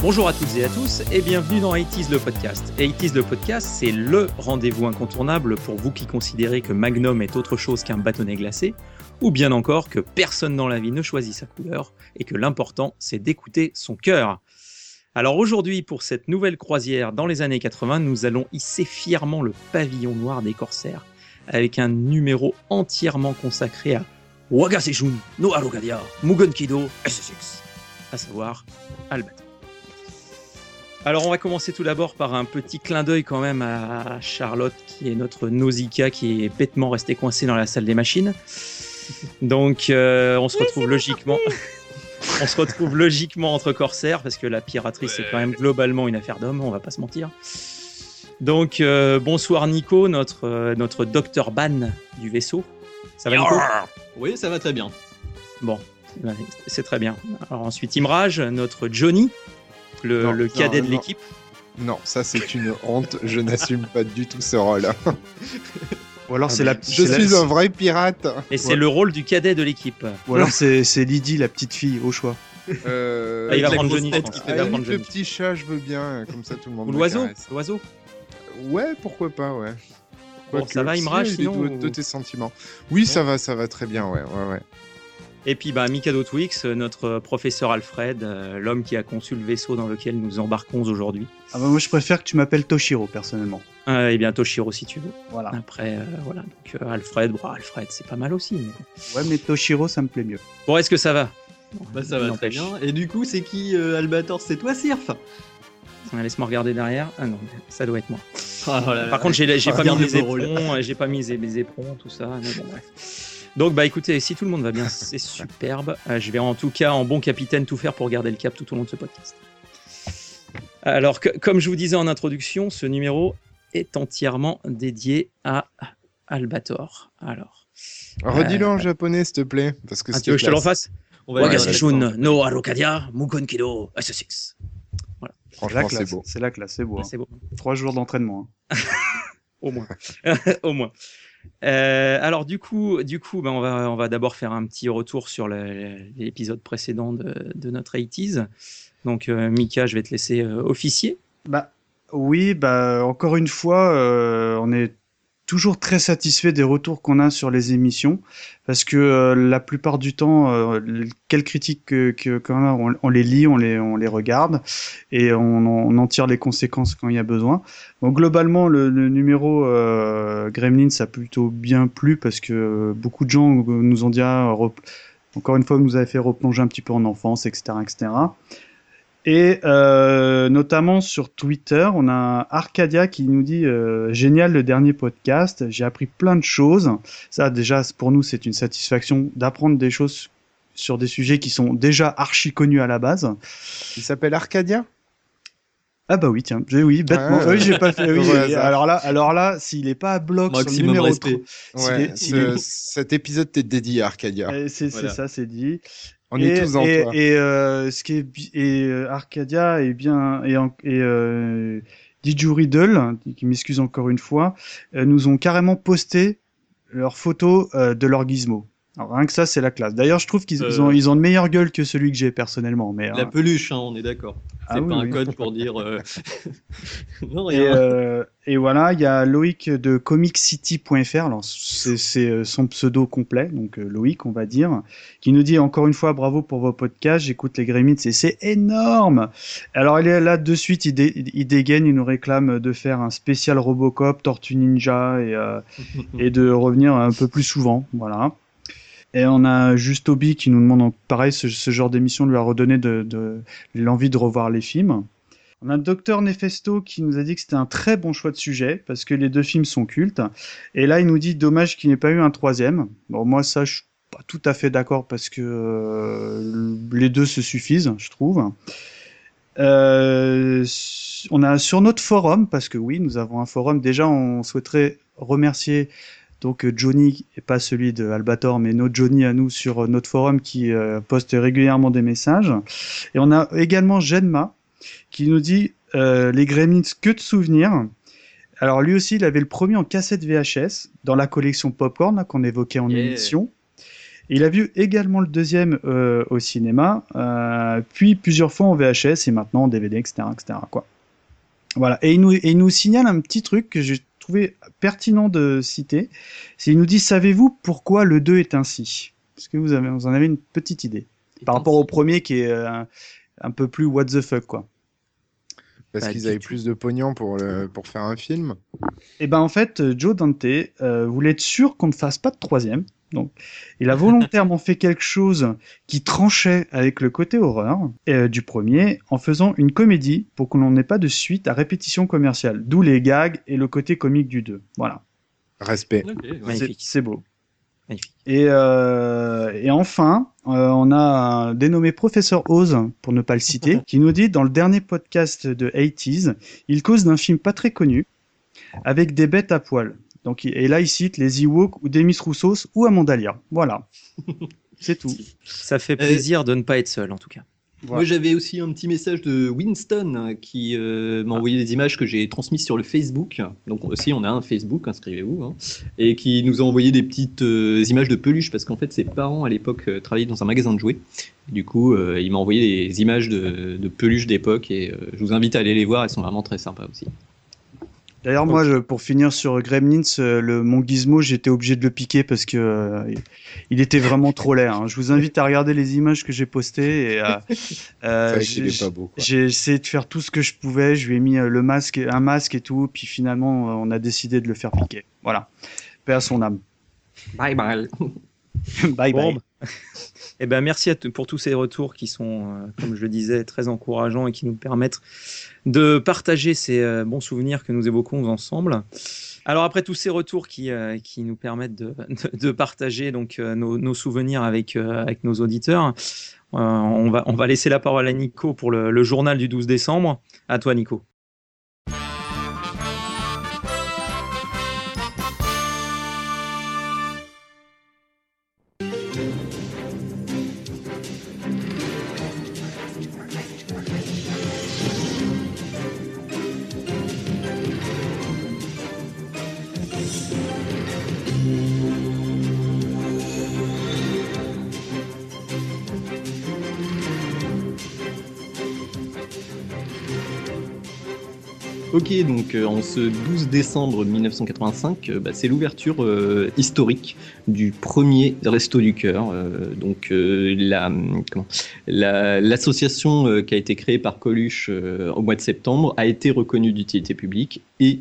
Bonjour à toutes et à tous et bienvenue dans 80's le podcast. 80's le podcast, c'est le rendez-vous incontournable pour vous qui considérez que Magnum est autre chose qu'un bâtonnet glacé, ou bien encore que personne dans la vie ne choisit sa couleur et que l'important c'est d'écouter son cœur. Alors aujourd'hui, pour cette nouvelle croisière dans les années 80, nous allons hisser fièrement le pavillon noir des corsaires avec un numéro entièrement consacré à Wagasejun no Arogadia Mugen Kido SSX, à savoir Albator. Alors on va commencer tout d'abord par un petit clin d'œil quand même à Charlotte qui est notre Nausicaa qui est bêtement restée coincée dans la salle des machines. Donc on se retrouve logiquement on se retrouve logiquement entre corsaires parce que la piraterie c'est quand même globalement une affaire d'hommes, on va pas se mentir. Donc bonsoir Nico, notre docteur Ban du vaisseau. Ça va Nico ? Oui, ça va très bien. Bon, c'est très bien. Alors ensuite Imraj, notre Johnny. Le cadet de l'équipe. Non, ça c'est une honte, je n'assume pas du tout ce rôle. Ou alors je suis un vrai pirate. Et c'est le rôle du cadet de l'équipe. Ou alors c'est Lydie, la petite fille, au choix. Il va prendre Johnny. Le petit chat, je veux bien, comme ça tout le monde. Ou l'oiseau. Ouais, pourquoi pas, ouais. Bon, ça va, Imraj, sinon de tes sentiments. Oui, ouais. ça va très bien, ouais. Et puis Mikado Twix, notre professeur Alfred, l'homme qui a conçu le vaisseau dans lequel nous embarquons aujourd'hui. Ah bah moi je préfère que tu m'appelles Toshiro personnellement. Eh bien Toshiro si tu veux. Voilà. Après voilà, donc Alfred c'est pas mal aussi. Mais... Ouais mais Toshiro ça me plaît mieux. Bon, est-ce que ça va ? Bah ça va très bien. Et du coup c'est qui Albator ? C'est toi Sirf ? Laisse-moi regarder derrière. Ah non, ça doit être moi. Par contre j'ai pas mis les éperons, j'ai pas mis mes éperons, tout ça. Mais bon bref. Donc écoutez, si tout le monde va bien, c'est superbe. Je vais en tout cas, en bon capitaine, tout faire pour garder le cap tout au long de ce podcast. Alors, comme je vous disais en introduction, ce numéro est entièrement dédié à Albator. Alors, redis-le en japonais, s'il te plaît, parce que tu veux que je te le refasse ? Wagasejun no Arogadia Mugen Kido SSX. Voilà. Franchement, c'est beau. C'est la classe, c'est beau. C'est beau. 3 jours d'entraînement. Au moins. Au moins. Alors du coup, on va d'abord faire un petit retour sur l'épisode précédent de notre 80's. Donc Mika, je vais te laisser officier. Oui, encore une fois, on est toujours très satisfait des retours qu'on a sur les émissions parce que la plupart du temps, quelles critiques qu'on a, on les lit, on les regarde et on en tire les conséquences quand il y a besoin. Donc globalement, le numéro Gremlins a plutôt bien plu parce que beaucoup de gens nous ont dit encore une fois, vous nous avez fait replonger un petit peu en enfance, etc., etc. Et notamment sur Twitter, on a Arcadia qui nous dit génial le dernier podcast, j'ai appris plein de choses. Ça déjà pour nous c'est une satisfaction d'apprendre des choses sur des sujets qui sont déjà archi connus à la base. Il s'appelle Arcadia ? Ah bah oui tiens, bêtement. Oui, j'ai pas fait. Oui, alors là, s'il est pas à bloc sur le numéro 3, cet épisode t'est dédié à Arcadia. C'est ça, c'est dit. On est tous en toi. Arcadia est bien et Didgeridoo Riddle, qui m'excuse encore une fois, nous ont carrément posté leurs photos de leur gizmo. Alors rien que ça, c'est la classe. D'ailleurs, je trouve qu'ils ont de meilleure gueule que celui que j'ai personnellement. Mais la peluche, on est d'accord. C'est pas un code pour dire. Non, rien. Et voilà, il y a Loïc de comiccity.fr. Alors c'est son pseudo complet, donc Loïc, on va dire, qui nous dit encore une fois bravo pour vos podcasts. J'écoute les Gremlins et c'est énorme. Alors il est là de suite, il dégaine, il nous réclame de faire un spécial Robocop, Tortue Ninja et de revenir un peu plus souvent. Voilà. Et on a juste Obi qui nous demande, pareil, ce genre d'émission lui a redonné de l'envie de revoir les films. On a Dr Nefesto qui nous a dit que c'était un très bon choix de sujet, parce que les 2 films sont cultes. Et là, il nous dit, dommage qu'il n'y ait pas eu un 3e. Bon, moi, ça, je suis pas tout à fait d'accord, parce que les 2 se suffisent, je trouve. On a sur notre forum, parce que oui, nous avons un forum, déjà, on souhaiterait remercier... Donc Johnny, et pas celui de Albator, mais notre Johnny à nous sur notre forum qui poste régulièrement des messages. Et on a également Genma qui nous dit les Gremlins, que de souvenirs. Alors lui aussi, il avait le premier en cassette VHS dans la collection Popcorn là, qu'on évoquait en émission. Il a vu également le deuxième au cinéma, puis plusieurs fois en VHS et maintenant en DVD, etc., etc., quoi. Voilà. Et il nous signale un petit truc que j'ai trouvé pertinent de citer. Il nous dit, savez-vous pourquoi le 2 est ainsi? Est-ce que vous en avez une petite idée? Par rapport au premier qui est un peu plus what the fuck, quoi. Parce qu'ils avaient plus de pognon pour faire un film. Et ben en fait, Joe Dante voulait être sûr qu'on ne fasse pas de troisième. Donc, il a volontairement fait quelque chose qui tranchait avec le côté horreur du premier, en faisant une comédie pour qu'on n'en ait pas de suite à répétition commerciale. D'où les gags et le côté comique du 2. Voilà. Respect. Okay, magnifique. C'est beau. Magnifique. Et enfin, on a un dénommé Professeur Oz, pour ne pas le citer, qui nous dit dans le dernier podcast de 80s, il cause d'un film pas très connu, avec des bêtes à poil. Donc, et là, il cite les Ewoks ou Demis Roussos ou Amanda Lear. Voilà. C'est tout. Ça fait plaisir de ne pas être seul, en tout cas. Voilà. Moi, j'avais aussi un petit message de Winston qui m'a envoyé des images que j'ai transmises sur le Facebook. Donc aussi, on a un Facebook, inscrivez-vous. Hein, et qui nous a envoyé des petites images de peluches parce qu'en fait, ses parents, à l'époque, travaillaient dans un magasin de jouets. Du coup, il m'a envoyé des images de peluches d'époque et je vous invite à aller les voir. Elles sont vraiment très sympas aussi. D'ailleurs, moi, pour finir sur Gremlins, mon Gizmo, j'étais obligé de le piquer parce que il était vraiment trop laid. Hein. Je vous invite à regarder les images que j'ai postées. Et j'ai essayé de faire tout ce que je pouvais. Je lui ai mis un masque et tout. Puis finalement, on a décidé de le faire piquer. Voilà. Paix à son âme. Bye bye. Bye bye. Eh ben, merci pour tous ces retours qui sont, comme je le disais, très encourageants et qui nous permettent de partager ces bons souvenirs que nous évoquons ensemble. Alors après tous ces retours qui nous permettent de partager donc nos souvenirs avec nos auditeurs, on va laisser la parole à Nico pour le journal du 12 décembre. À toi, Nico. Ok, donc en ce 12 décembre 1985, c'est l'ouverture historique du premier Resto du Cœur. L'association qui a été créée par Coluche au mois de septembre a été reconnue d'utilité publique et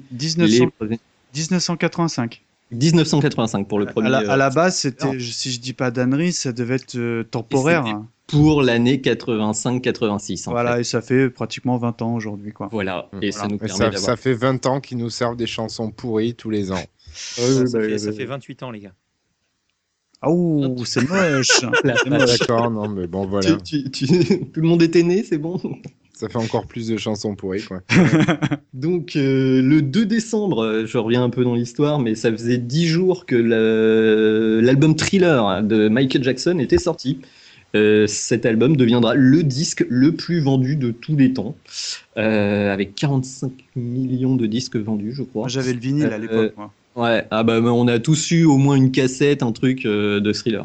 1985. 1985 pour le premier. À la base, c'était, si je dis pas d'ânerie, ça devait être temporaire. Pour l'année 85-86. Voilà, et ça fait pratiquement 20 ans aujourd'hui, quoi. Voilà, et ça nous permet d'avoir... Ça fait 20 ans qu'ils nous servent des chansons pourries tous les ans. Ça fait 28 ans, les gars. Ah ouh, c'est moche. D'accord, non, mais bon, voilà. Tout le monde était né, c'est bon. Ça fait encore plus de chansons pourries, quoi. Donc, le 2 décembre, je reviens un peu dans l'histoire, mais ça faisait 10 jours que l'album Thriller de Michael Jackson était sorti. Cet album deviendra le disque le plus vendu de tous les temps, avec 45 millions de disques vendus, je crois. J'avais le vinyle à l'époque, moi. Ouais, on a tous eu au moins une cassette, un truc de Thriller.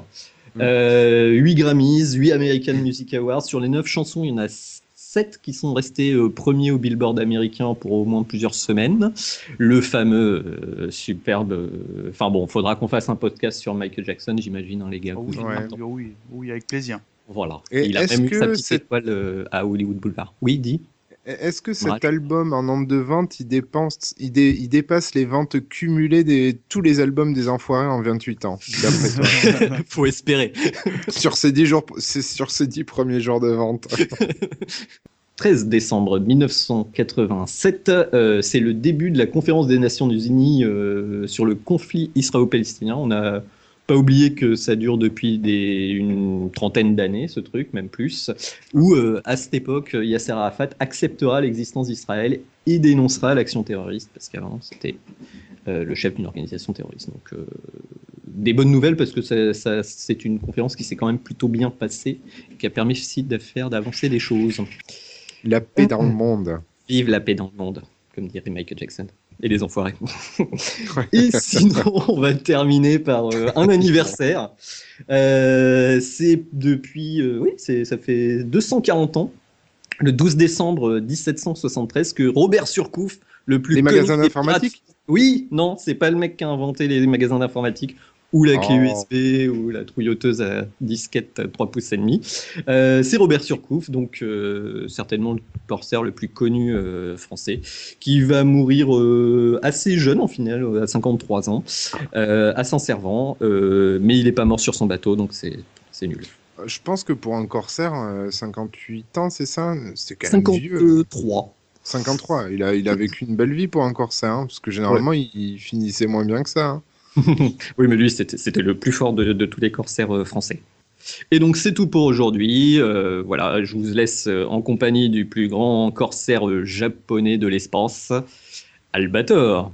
8 Grammys, 8 American Music Awards. Sur les 9 chansons, il y en a 7 qui sont restés premiers au Billboard américain pour au moins plusieurs semaines. Le fameux superbe... Enfin bon, faudra qu'on fasse un podcast sur Michael Jackson, j'imagine, hein, les gars. Oui, avec plaisir. Voilà. Et il a même eu sa petite étoile à Hollywood Boulevard. Oui, dis. Est-ce que cet album, en nombre de ventes, il dépasse les ventes cumulées de tous les albums des Enfoirés en 28 ans, d'après toi? Faut espérer. Sur ces 10 premiers jours de vente. 13 décembre 1987, c'est le début de la conférence des Nations Unies sur le conflit israélo-palestinien. On n'a pas oublié que ça dure depuis une trentaine d'années, ce truc, même plus, où à cette époque, Yasser Arafat acceptera l'existence d'Israël et dénoncera l'action terroriste, parce qu'avant, c'était le chef d'une organisation terroriste. Donc, des bonnes nouvelles, parce que c'est une conférence qui s'est quand même plutôt bien passée, et qui a permis aussi d'avancer les choses. La paix dans le monde. Vive la paix dans le monde, comme dirait Michael Jackson. et les enfoirés. Et sinon, on va terminer par un anniversaire. C'est depuis, ça fait 240 ans, le 12 décembre 1773, que Robert Surcouf, le plus Les connu magasins des d'informatique pirates- Oui, non, c'est pas le mec qui a inventé les magasins d'informatique ou la clé USB ou la trouilleuse à disquette 3 pouces et demi. C'est Robert Surcouf, donc certainement le corsaire le plus connu français, qui va mourir assez jeune en final, à 53 ans, à Saint-Servant, mais il n'est pas mort sur son bateau, donc c'est nul. Je pense que pour un corsaire, 58 ans, c'est ça? C'est quand même vieux. 53. 53. Il a vécu une belle vie pour un corsaire, hein, parce que généralement, il finissait moins bien que ça. Hein. Oui, mais lui, c'était le plus fort de tous les corsaires français. Et donc, c'est tout pour aujourd'hui. Voilà, je vous laisse en compagnie du plus grand corsaire japonais de l'espace, Albator.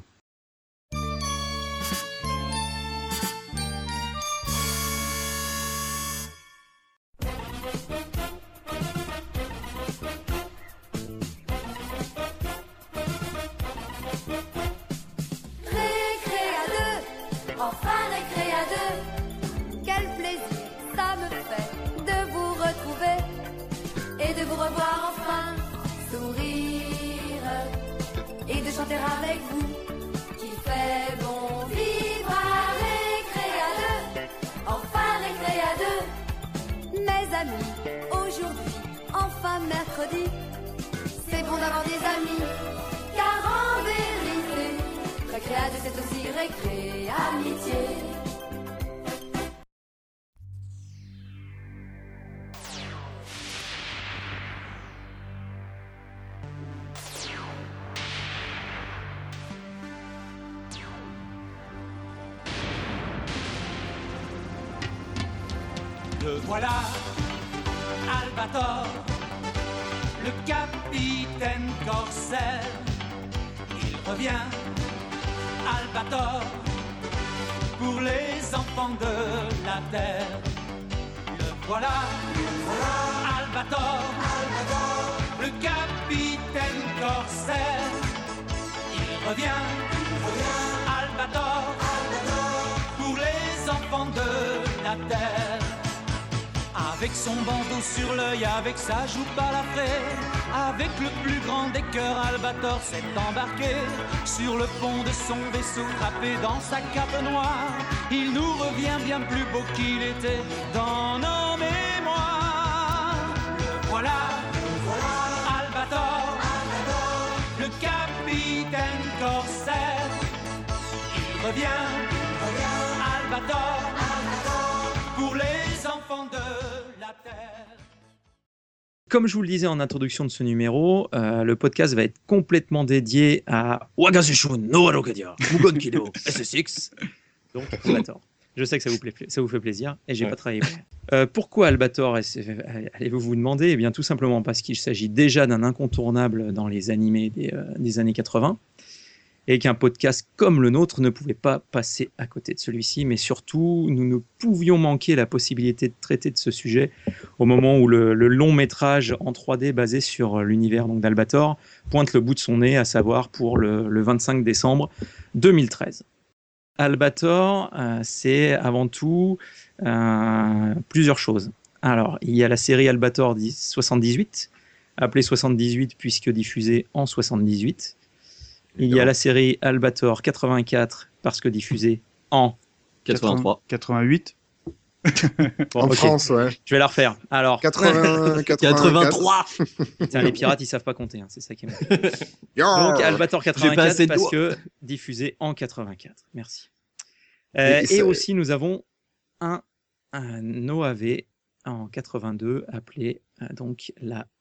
Avec vous, qui fait bon vivre à récré à deux, enfin récré à deux. Mes amis, aujourd'hui, enfin mercredi, c'est bon d'avoir des amis, car en vérité, récré à deux c'est aussi récré amitié. Le voilà, Albator, le capitaine corsaire. Il revient, Albator, pour les enfants de la terre. Le voilà, Albator, le capitaine corsaire. Il revient, Albator, pour les enfants de la terre. Avec son bandeau sur l'œil, avec sa joue balafrée, avec le plus grand des cœurs, Albator s'est embarqué sur le pont de son vaisseau, trappé dans sa cape noire. Il nous revient bien plus beau qu'il était dans nos mémoires. Le voilà, Albator, le capitaine corsaire. Il revient, Albator, pour les enfants de la terre. Comme je vous le disais en introduction de ce numéro, le podcast va être complètement dédié à Wagasushu no Warokadia, Mugon Kido, SSX. Donc, Albator. Je sais que ça vous fait plaisir et j'ai pas travaillé pour. Pourquoi Albator, allez-vous vous demander? Eh bien, tout simplement parce qu'il s'agit déjà d'un incontournable dans les animés des années 80 et qu'un podcast comme le nôtre ne pouvait pas passer à côté de celui-ci, mais surtout, nous ne pouvions manquer la possibilité de traiter de ce sujet au moment où le long métrage en 3D basé sur l'univers d'Albator pointe le bout de son nez, à savoir pour le 25 décembre 2013. Albator, c'est avant tout plusieurs choses. Alors, il y a la série Albator 78, appelée 78 puisque diffusée en 78. Il y a la série Albator 84 parce que diffusée en 83. 88. En France, ouais. Je vais la refaire. Alors, 83. Putain, les pirates, ils savent pas compter, hein, c'est ça qui est mal. Donc Albator 84 parce que diffusé en 84. Merci. Et aussi, nous avons un OAV en 82 appelé donc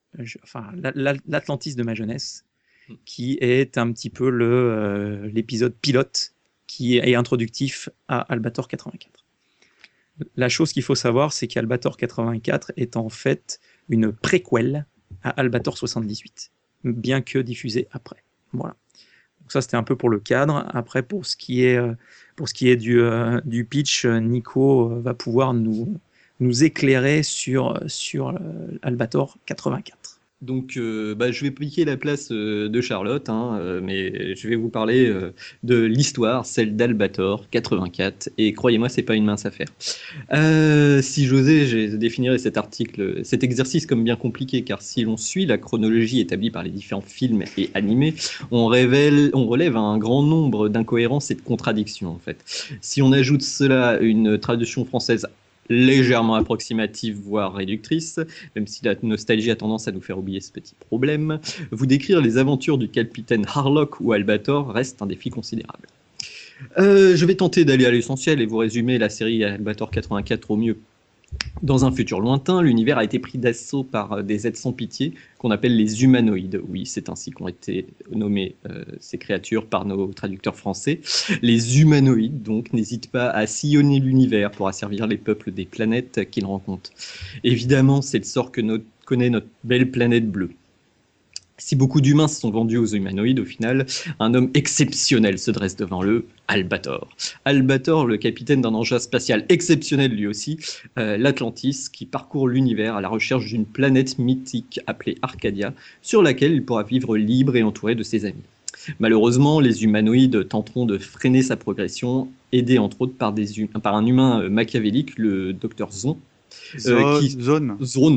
l'Atlantis de ma jeunesse, qui est un petit peu l'épisode pilote qui est introductif à Albator 84. La chose qu'il faut savoir, c'est qu'Albator 84 est en fait une préquelle à Albator 78, bien que diffusée après. Voilà. Donc ça, c'était un peu pour le cadre. Après, pour ce qui est du pitch, Nico va pouvoir nous éclairer sur Albator 84. Donc, je vais piquer la place de Charlotte, mais je vais vous parler de l'histoire, celle d'Albator 84, et croyez-moi, c'est pas une mince affaire. Si j'osais, je définirais cet exercice comme bien compliqué, car si l'on suit la chronologie établie par les différents films et animés, on relève un grand nombre d'incohérences et de contradictions, en fait. Si on ajoute cela à une traduction française légèrement approximative, voire réductrice, même si la nostalgie a tendance à nous faire oublier ce petit problème, vous décrire les aventures du capitaine Harlock ou Albator reste un défi considérable. Je vais tenter d'aller à l'essentiel et vous résumer la série Albator 84 au mieux. Dans un futur lointain, l'univers a été pris d'assaut par des êtres sans pitié qu'on appelle les humanoïdes. Oui, c'est ainsi qu'ont été nommées ces créatures par nos traducteurs français. Les humanoïdes, donc, n'hésitent pas à sillonner l'univers pour asservir les peuples des planètes qu'ils rencontrent. Évidemment, c'est le sort que connaît notre belle planète bleue. Si beaucoup d'humains se sont vendus aux humanoïdes, au final, un homme exceptionnel se dresse devant eux, Albator. Albator, le capitaine d'un engin spatial exceptionnel lui aussi, l'Atlantis, qui parcourt l'univers à la recherche d'une planète mythique appelée Arcadia, sur laquelle il pourra vivre libre et entouré de ses amis. Malheureusement, les humanoïdes tenteront de freiner sa progression, aidés entre autres par un humain machiavélique, le docteur Zone. Zone,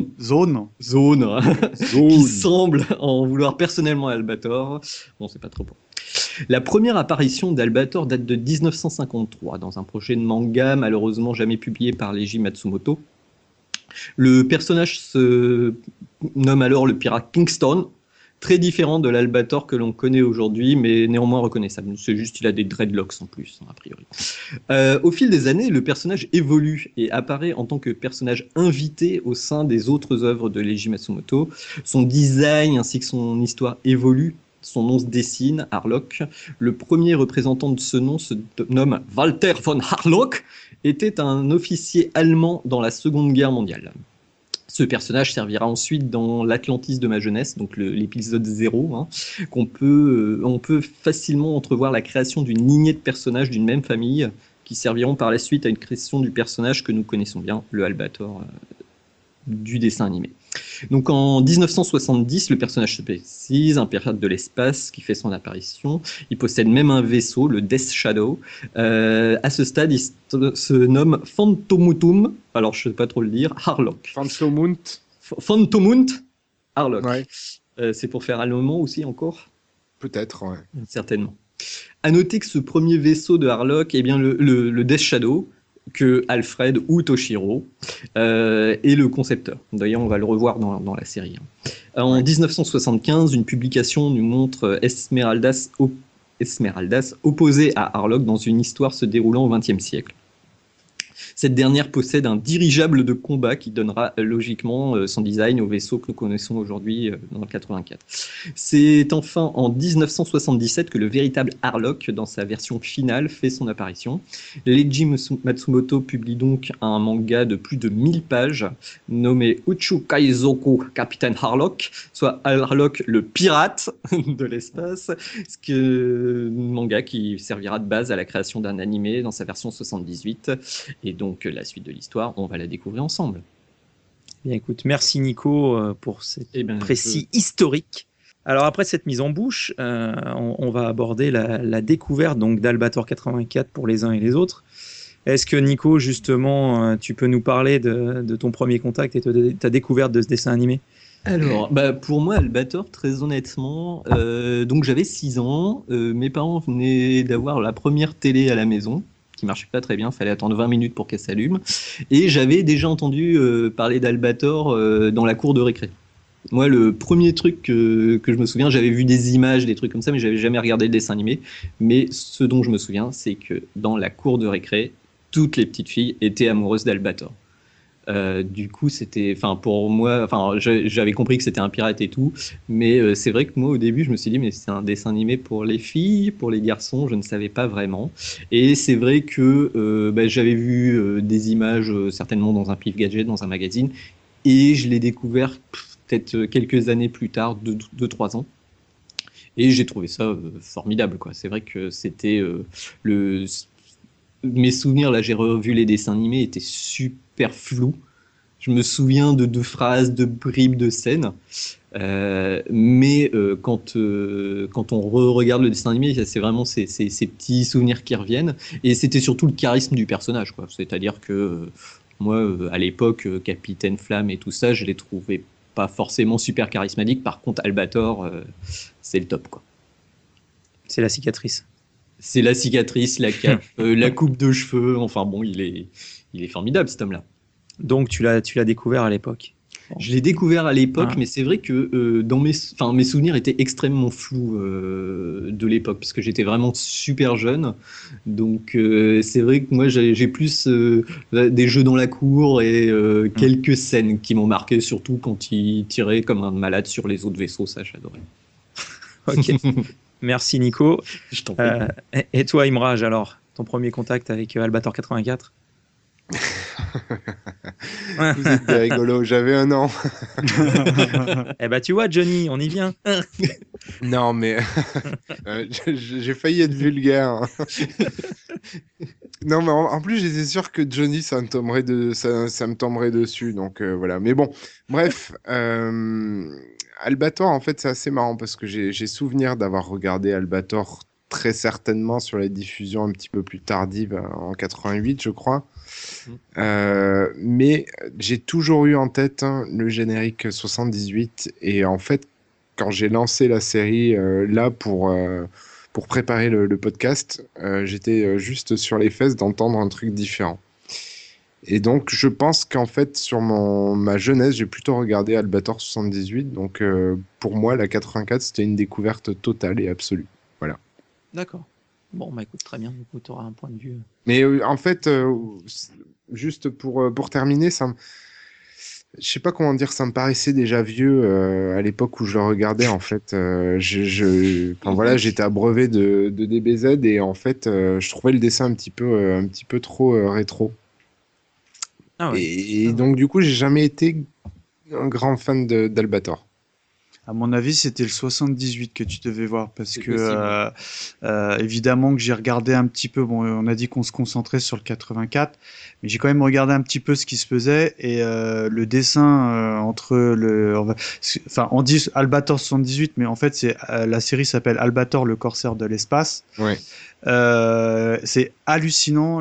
qui semble en vouloir personnellement à Albator. Bon, c'est pas trop bon. La première apparition d'Albator date de 1953 dans un projet de manga malheureusement jamais publié par Leiji Matsumoto. Le personnage se nomme alors le pirate Kingston, très différent de l'Albator que l'on connaît aujourd'hui, mais néanmoins reconnaissable. C'est juste qu'il a des dreadlocks en plus, a priori. Au fil des années, le personnage évolue et apparaît en tant que personnage invité au sein des autres œuvres de Leiji Matsumoto. Son design ainsi que son histoire évoluent. Son nom se dessine, Harlock. Le premier représentant de ce nom se nomme Walter von Harlock, était un officier allemand dans la Seconde Guerre mondiale. Ce personnage servira ensuite dans l'Atlantis de ma jeunesse, donc l'épisode 0, on peut facilement entrevoir la création d'une lignée de personnages d'une même famille qui serviront par la suite à une création du personnage que nous connaissons bien, le Albator du dessin animé. Donc en 1970, le personnage se précise, un pirate de l'espace qui fait son apparition. Il possède même un vaisseau, le Death Shadow. À ce stade, il se nomme Phantomutum, alors je ne sais pas trop le dire, Harlock. Phantomunt Harlock. Ouais. C'est pour faire allemand aussi encore ? Peut-être, ouais. Certainement. À noter que ce premier vaisseau de Harlock est bien le Death Shadow, que Alfred ou Toshiro est le concepteur. D'ailleurs, on va le revoir dans la série. En 1975, une publication nous montre Esmeraldas opposé à Harlock dans une histoire se déroulant au XXe siècle. Cette dernière possède un dirigeable de combat qui donnera logiquement son design au vaisseau que nous connaissons aujourd'hui dans le 84. C'est enfin en 1977 que le véritable Harlock, dans sa version finale, fait son apparition. Leiji Matsumoto publie donc un manga de plus de 1000 pages nommé Uchu Kaizoku Captain Harlock, soit Harlock le pirate de l'espace, manga qui servira de base à la création d'un animé dans sa version 78. Et donc la suite de l'histoire, on va la découvrir ensemble. Bien, écoute, merci Nico pour cet précis historique. Alors après cette mise en bouche, on va aborder la découverte donc d'Albator 84 pour les uns et les autres. Est-ce que Nico, justement, tu peux nous parler de ton premier contact et de ta découverte de ce dessin animé ? Alors, pour moi, Albator, très honnêtement, donc j'avais 6 ans, mes parents venaient d'avoir la première télé à la maison, qui marchait pas très bien, fallait attendre 20 minutes pour qu'elle s'allume, et j'avais déjà entendu parler d'Albator dans la cour de récré. Moi, le premier truc que je me souviens, j'avais vu des images, des trucs comme ça, mais j'avais jamais regardé le dessin animé, mais ce dont je me souviens, c'est que dans la cour de récré, toutes les petites filles étaient amoureuses d'Albator. Du coup, pour moi, j'avais compris que c'était un pirate et tout, mais c'est vrai que moi au début je me suis dit mais c'est un dessin animé pour les filles, pour les garçons, je ne savais pas vraiment. Et c'est vrai que j'avais vu des images certainement dans un Pif Gadget, dans un magazine, et je l'ai découvert peut-être quelques années plus tard, 2-3 ans. Et j'ai trouvé ça formidable, quoi. C'est vrai que c'était mes souvenirs, là j'ai revu les dessins animés, étaient super flous. je me souviens de phrases, de bribes de scènes. Mais quand on regarde le dessin animé, c'est vraiment ces petits souvenirs qui reviennent. Et c'était surtout le charisme du personnage, quoi. C'est-à-dire que moi, à l'époque, Capitaine Flamme et tout ça, je les trouvais pas forcément super charismatiques. Par contre, Albator, c'est le top, quoi. C'est la cicatrice. C'est la cicatrice, la cape, la coupe de cheveux. Enfin bon, il est formidable, cet homme-là. Donc tu l'as découvert à l'époque. Je l'ai découvert à l'époque, mais c'est vrai que mes souvenirs étaient extrêmement flous de l'époque, parce que j'étais vraiment super jeune. Donc c'est vrai que moi j'ai plus des jeux dans la cour et quelques scènes qui m'ont marqué, surtout quand il tirait comme un malade sur les autres vaisseaux, ça j'adorais. Ok, merci Nico. Je t'en prie. Et toi Imraj, alors, ton premier contact avec Albator 84? Vous êtes des rigolos, j'avais 1 an. Eh ben tu vois Johnny, on y vient. Non mais j'ai failli être vulgaire. Hein. Non mais en plus j'étais sûr que Johnny ça me tomberait dessus, donc voilà. Mais bon, bref, Albator en fait c'est assez marrant parce que j'ai souvenir d'avoir regardé Albator très certainement sur la diffusion un petit peu plus tardive en 88 je crois. Mais j'ai toujours eu en tête le générique 78 et en fait quand j'ai lancé la série là pour préparer le podcast, j'étais juste sur les fesses d'entendre un truc différent. Et donc je pense qu'en fait sur ma jeunesse j'ai plutôt regardé Albator 78, donc pour moi la 84 c'était une découverte totale et absolue. Voilà. D'accord. Bon, bah écoute, très bien, du coup, tu auras un point de vue. Mais en fait, juste pour terminer, je sais pas comment dire, ça me paraissait déjà vieux à l'époque où je le regardais. En fait, enfin, voilà, j'étais abreuvé de DBZ et en fait, je trouvais le dessin un petit peu trop rétro. Ah ouais. Et donc, du coup, j'ai jamais été un grand fan d'Albator. À mon avis, c'était le 78 que tu devais voir parce que évidemment que j'ai regardé un petit peu. Bon, on a dit qu'on se concentrait sur le 84, mais j'ai quand même regardé un petit peu ce qui se faisait et le dessin entre enfin, on dit Albator 78, mais en fait, la série s'appelle Albator, le corsaire de l'espace. Ouais. C'est hallucinant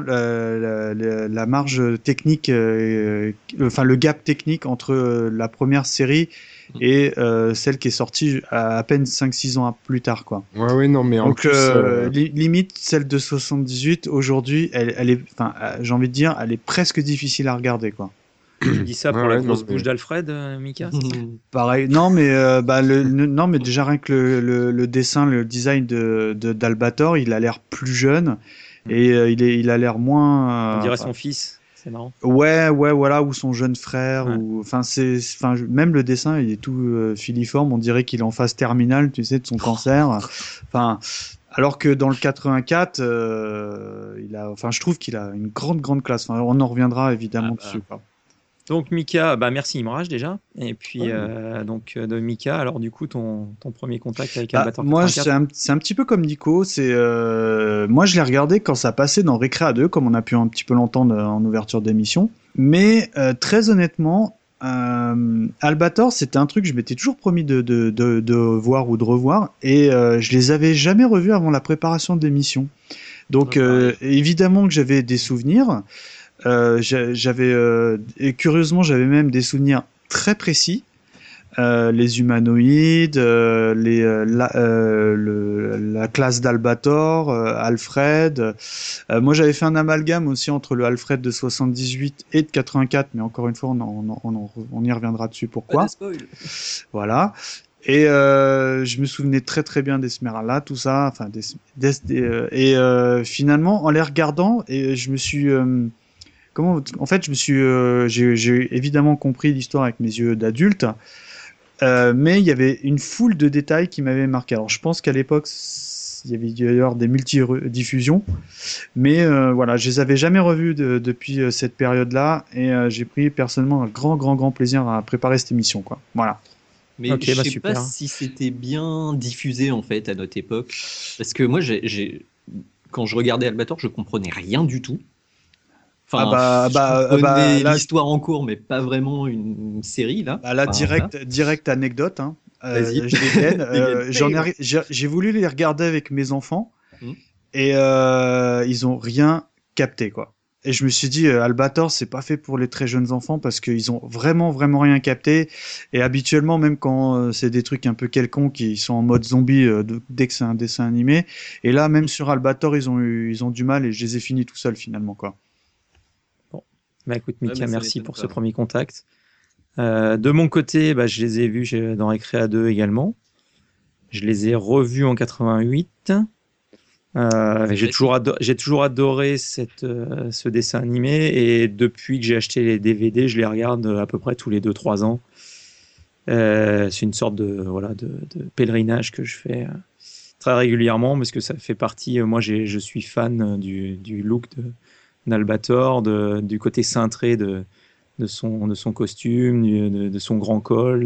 la marge technique, enfin le gap technique entre la première série et celle qui est sortie à peine 5-6 ans plus tard, quoi. Ouais, non, mais en donc, plus... limite, celle de 78, aujourd'hui, elle est, enfin, j'ai envie de dire, elle est presque difficile à regarder, quoi. Tu dis ça pour la grosse bouche d'Alfred, Mika? Pareil. Non, mais non, mais déjà rien que le dessin, le design d'Albator, il a l'air plus jeune et il a l'air moins. On dirait son fils. C'est marrant. Ouais, voilà, ou son jeune frère, ou enfin même le dessin, il est tout filiforme. On dirait qu'il est en phase terminale, tu sais, de son cancer. Enfin. Alors que dans le 84, je trouve qu'il a une grande classe. Enfin, on en reviendra évidemment dessus, quoi. Donc Mika, Merci Imraj déjà. Et puis donc de Mika, alors du coup ton premier contact avec Albator 84. Moi c'est un petit peu comme Nico, moi je l'ai regardé quand ça passait dans Récréa 2, comme on a pu un petit peu l'entendre en ouverture d'émission. Mais très honnêtement, Albator c'était un truc que je m'étais toujours promis de voir ou de revoir et je les avais jamais revus avant la préparation de l'émission. Donc évidemment que j'avais des souvenirs. Et curieusement, j'avais même des souvenirs très précis. Les humanoïdes, la classe d'Albator, Alfred. Moi, j'avais fait un amalgame aussi entre le Alfred de 78 et de 84, mais encore une fois, on y reviendra dessus. Pourquoi ? Pas de spoil. Voilà. Et je me souvenais très bien d'Esmeralda, tout ça. Enfin, finalement, en les regardant, et je me suis j'ai évidemment compris l'histoire avec mes yeux d'adulte, mais il y avait une foule de détails qui m'avaient marqué. Alors je pense qu'à l'époque il y avait d'ailleurs des multi-diffusions, mais voilà, je les avais jamais revus depuis cette période-là, et j'ai pris personnellement un grand plaisir à préparer cette émission, quoi. Voilà. Mais je sais pas si c'était bien diffusé en fait à notre époque, parce que moi quand je regardais Albator, je comprenais rien du tout. Enfin, je connais là, l'histoire en cours, mais pas vraiment une série là. là, direct anecdote. Hein. Vas-y. Je dégaine. Dégaine. J'ai voulu les regarder avec mes enfants Mm. et ils ont rien capté, quoi. Et je me suis dit, Albator, c'est pas fait pour les très jeunes enfants parce qu'ils ont vraiment rien capté. Et habituellement, même quand c'est des trucs un peu quelconques, ils sont en mode zombie dès que c'est un dessin animé. Et là, même sur Albator, ils ont du mal et je les ai finis tout seul finalement, quoi. Bah écoute, Ouais, Mika, mais ça merci m'étonne pour pas. ce premier contact. De mon côté, bah, je les ai vus dans Récréa 2 également. Je les ai revus en 88. J'ai toujours adoré ce dessin animé et depuis que j'ai acheté les DVD, je les regarde à peu près tous les 2-3 ans. C'est une sorte de pèlerinage que je fais très régulièrement parce que ça fait partie. Moi, je suis fan du look d'Albator, du côté cintré de son costume, de son grand col,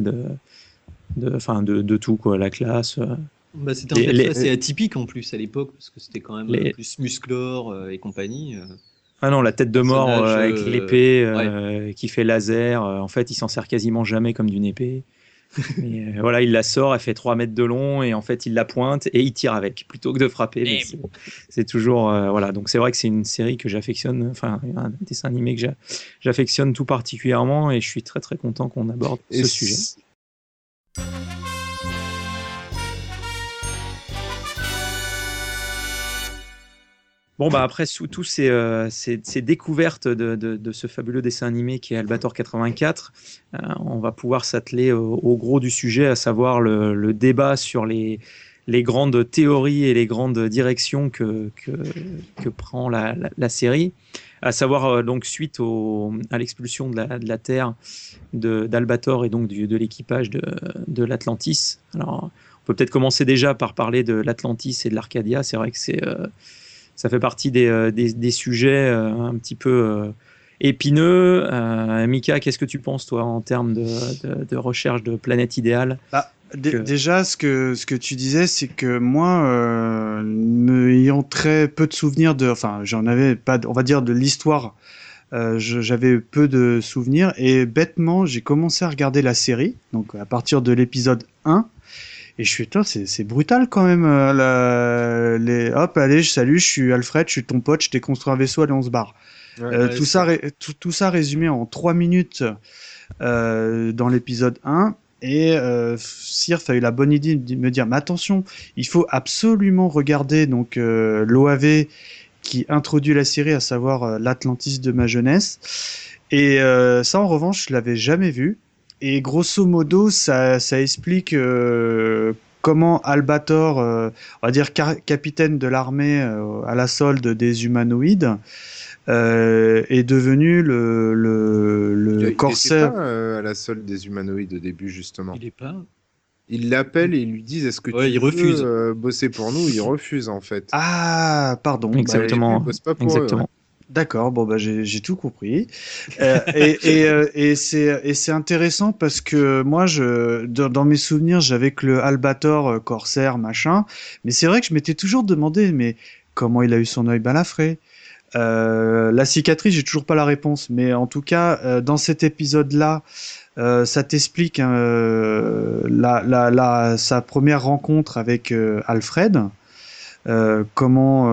de tout, quoi, la classe. Bah, c'était un perso assez atypique en plus à l'époque, parce que c'était quand même plus musclor et compagnie. Ah non, la tête de mort Personnage, avec l'épée ouais. qui fait laser. En fait, il s'en sert quasiment jamais comme d'une épée. Mais, voilà, il la sort, elle fait 3 mètres de long et en fait, il la pointe et il tire avec plutôt que de frapper. Mais c'est toujours. Voilà, donc c'est vrai que c'est une série que j'affectionne, enfin, un dessin animé que j'affectionne tout particulièrement et je suis très très content qu'on aborde ce sujet. Bon, bah après, sous tous ces découvertes de ce fabuleux dessin animé qui est Albator 84, on va pouvoir s'atteler au gros du sujet, à savoir le débat sur les grandes théories et les grandes directions que prend la série, à savoir donc suite à l'expulsion de la Terre d'Albator et donc de l'équipage de l'Atlantis. Alors, on peut peut-être commencer déjà par parler de l'Atlantis et de l'Arcadia. C'est vrai que ça fait partie des sujets un petit peu épineux. Mika, qu'est-ce que tu penses, toi, en termes de recherche de planète idéale? Déjà, ce que tu disais, c'est que moi, ayant très peu de souvenirs enfin, j'en avais pas, on va dire, de l'histoire, j'avais peu de souvenirs et bêtement, j'ai commencé à regarder la série, donc à partir de l'épisode 1. Et je suis, c'est brutal quand même. Hop, allez, salut, je suis Alfred, je suis ton pote, je t'ai construit un vaisseau, allez, on se barre. Tout ça résumé en 3 minutes dans l'épisode 1. Et Sirf a eu la bonne idée de me dire, mais attention, il faut absolument regarder donc l'OAV qui introduit la série, à savoir l'Atlantis de ma jeunesse. Et ça, en revanche, je l'avais jamais vu. Et grosso modo, ça explique comment Albator, on va dire capitaine de l'armée à la solde des humanoïdes, est devenu le corsaire. Il n'est pas à la solde des humanoïdes au début, justement. Il est pas. Ils l'appellent et ils lui disent est-ce que tu veux bosser pour nous? Il refuse en fait. Ah, pardon. Exactement. Il bosse pas pour Exactement. eux, ouais. D'accord, bon bah j'ai tout compris. Et c'est intéressant parce que moi dans mes souvenirs j'avais que le Albator Corsair machin, mais c'est vrai que je m'étais toujours demandé mais comment il a eu son œil balafré. La cicatrice, j'ai toujours pas la réponse, mais en tout cas dans cet épisode-là, ça t'explique sa première rencontre avec Alfred. Comment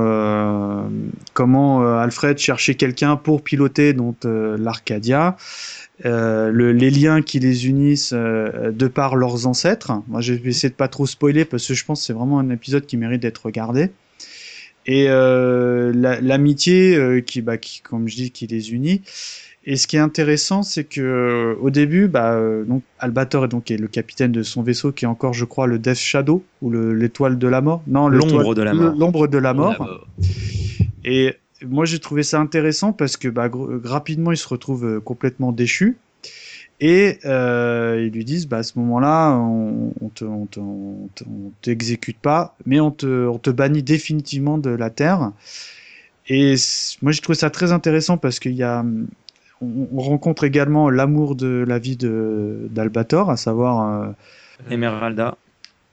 Alfred cherchait quelqu'un pour piloter donc l'Arcadia, les liens qui les unissent de par leurs ancêtres. Moi, je vais essayer de pas trop spoiler parce que je pense que c'est vraiment un épisode qui mérite d'être regardé. Et l'amitié qui, comme je dis, qui les unit. Et ce qui est intéressant, c'est que au début, donc Albator est le capitaine de son vaisseau, qui est encore, je crois, le Death Shadow ou l'étoile de la mort. Non, l'ombre de la mort. L'ombre de la mort. Et moi, j'ai trouvé ça intéressant parce que rapidement, il se retrouve complètement déchu. Et ils lui disent, à ce moment-là, on t'exécute pas, mais on te bannit définitivement de la Terre. Et moi, j'ai trouvé ça très intéressant parce qu'il y a on rencontre également l'amour de la vie d'Albator, à savoir Emeralda.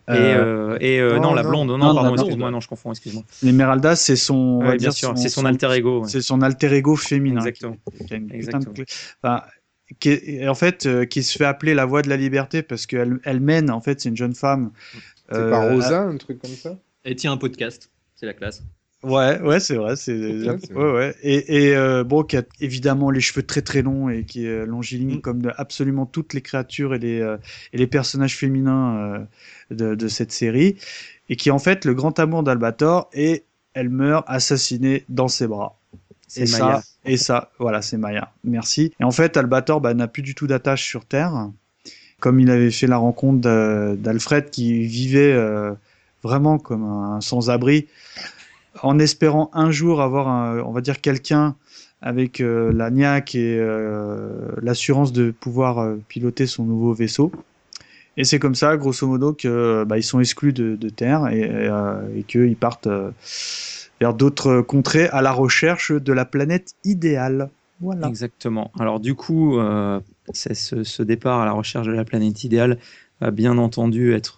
Non, la blonde, non, pardon, non, excuse-moi, non, je confonds, excuse-moi. L'Esmeralda, c'est son, on va Ouais, bien dire, sûr, c'est son alter ego. Ouais. c'est son alter ego féminin. Exactement. Qui a une putain Exactement. de enfin, en fait, qui se fait appeler la voix de la liberté parce qu'elle mène, en fait, c'est une jeune femme. C'est pas Rosa, un truc comme ça? Et tient un podcast, c'est la classe. Ouais, c'est vrai, ouais. Et bon, qui a évidemment les cheveux très très longs et qui est longiligne comme absolument toutes les créatures et les personnages féminins de cette série, et qui est en fait le grand amour d'Albator, et elle meurt assassinée dans ses bras. C'est Maya. Voilà, c'est Maya. Merci. Et en fait, Albator n'a plus du tout d'attache sur Terre, comme il avait fait la rencontre d'Alfred qui vivait vraiment comme un sans-abri, en espérant un jour avoir, on va dire, quelqu'un avec la niaque et l'assurance de pouvoir piloter son nouveau vaisseau. Et c'est comme ça, grosso modo, que ils sont exclus de Terre et qu'ils partent vers d'autres contrées à la recherche de la planète idéale. Voilà. Exactement. Alors du coup, ce départ à la recherche de la planète idéale va bien entendu être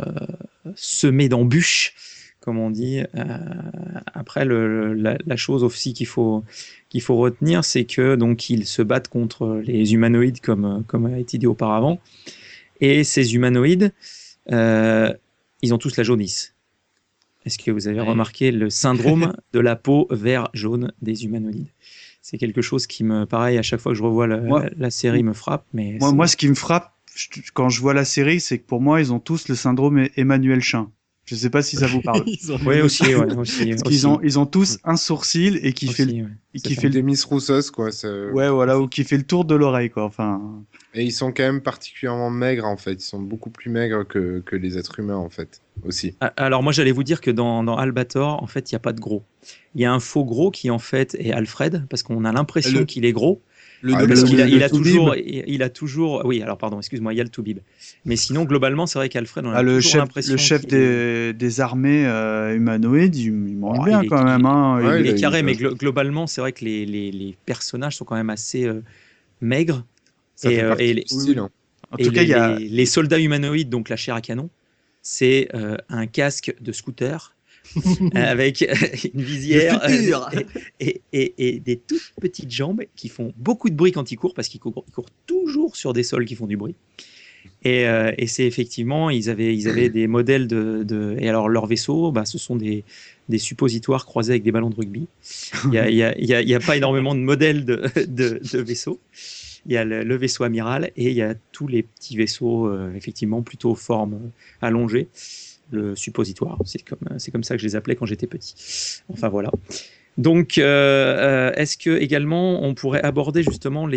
semé d'embûches, comme on dit. Après, la chose aussi qu'il faut retenir, c'est que donc ils se battent contre les humanoïdes, comme a été dit auparavant. Et ces humanoïdes, ils ont tous la jaunisse. Est-ce que vous avez remarqué le syndrome de la peau vert-jaune des humanoïdes? C'est quelque chose qui me, pareil, à chaque fois que je revois la série, me frappe. Mais moi, ce qui me frappe quand je vois la série, c'est que pour moi, ils ont tous le syndrome Emmanuel Chin. Je sais pas si ça vous parle. Oui, aussi. Parce qu'ils ont tous un sourcil et qui fait des Miss Roussos, quoi. Ouais, voilà, ou qui fait le tour de l'oreille, quoi. Enfin. Et ils sont quand même particulièrement maigres, en fait. Ils sont beaucoup plus maigres que les êtres humains, en fait, aussi. Alors moi, j'allais vous dire que dans Albator, en fait, il n'y a pas de gros. Il y a un faux gros qui, en fait, est Alfred, parce qu'on a l'impression qu'il est gros. Parce qu'il il a toujours. Oui, alors pardon, excuse-moi, il y a le Toubib. Mais sinon, globalement, c'est vrai qu'Alfred, on a toujours l'impression. Le chef des armées humanoïdes, il mange bien quand même. Il est carré, mais globalement, c'est vrai que les personnages sont quand même assez maigres. Ça fait partie du style. En tout cas, il y a les soldats humanoïdes, donc la chair à canon, c'est un casque de scooter. Avec une visière et des toutes petites jambes qui font beaucoup de bruit quand ils courent, parce qu'ils courent toujours sur des sols qui font du bruit. Et c'est effectivement, ils avaient des modèles et alors leurs vaisseaux, ce sont des suppositoires croisés avec des ballons de rugby. Il y a pas énormément de modèles de vaisseaux. Il y a le vaisseau amiral et il y a tous les petits vaisseaux effectivement plutôt forme allongée. Le suppositoire, c'est comme ça que je les appelais quand j'étais petit. Enfin voilà. Donc, est-ce que également on pourrait aborder justement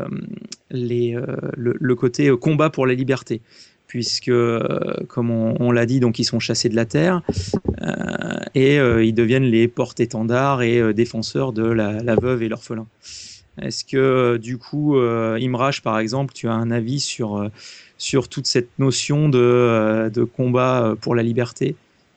le côté combat pour la liberté, puisque comme on l'a dit, donc ils sont chassés de la terre et ils deviennent les porte-étendards et défenseurs de la veuve et l'orphelin. Est-ce que du coup, Imraj par exemple, tu as un avis sur toute cette notion de combat pour la liberté?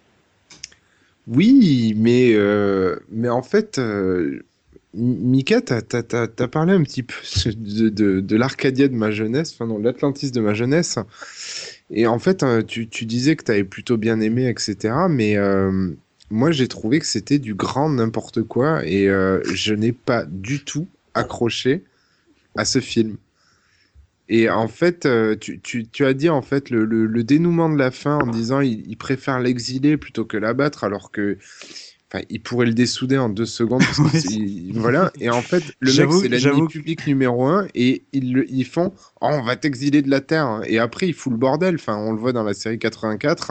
Oui, mais en fait, Mika, t'as parlé un petit peu de l'Arcadia de ma jeunesse, enfin non, l'Atlantis de ma jeunesse. Et en fait, tu disais que t'avais plutôt bien aimé, etc. Mais moi, j'ai trouvé que c'était du grand n'importe quoi et je n'ai pas du tout accroché à ce film. Et en fait, tu as dit en fait le dénouement de la fin en disant il préfère l'exiler plutôt que l'abattre, alors que il pourrait le dessouder en 2 secondes. Parce que voilà. Et en fait, le mec, c'est l'ennemi public numéro 1 et ils font on va t'exiler de la Terre. Et après, il fout le bordel. Enfin, on le voit dans la série 84.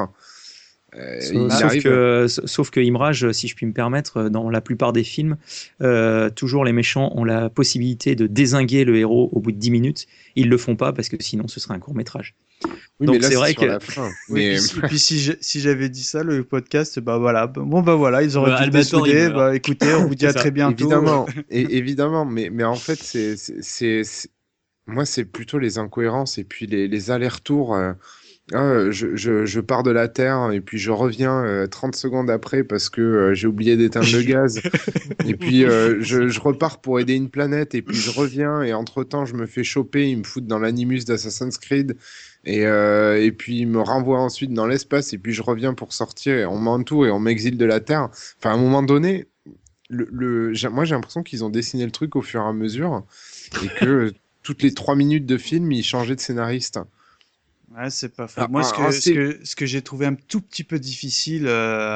Sauf que Imraj, si je puis me permettre, dans la plupart des films, toujours les méchants ont la possibilité de dézinguer le héros au bout de 10 minutes. Ils le font pas parce que sinon ce serait un court-métrage. Oui, donc c'est vrai que la fin. Et puis si j'avais dit ça, le podcast, voilà, ils auraient tout désoudé. Écoutez, on vous dit à très bientôt. Évidemment, mais en fait, moi, c'est plutôt les incohérences et puis les allers-retours. Je pars de la Terre et puis je reviens 30 secondes après parce que j'ai oublié d'éteindre le gaz. Et puis je repars pour aider une planète et puis je reviens et entre-temps je me fais choper, ils me foutent dans l'Animus d'Assassin's Creed et puis ils me renvoient ensuite dans l'espace et puis je reviens pour sortir et on m'entoure et on m'exile de la Terre. Enfin, à un moment donné, moi j'ai l'impression qu'ils ont dessiné le truc au fur et à mesure et que toutes les 3 minutes de film, ils changeaient de scénariste. Ouais, c'est pas faux. Moi, ce que j'ai trouvé un tout petit peu difficile,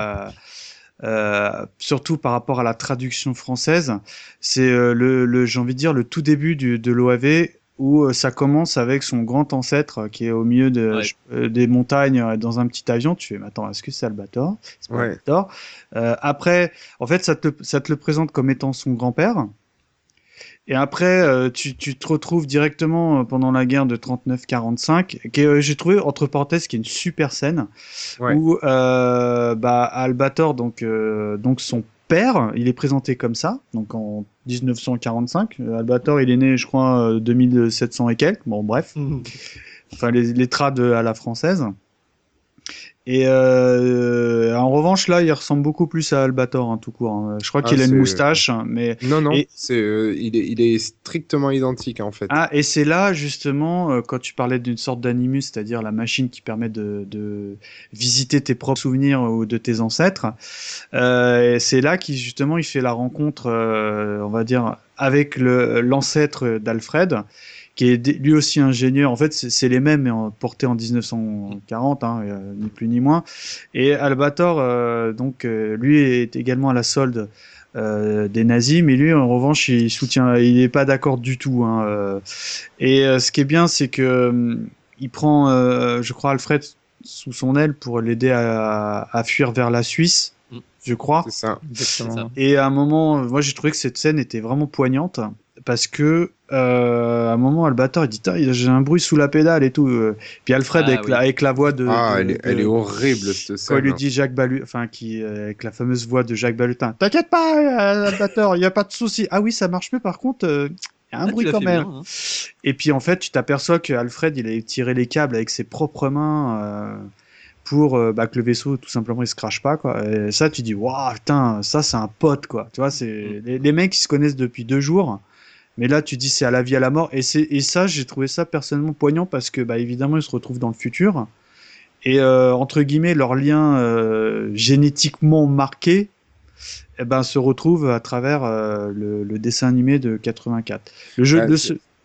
surtout par rapport à la traduction française, c'est j'ai envie de dire, le tout début de l'OAV où ça commence avec son grand ancêtre qui est au milieu des montagnes dans un petit avion. Tu fais, mais attends, est-ce que c'est Albator? C'est pas Albator. Après, en fait, ça te le présente comme étant son grand-père. Et après, tu te retrouves directement pendant la guerre de 39-45, que j'ai trouvé, entre parenthèses, qui est une super scène, où Albator, donc son père, il est présenté comme ça, donc en 1945. Albator, il est né, je crois, 2700 et quelques, bon bref, enfin les trades à la française. Et en revanche, là, il ressemble beaucoup plus à Albator, hein, tout court. Hein. Je crois qu'il a une moustache, mais non, il est strictement identique en fait. Ah, et c'est là justement quand tu parlais d'une sorte d'animus, c'est-à-dire la machine qui permet de visiter tes propres souvenirs ou de tes ancêtres. C'est là qu'il justement il fait la rencontre, on va dire, avec l'ancêtre d'Alfred, qui est lui aussi ingénieur. En fait, c'est les mêmes, mais portés en 1940, hein, ni plus ni moins. Et Albator, lui est également à la solde des nazis, mais lui, en revanche, il n'est pas d'accord du tout. Hein, et ce qui est bien, c'est que il prend, je crois, Alfred sous son aile pour l'aider à fuir vers la Suisse. Je crois. C'est ça. Exactement. Et à un moment, moi j'ai trouvé que cette scène était vraiment poignante parce que à un moment Albator il dit j'ai un bruit sous la pédale et tout. Puis Alfred avec la voix de elle est horrible cette scène. Quand il lui dit Jacques Balutin, enfin avec la fameuse voix de Jacques Balutin. T'inquiète pas Albator, il y a pas de souci. Ah oui, ça marche mieux par contre. Il y a un bruit quand même. Bien, hein. Et puis en fait, tu t'aperçois que Alfred il a tiré les câbles avec ses propres mains. Pour que le vaisseau tout simplement il se crache pas quoi. Et ça tu dis waouh putain, ça c'est un pote quoi. Tu vois, c'est les mecs qui se connaissent depuis 2 jours, mais là tu dis c'est à la vie à la mort. Et ça j'ai trouvé ça personnellement poignant parce que évidemment ils se retrouvent dans le futur et entre guillemets leur lien génétiquement marqué se retrouve à travers le dessin animé de 84. Le jeu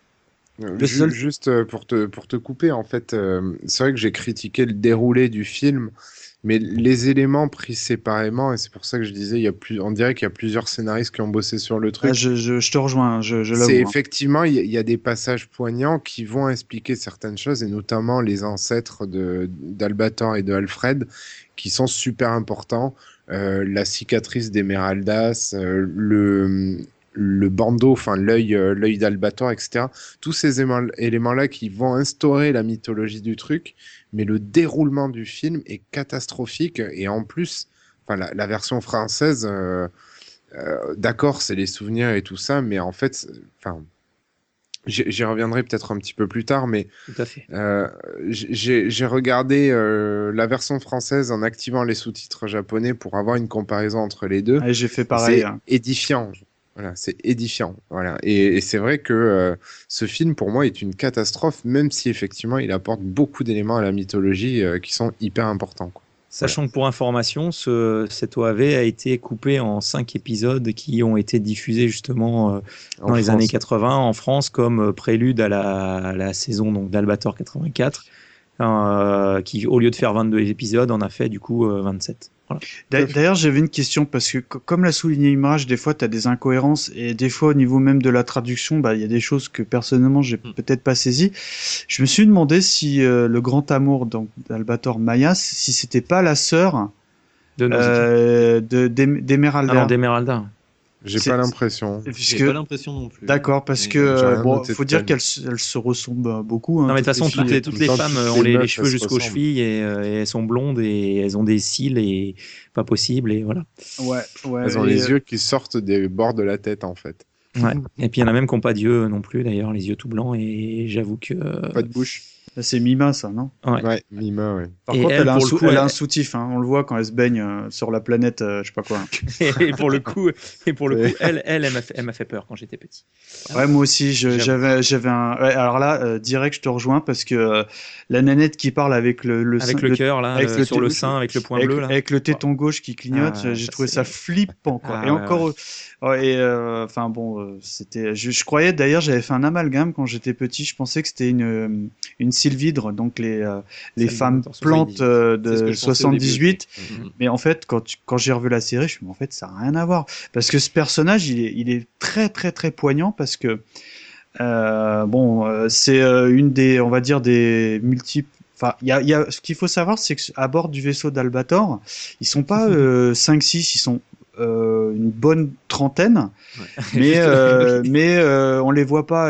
Juste pour te couper, en fait, c'est vrai que j'ai critiqué le déroulé du film, mais les éléments pris séparément, et c'est pour ça que je disais, on dirait qu'il y a plusieurs scénaristes qui ont bossé sur le truc. Je te rejoins, je l'avoue. C'est effectivement, il y a des passages poignants qui vont expliquer certaines choses, et notamment les ancêtres d'Albator et de Alfred, qui sont super importants. La cicatrice d'Emeraldas, le bandeau, enfin l'œil d'Albator, etc. Tous ces éléments-là qui vont instaurer la mythologie du truc, mais le déroulement du film est catastrophique. Et en plus, enfin la version française, d'accord, c'est les souvenirs et tout ça, mais en fait, enfin, j'y reviendrai peut-être un petit peu plus tard, mais tout à fait. J'ai regardé la version française en activant les sous-titres japonais pour avoir une comparaison entre les deux. J'ai fait pareil. C'est édifiant. Voilà, c'est édifiant. Voilà. Et c'est vrai que ce film, pour moi, est une catastrophe, même si effectivement, il apporte beaucoup d'éléments à la mythologie qui sont hyper importants, quoi. Sachant que pour information, cet OAV a été coupé en 5 épisodes qui ont été diffusés justement dans les années 80 en France comme prélude à la saison d'Albator 84, qui au lieu de faire 22 épisodes en a fait du coup 27. Voilà. D'ailleurs, j'avais une question parce que, comme l'a souligné Imraj, des fois, tu as des incohérences et des fois, au niveau même de la traduction, il y a des choses que personnellement, j'ai peut-être pas saisies. Je me suis demandé si le grand amour d'Albator Maya, si c'était pas la sœur d'Emeralda. Alors, d'Emeralda. J'ai pas l'impression. J'ai pas l'impression non plus. D'accord, parce que faut dire qu'elles se ressemblent beaucoup. Hein, non, mais de toute façon, toutes les femmes ont les cheveux jusqu'aux chevilles et elles sont blondes et elles ont des cils et pas possible et voilà. Ouais. Elles ont les yeux qui sortent des bords de la tête en fait. Ouais. Et puis il y en a même qui n'ont pas d'yeux non plus d'ailleurs, les yeux tout blancs et j'avoue que. Pas de bouche. C'est Mima, ça, non? Ouais, Mima, ouais. Par Et contre, elle a pour le coup, elle a un soutif, hein. On le voit quand elle se baigne sur la planète, je sais pas quoi. et pour le coup, elle m'a fait peur quand j'étais petit. Ouais, moi aussi, j'avais un. Ouais, alors là, direct, je te rejoins parce que la nanette qui parle avec le Avec le cœur là, avec sur le sein, avec le point avec, bleu là. avec le téton gauche qui clignote, Ah, j'ai ça, trouvé c'est- ça flippant, quoi. Ah, Et ouais, encore, ouais, et enfin bon, c'était. Je croyais d'ailleurs, j'avais fait un amalgame quand j'étais petit. Je pensais que c'était une sylvidre, donc les Celle de femmes Motor plantes 78. C'est ce que de je pensais au début 78. aussi. Mais en fait, quand j'ai revu la série, je me suis dit, en fait, ça n'a rien à voir. Parce que ce personnage, il est très, très, très poignant parce que, c'est une des, on va dire, des multiples. Enfin, ce qu'il faut savoir, c'est qu'à bord du vaisseau d'Albator, ils sont pas 5-6, ils sont une bonne trentaine, mais on les voit pas.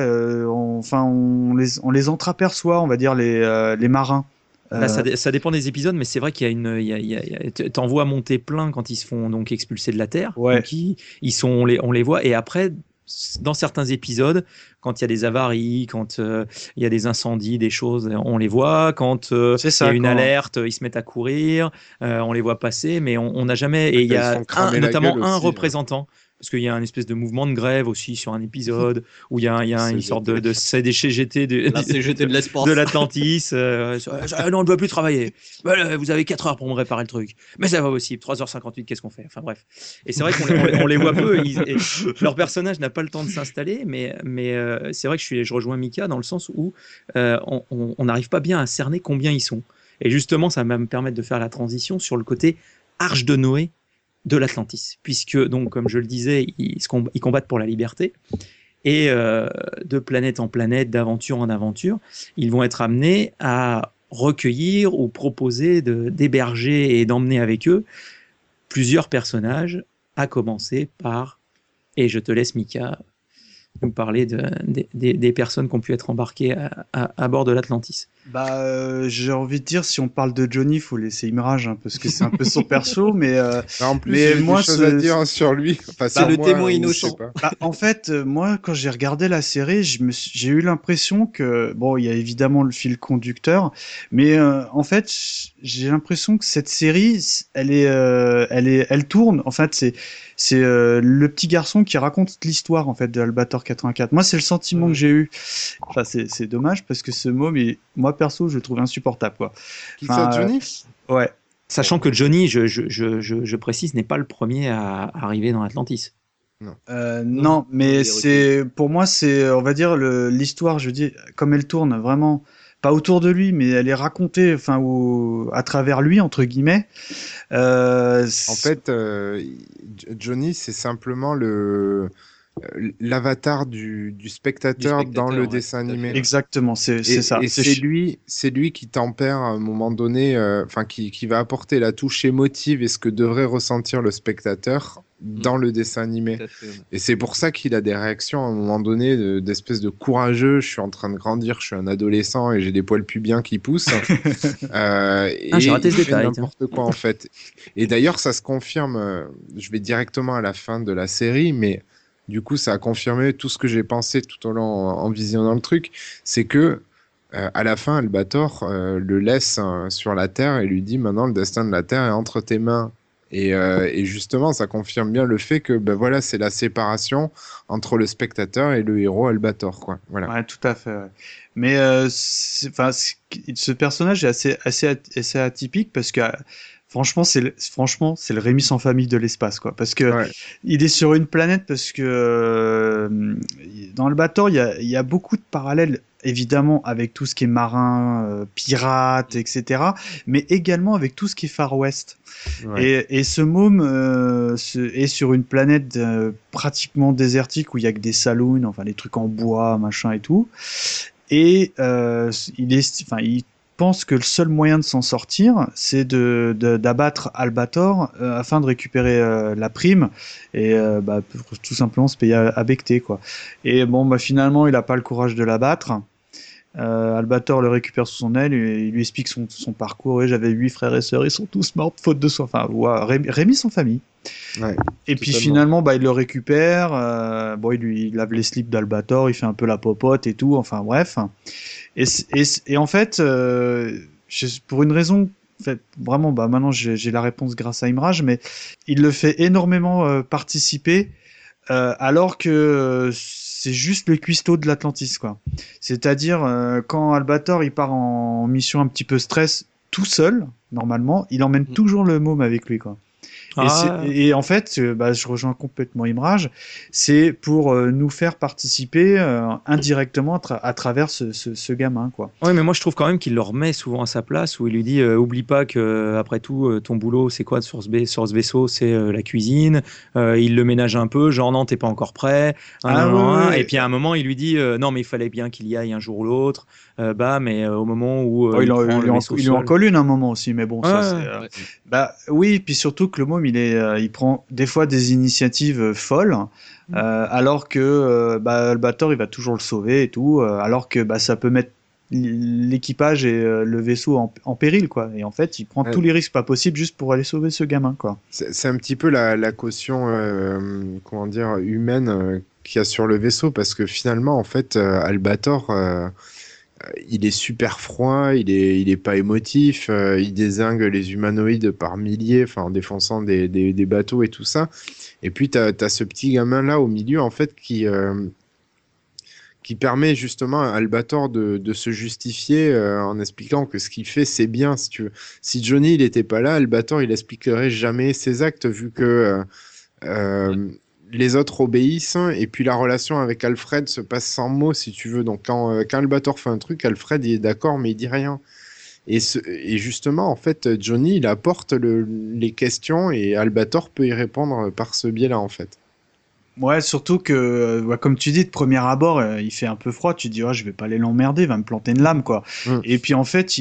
On les entreaperçoit, on va dire les marins. Bah, ça dépend des épisodes, mais c'est vrai qu'il y a t'en vois monter plein quand ils se font donc expulser de la Terre. Ouais. Donc on les voit. Et après, dans certains épisodes, quand il y a des avaries, quand il y a des incendies, des choses, on les voit. Quand C'est il y ça, a une quand- alerte, ils se mettent à courir. On les voit passer, mais on n'a jamais. Et il y Ils a se font cramer la notamment gueule un aussi, représentant. Parce qu'il y a un espèce de mouvement de grève aussi sur un épisode où il y a une CGT. sorte de CGT La CGT de l'espace. de l'Atlantis. Non, on ne veut plus travailler. Vous avez 4 heures pour me réparer le truc. Mais c'est pas possible. 3h58, qu'est-ce qu'on fait? Enfin bref. Et c'est vrai qu'on les voit peu. Leur personnage n'a pas le temps de s'installer, mais c'est vrai que je rejoins Mika dans le sens où on n'arrive pas bien à cerner combien ils sont. Et justement, ça va me permettre de faire la transition sur le côté Arche de Noé de l'Atlantis. Puisque, donc, comme je le disais, ils combattent pour la liberté. Et de planète en planète, d'aventure en aventure, ils vont être amenés à recueillir ou proposer d'héberger et d'emmener avec eux plusieurs personnages, à commencer par, et je te laisse Mika nous parler des personnes qui ont pu être embarquées à bord de l'Atlantis. Bah, j'ai envie de dire, si on parle de Johnny, faut laisser Imrage, hein, parce que c'est un peu son perso, mais En plus, mais j'ai moi, des choses à dire sur lui. Enfin, C'est sur le moi, témoin ou je innocent. sais pas. bah, en fait, moi, quand j'ai regardé la série, j'ai eu l'impression que, bon, il y a évidemment le fil conducteur, mais en fait, j'ai l'impression que cette série, elle tourne. En fait, c'est le petit garçon qui raconte l'histoire en fait de Albator 84. Moi, c'est le sentiment que j'ai eu. Enfin, c'est dommage parce que ce mot, mais moi perso, je le trouve insupportable, quoi. Qui Enfin, ça, Johnny Ouais. Sachant que Johnny, je précise, n'est pas le premier à arriver dans l'Atlantis. Non, mais il est pour moi, on va dire, l'histoire, je dis, comme elle tourne vraiment, pas autour de lui, mais elle est racontée, enfin, à travers lui, entre guillemets. En fait, Johnny, c'est simplement l'avatar du spectateur dans le ouais, dessin tout à animé. fait. exactement, c'est ça. Et c'est lui qui tempère à un moment donné, enfin qui va apporter la touche émotive et ce que devrait ressentir le spectateur dans le dessin animé. Tout à fait, ouais. Et c'est pour ça qu'il a des réactions à un moment donné d'espèce de courageux. Je suis en train de grandir, je suis un adolescent et j'ai des poils pubiens qui poussent. j'ai raté ce il fait détail, n'importe quoi en fait. Et d'ailleurs, ça se confirme. Je vais directement à la fin de la série, mais du coup, ça a confirmé tout ce que j'ai pensé tout au long en visionnant le truc. C'est que à la fin, Albator le laisse sur la Terre et lui dit maintenant le destin de la Terre est entre tes mains. Et justement, ça confirme bien le fait que ben voilà, c'est la séparation entre le spectateur et le héros Albator, quoi. Voilà. Ouais, tout à fait. Ouais. Mais ce personnage est assez atypique parce que franchement, c'est le Rémi sans famille de l'espace, quoi. Parce que Ouais. il est sur une planète parce que dans le Bator, il y a beaucoup de parallèles, évidemment, avec tout ce qui est marin, pirate, etc. Mais également avec tout ce qui est Far West. Ouais. Et ce môme est sur une planète pratiquement désertique où il y a que des saloons, enfin des trucs en bois, machin et tout. Et il pense que le seul moyen de s'en sortir, c'est d'abattre Albator afin de récupérer la prime et pour tout simplement se payer à becter, quoi. Et bon, bah finalement, il a pas le courage de l'abattre. Albator le récupère sous son aile et il lui explique son parcours. Et j'avais 8 frères et sœurs, ils sont tous morts faute de soin. Enfin, Rémi sans famille. Ouais, et puis totalement. finalement, il le récupère. Il lave les slips d'Albator, il fait un peu la popote et tout. Enfin bref. Et en fait, pour une raison, en fait, vraiment, maintenant j'ai la réponse grâce à Imraj, mais il le fait énormément participer, alors que c'est juste le cuistot de l'Atlantis, quoi. C'est-à-dire quand Albator il part en mission un petit peu stress tout seul, normalement, il emmène toujours le môme avec lui, quoi. Et en fait, je rejoins complètement Imraj, c'est pour nous faire participer indirectement à travers ce gamin, quoi. Oui, mais moi je trouve quand même qu'il le remet souvent à sa place, où il lui dit oublie pas que après tout ton boulot c'est quoi sur ce vaisseau, c'est la cuisine. Il le ménage un peu, genre non t'es pas encore prêt. Et puis à un moment il lui dit non mais il fallait bien qu'il y aille un jour ou l'autre. Mais au moment où il lui en colle une un moment aussi, mais bon, oui, puis surtout que le môme il prend des fois des initiatives folles, alors que Albator il va toujours le sauver et tout, alors que ça peut mettre l'équipage et le vaisseau en péril, quoi. Et en fait il prend tous les risques pas possibles juste pour aller sauver ce gamin, quoi. C'est un petit peu la caution comment dire humaine qu'il y a sur le vaisseau, parce que finalement en fait Albator il est super froid, il est pas émotif, il dézingue les humanoïdes par milliers, enfin en défonçant des bateaux et tout ça. Et puis t'as ce petit gamin là au milieu en fait qui permet justement à Albator de se justifier en expliquant que ce qu'il fait c'est bien, si tu veux. Si Johnny il était pas là, Albator il expliquerait jamais ses actes, vu que les autres obéissent, et puis la relation avec Alfred se passe sans mots, si tu veux. Donc quand Albator fait un truc, Alfred il est d'accord mais il dit rien. Et justement en fait Johnny il apporte les questions et Albator peut y répondre par ce biais-là en fait. Ouais, surtout que, comme tu dis, de premier abord, il fait un peu froid. Tu te dis, je vais pas aller l'emmerder, il va me planter une lame, quoi. Et puis en fait,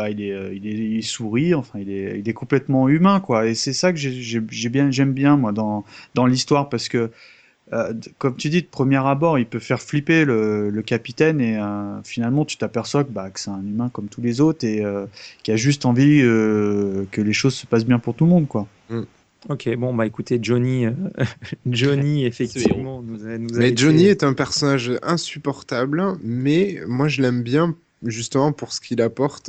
il sourit. Enfin, il est complètement humain, quoi. Et c'est ça que j'aime bien moi dans l'histoire, parce que comme tu dis, de premier abord, il peut faire flipper le capitaine, et finalement, tu t'aperçois que c'est un humain comme tous les autres, et qui a juste envie que les choses se passent bien pour tout le monde, quoi. Ok, bon, écoutez, Johnny, effectivement, nous a Mais Johnny est un personnage insupportable, mais moi je l'aime bien justement pour ce qu'il apporte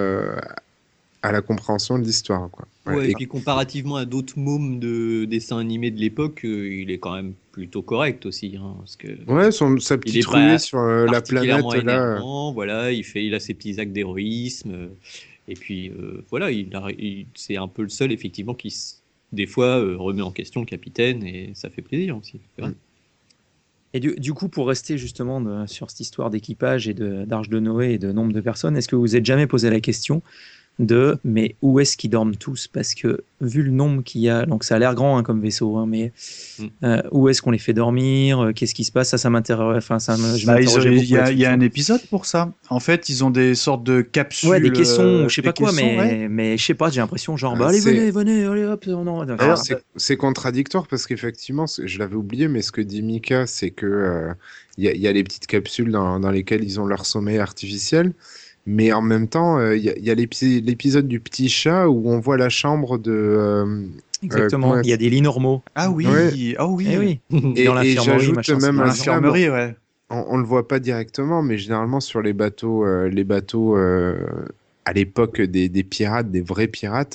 à la compréhension de l'histoire, quoi. Ouais, et puis comparativement à d'autres mômes de dessins animés de l'époque, il est quand même plutôt correct aussi, hein, parce que sa petite ruée sur la planète là. Voilà, il a ses petits actes d'héroïsme, et puis voilà, c'est un peu le seul effectivement qui des fois remet en question le capitaine, et ça fait plaisir aussi. Et du coup, pour rester justement sur cette histoire d'équipage et d'Arche de Noé et de nombre de personnes, est-ce que vous vous êtes jamais posé la question mais où est-ce qu'ils dorment tous? Parce que vu le nombre qu'il y a, donc ça a l'air grand comme vaisseau, hein, mais où est-ce qu'on les fait dormir? Qu'est-ce qui se passe? Ça m'intéresse. Enfin, il y a un épisode pour ça. En fait, ils ont des sortes de capsules. Ouais, des caissons, je sais pas quoi, mais je sais pas, j'ai l'impression genre allez, venez, allez hop. Non. Alors, c'est contradictoire, parce qu'effectivement, je l'avais oublié, mais ce que dit Mika, c'est que il y a les petites capsules dans lesquelles ils ont leur sommeil artificiel. Mais en même temps, il y a l'épisode du petit chat où on voit la chambre de... Exactement, il y a des lits normaux. Ah oui, oui. Et dans l'infirmerie, j'ajoute même dans l'infirmerie, ouais. On le voit pas directement, mais généralement sur les bateaux à l'époque des pirates, des vrais pirates,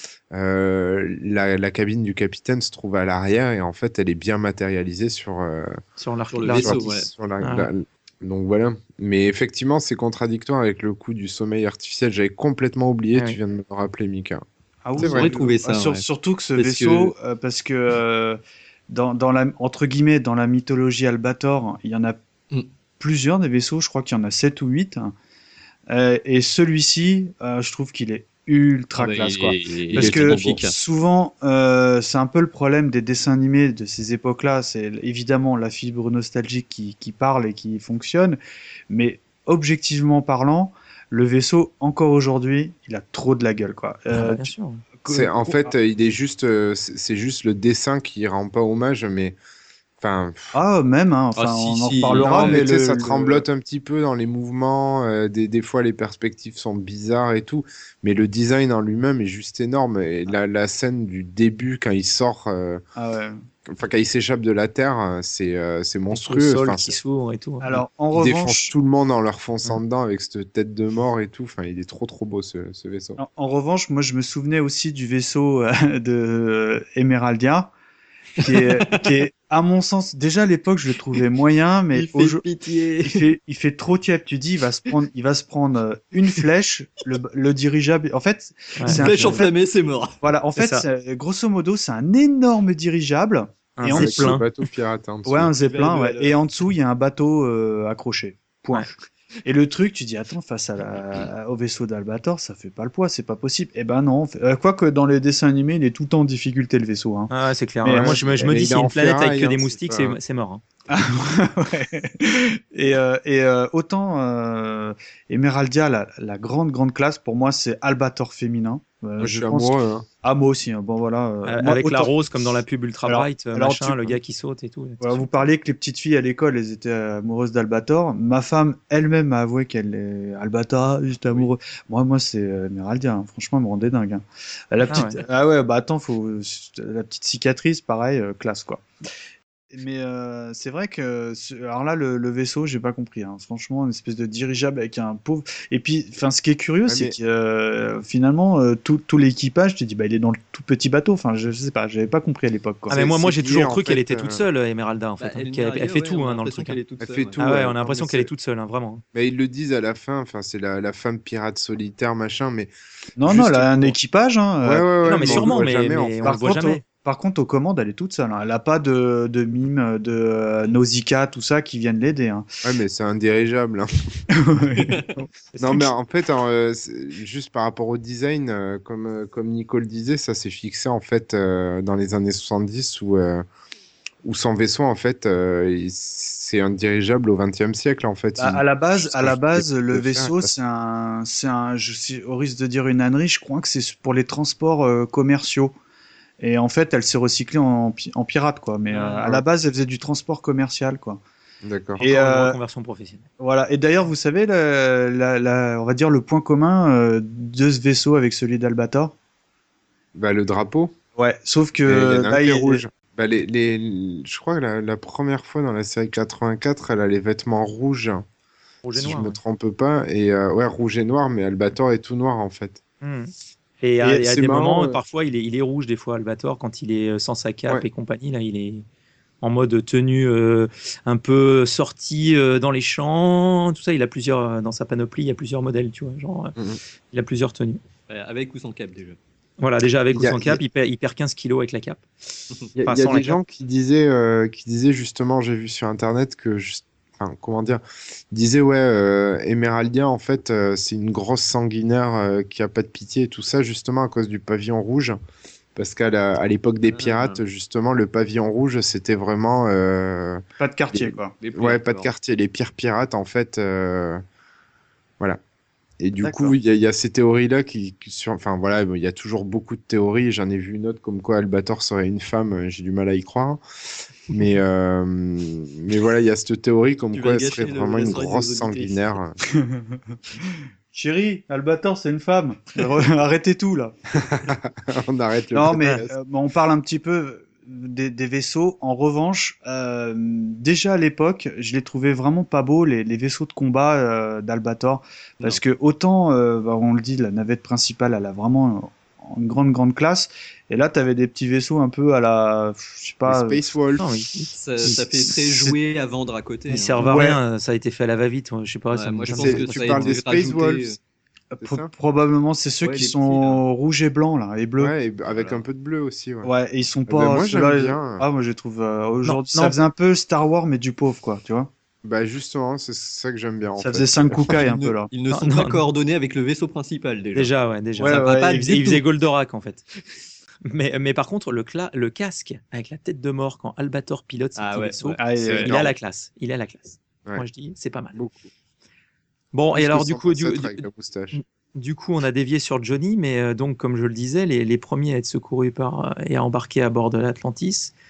la cabine du capitaine se trouve à l'arrière, et en fait elle est bien matérialisée sur le vaisseau. Donc voilà, mais effectivement c'est contradictoire avec le coup du sommeil artificiel. J'avais complètement oublié, tu viens de me rappeler, Mika. Ah oui, c'est vrai, trouver ça. Surtout que ce vaisseau, parce que dans la, entre guillemets, dans la mythologie Albator, il y en a plusieurs des vaisseaux, je crois qu'il y en a 7 ou 8. Et celui-ci, je trouve qu'il est ultra classe, quoi. Parce que souvent, c'est un peu le problème des dessins animés de ces époques-là. C'est évidemment la fibre nostalgique qui parle et qui fonctionne. Mais objectivement parlant, le vaisseau, encore aujourd'hui, il a trop de la gueule, quoi. Bien sûr. En fait, c'est juste le dessin qui rend pas hommage, mais même, hein, enfin, Ah, si, on en si. reparlera, Non, mais mais tu sais, ça le- tremblote un petit peu dans les mouvements. Des fois, les perspectives sont bizarres et tout. Mais le design en lui-même est juste énorme. Et la scène du début, quand il sort, Ah ouais. enfin, quand il s'échappe de la Terre, c'est Le monstrueux. sol Enfin, qui s'ouvre et tout. Alors, en il défonce revanche, tout le monde en leur fonçant dedans avec cette tête de mort et tout. Enfin, il est trop trop beau ce vaisseau. en revanche, moi, je me souvenais aussi du vaisseau de Emeraldia, qui est, à mon sens, déjà à l'époque, je le trouvais moyen, mais Il fait pitié. il fait trop tiède. Tu dis, il va se prendre une flèche, le dirigeable. En fait, Ouais. c'est Flèche enflammée, c'est mort. voilà, en C'est fait, ça. grosso modo, c'est un énorme dirigeable. Un Et en Avec dessous, le zeppelin. bateau pirate en dessous. ouais, un zeppelin, Ouais, ouais. ouais. Et en dessous, il y a un bateau accroché. Point. Et le truc, tu dis, attends, face au vaisseau d'Albator, ça fait pas le poids, c'est pas possible. Eh ben non. Quoique dans les dessins animés, il est tout le temps en difficulté, le vaisseau. Hein. Ah, c'est clair. Mais, Moi, je me mais dis, il c'est est en une planète avec ferraille, que des hein, moustiques, c'est pas- c'est mort. Hein. Ouais. Et autant Emeraldia, la grande classe, pour moi, c'est Albator féminin. Moi, je suis pense amoureux. Hein. Ah, moi aussi. Hein. Bon, voilà. Moi, Avec la autant- rose, comme dans la pub Ultra Alors- Bright, alors machin, tu- le gars qui saute et tout. Voilà, vous parliez que les petites filles à l'école, elles étaient amoureuses d'Albator. Ma femme elle-même a avoué qu'elle est Albator, juste amoureux. Moi, c'est Emeraldia. Hein. Franchement, elle me rendait dingue. Hein. La petite, ouais, bah attends, la petite cicatrice, pareil, classe quoi. Mais c'est vrai que alors là le vaisseau j'ai pas compris hein. Franchement une espèce de dirigeable avec un pauvre et puis enfin ce qui est curieux Ouais, c'est mais- que finalement tout l'équipage tu te dis bah il est dans le tout petit bateau enfin je sais pas j'avais pas compris à l'époque quoi. Ah, mais moi c'est j'ai lié, toujours en cru qu'elle fait, était toute seule, Emeralda, en fait. Bah, hein, elle qu'elle- est elle fait arrivée, tout ouais, on a hein, dans le l'impression truc. qu'elle Hein. est toute Elle seule, fait ouais. tout. Ah ouais, ouais. on a Non, l'impression mais qu'elle est c'est- toute seule, hein, vraiment. Mais ils le disent à la fin, enfin, c'est la femme pirate solitaire, machin, mais Non juste elle a un pour- équipage hein. ouais, ouais, Non, mais on sûrement, le voit mais jamais, en mais fait. on le voit jamais. Par contre, aux commandes, elle est toute seule. Hein. Elle n'a pas de mime, de Nausicaa, tout ça qui viennent l'aider. Hein. Ouais, mais c'est un dirigeable. Hein. Non, mais en fait, juste par rapport au design, comme Nicole disait, ça s'est fixé en fait dans les années 70 où son vaisseau, en fait, c'est un dirigeable au XXe siècle, en fait. Bah, à la base, il le peut vaisseau, faire, c'est un, je suis au risque de dire une ânerie, je crois que c'est pour les transports commerciaux. Et en fait, elle s'est recyclée en pirate, quoi. Mais à la base, elle faisait du transport commercial, quoi. D'accord. Et, Encore une reconversion professionnelle. Voilà. Et d'ailleurs, vous savez, on va dire le point commun de ce vaisseau avec celui d'Albator. Bah, le drapeau, Ouais. Sauf il y que en a un là, qui est il- rouge. Bah, je crois que la première fois dans la série 84, elle a les vêtements rouges, Rouge et si noir, je me ouais. trompe pas. Et ouais, rouge et noir, mais Albator est tout noir, en fait. Hmm. Et à c'est des marrant, moments, parfois, il est rouge, des fois, Albator, quand il est sans sa cape Ouais. et compagnie, là, il est en mode tenue un peu sortie dans les champs, tout ça. Il a plusieurs, dans sa panoplie, il y a plusieurs modèles, tu vois, genre, Mhm. il a plusieurs tenues. Avec ou sans cap déjà. Voilà, déjà avec Il ou y a- sans cap, il perd 15 kilos avec la cape. Il y a Enfin, sans la des gens qui disaient justement, j'ai vu sur internet que, enfin, comment dire, ils disaient ouais, Emeraldia en fait, c'est une grosse sanguinaire qui a pas de pitié et tout ça, justement à cause du pavillon rouge. Parce à l'époque des pirates, justement, le pavillon rouge, c'était vraiment. pas de quartier, quoi. Ouais, pas de quartier. Les pires pirates, en fait. Voilà. Et du D'accord. coup, il y a ces théories-là enfin, voilà, il y a toujours beaucoup de théories. J'en ai vu une autre comme quoi Albator serait une femme. J'ai du mal à y croire. Mais voilà, il y a cette théorie comme Tu quoi vas elle serait gâcher vraiment la une soirée grosse des auditeurs. sanguinaire. Chérie, Albator, c'est une femme. Arrêtez tout, là. On arrête le Non, mais podcast. on parle un petit peu des vaisseaux. En revanche, déjà à l'époque, je les trouvais vraiment pas beaux, les vaisseaux de combat d'Albator. Parce que autant, on le dit, la navette principale, elle a vraiment une grande classe. Et là, t'avais des petits vaisseaux un peu à la... Je sais pas... Les Space Wolf. Non, mais Ça fait très jouer à vendre à côté. ils hein. servent à Ouais. rien, ça a été fait à la va-vite. Je sais pas, Ouais, ça me- moi, je ça me- pense que Tu ça a parles été des Space rajouté, Wolves. C'est ça Probablement, c'est ceux Ouais, qui les sont petits, là. rouges et blancs, là, et bleus. Ouais, et avec Voilà. un peu de bleu aussi. Ouais. Ouais, et ils sont ben, pas... moi, j'aime ceux-là, bien. Ah, moi, je les trouve... aujourd'hui, Non, ça non. faisait un peu Star Wars, mais du pauvre, quoi, tu vois. Bah justement, c'est ça que j'aime bien. En Ça fait. faisait 5 Kukai, un Ils peu, ne- là. Ils ne Non, sont non, pas non. coordonnés avec le vaisseau principal déjà. Déjà, ouais, déjà. Ouais, Ça va pas, Il il faisait faisait tout. Goldorak en fait. Mais par contre, le casque avec la tête de mort quand Albator pilote ses Ah petits ouais, vaisseaux, ouais. Ah, et, C'est il a énorme. la classe. Il a la classe. Ouais. Moi je dis, c'est pas mal. Beaucoup. Bon, et Plus alors que du coup, 127 avec la moustache. du coup, on a dévié sur Johnny, mais donc comme je le disais, les premiers à être secourus et à embarquer à bord de l'Atlantis,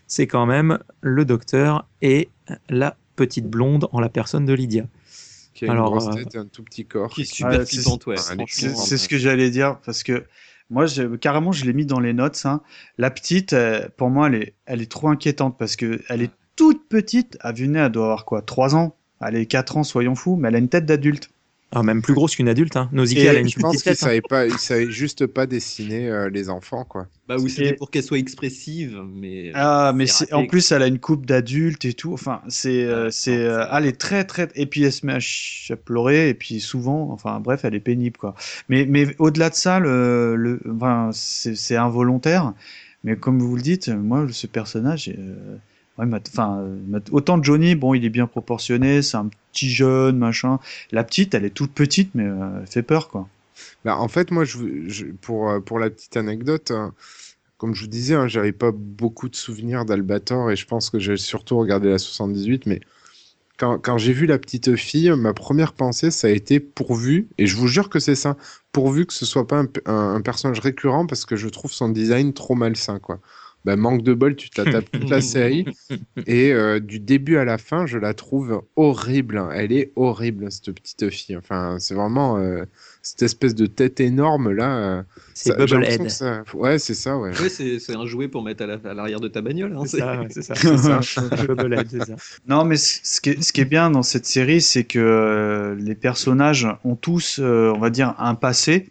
c'est quand même le docteur et la petite blonde en la personne de Lydia. Qui a une Alors, grosse tête et un tout petit corps. Qui est super c'est- flippante, ouais. elle est franchement. C'est ce que j'allais dire, parce que moi, carrément, je l'ai mis dans les notes. Hein. La petite, pour moi, elle est trop inquiétante, parce que elle est toute petite. À vue nez, elle doit avoir quoi, 3 ans? Elle est 4 ans, soyons fous, mais elle a une tête d'adulte. ah, même plus grosse qu'une adulte. Hein. Nausicaa, Et elle a une Je pense petite qu'ils tête. Hein. ne savaient juste pas dessiner les enfants, quoi. Bah oui, c'était Et- pour qu'elle soit expressive, mais. Ah, mais c'est en raté, plus, elle a une coupe d'adulte et tout. Enfin, Ouais, elle est très, très. Et puis, elle se met à pleurer. Et puis, souvent, enfin, bref, elle est pénible, quoi. Mais au-delà de ça, enfin, c'est involontaire. Mais comme vous le dites, moi, ce personnage, ouais, autant Johnny, bon, il est bien proportionné, c'est un petit jeune, machin. La petite, elle est toute petite, mais elle fait peur, quoi. Bah, en fait, moi, pour la petite anecdote, hein, comme je vous disais, hein, j'avais pas beaucoup de souvenirs d'Albator et je pense que j'ai surtout regardé la 78. Mais quand j'ai vu la petite fille, ma première pensée, ça a été pourvu, et je vous jure que c'est ça, pourvu que ce soit pas un personnage récurrent parce que je trouve son design trop malsain, quoi. Bah, manque de bol, tu te la tapes toute la série et du début à la fin, je la trouve horrible. Elle est horrible, cette petite fille. Enfin, c'est vraiment cette espèce de tête énorme là. C'est J'ai l'impression Bubblehead. que ça- Ouais, c'est ça, ouais. Ouais, c'est un jouet pour mettre à l'arrière de ta bagnole. Hein, C'est ça, ouais, c'est ça. C'est ça. Bubblehead, c'est ça. Non, mais ce qui est bien dans cette série, c'est que les personnages ont tous, on va dire, un passé.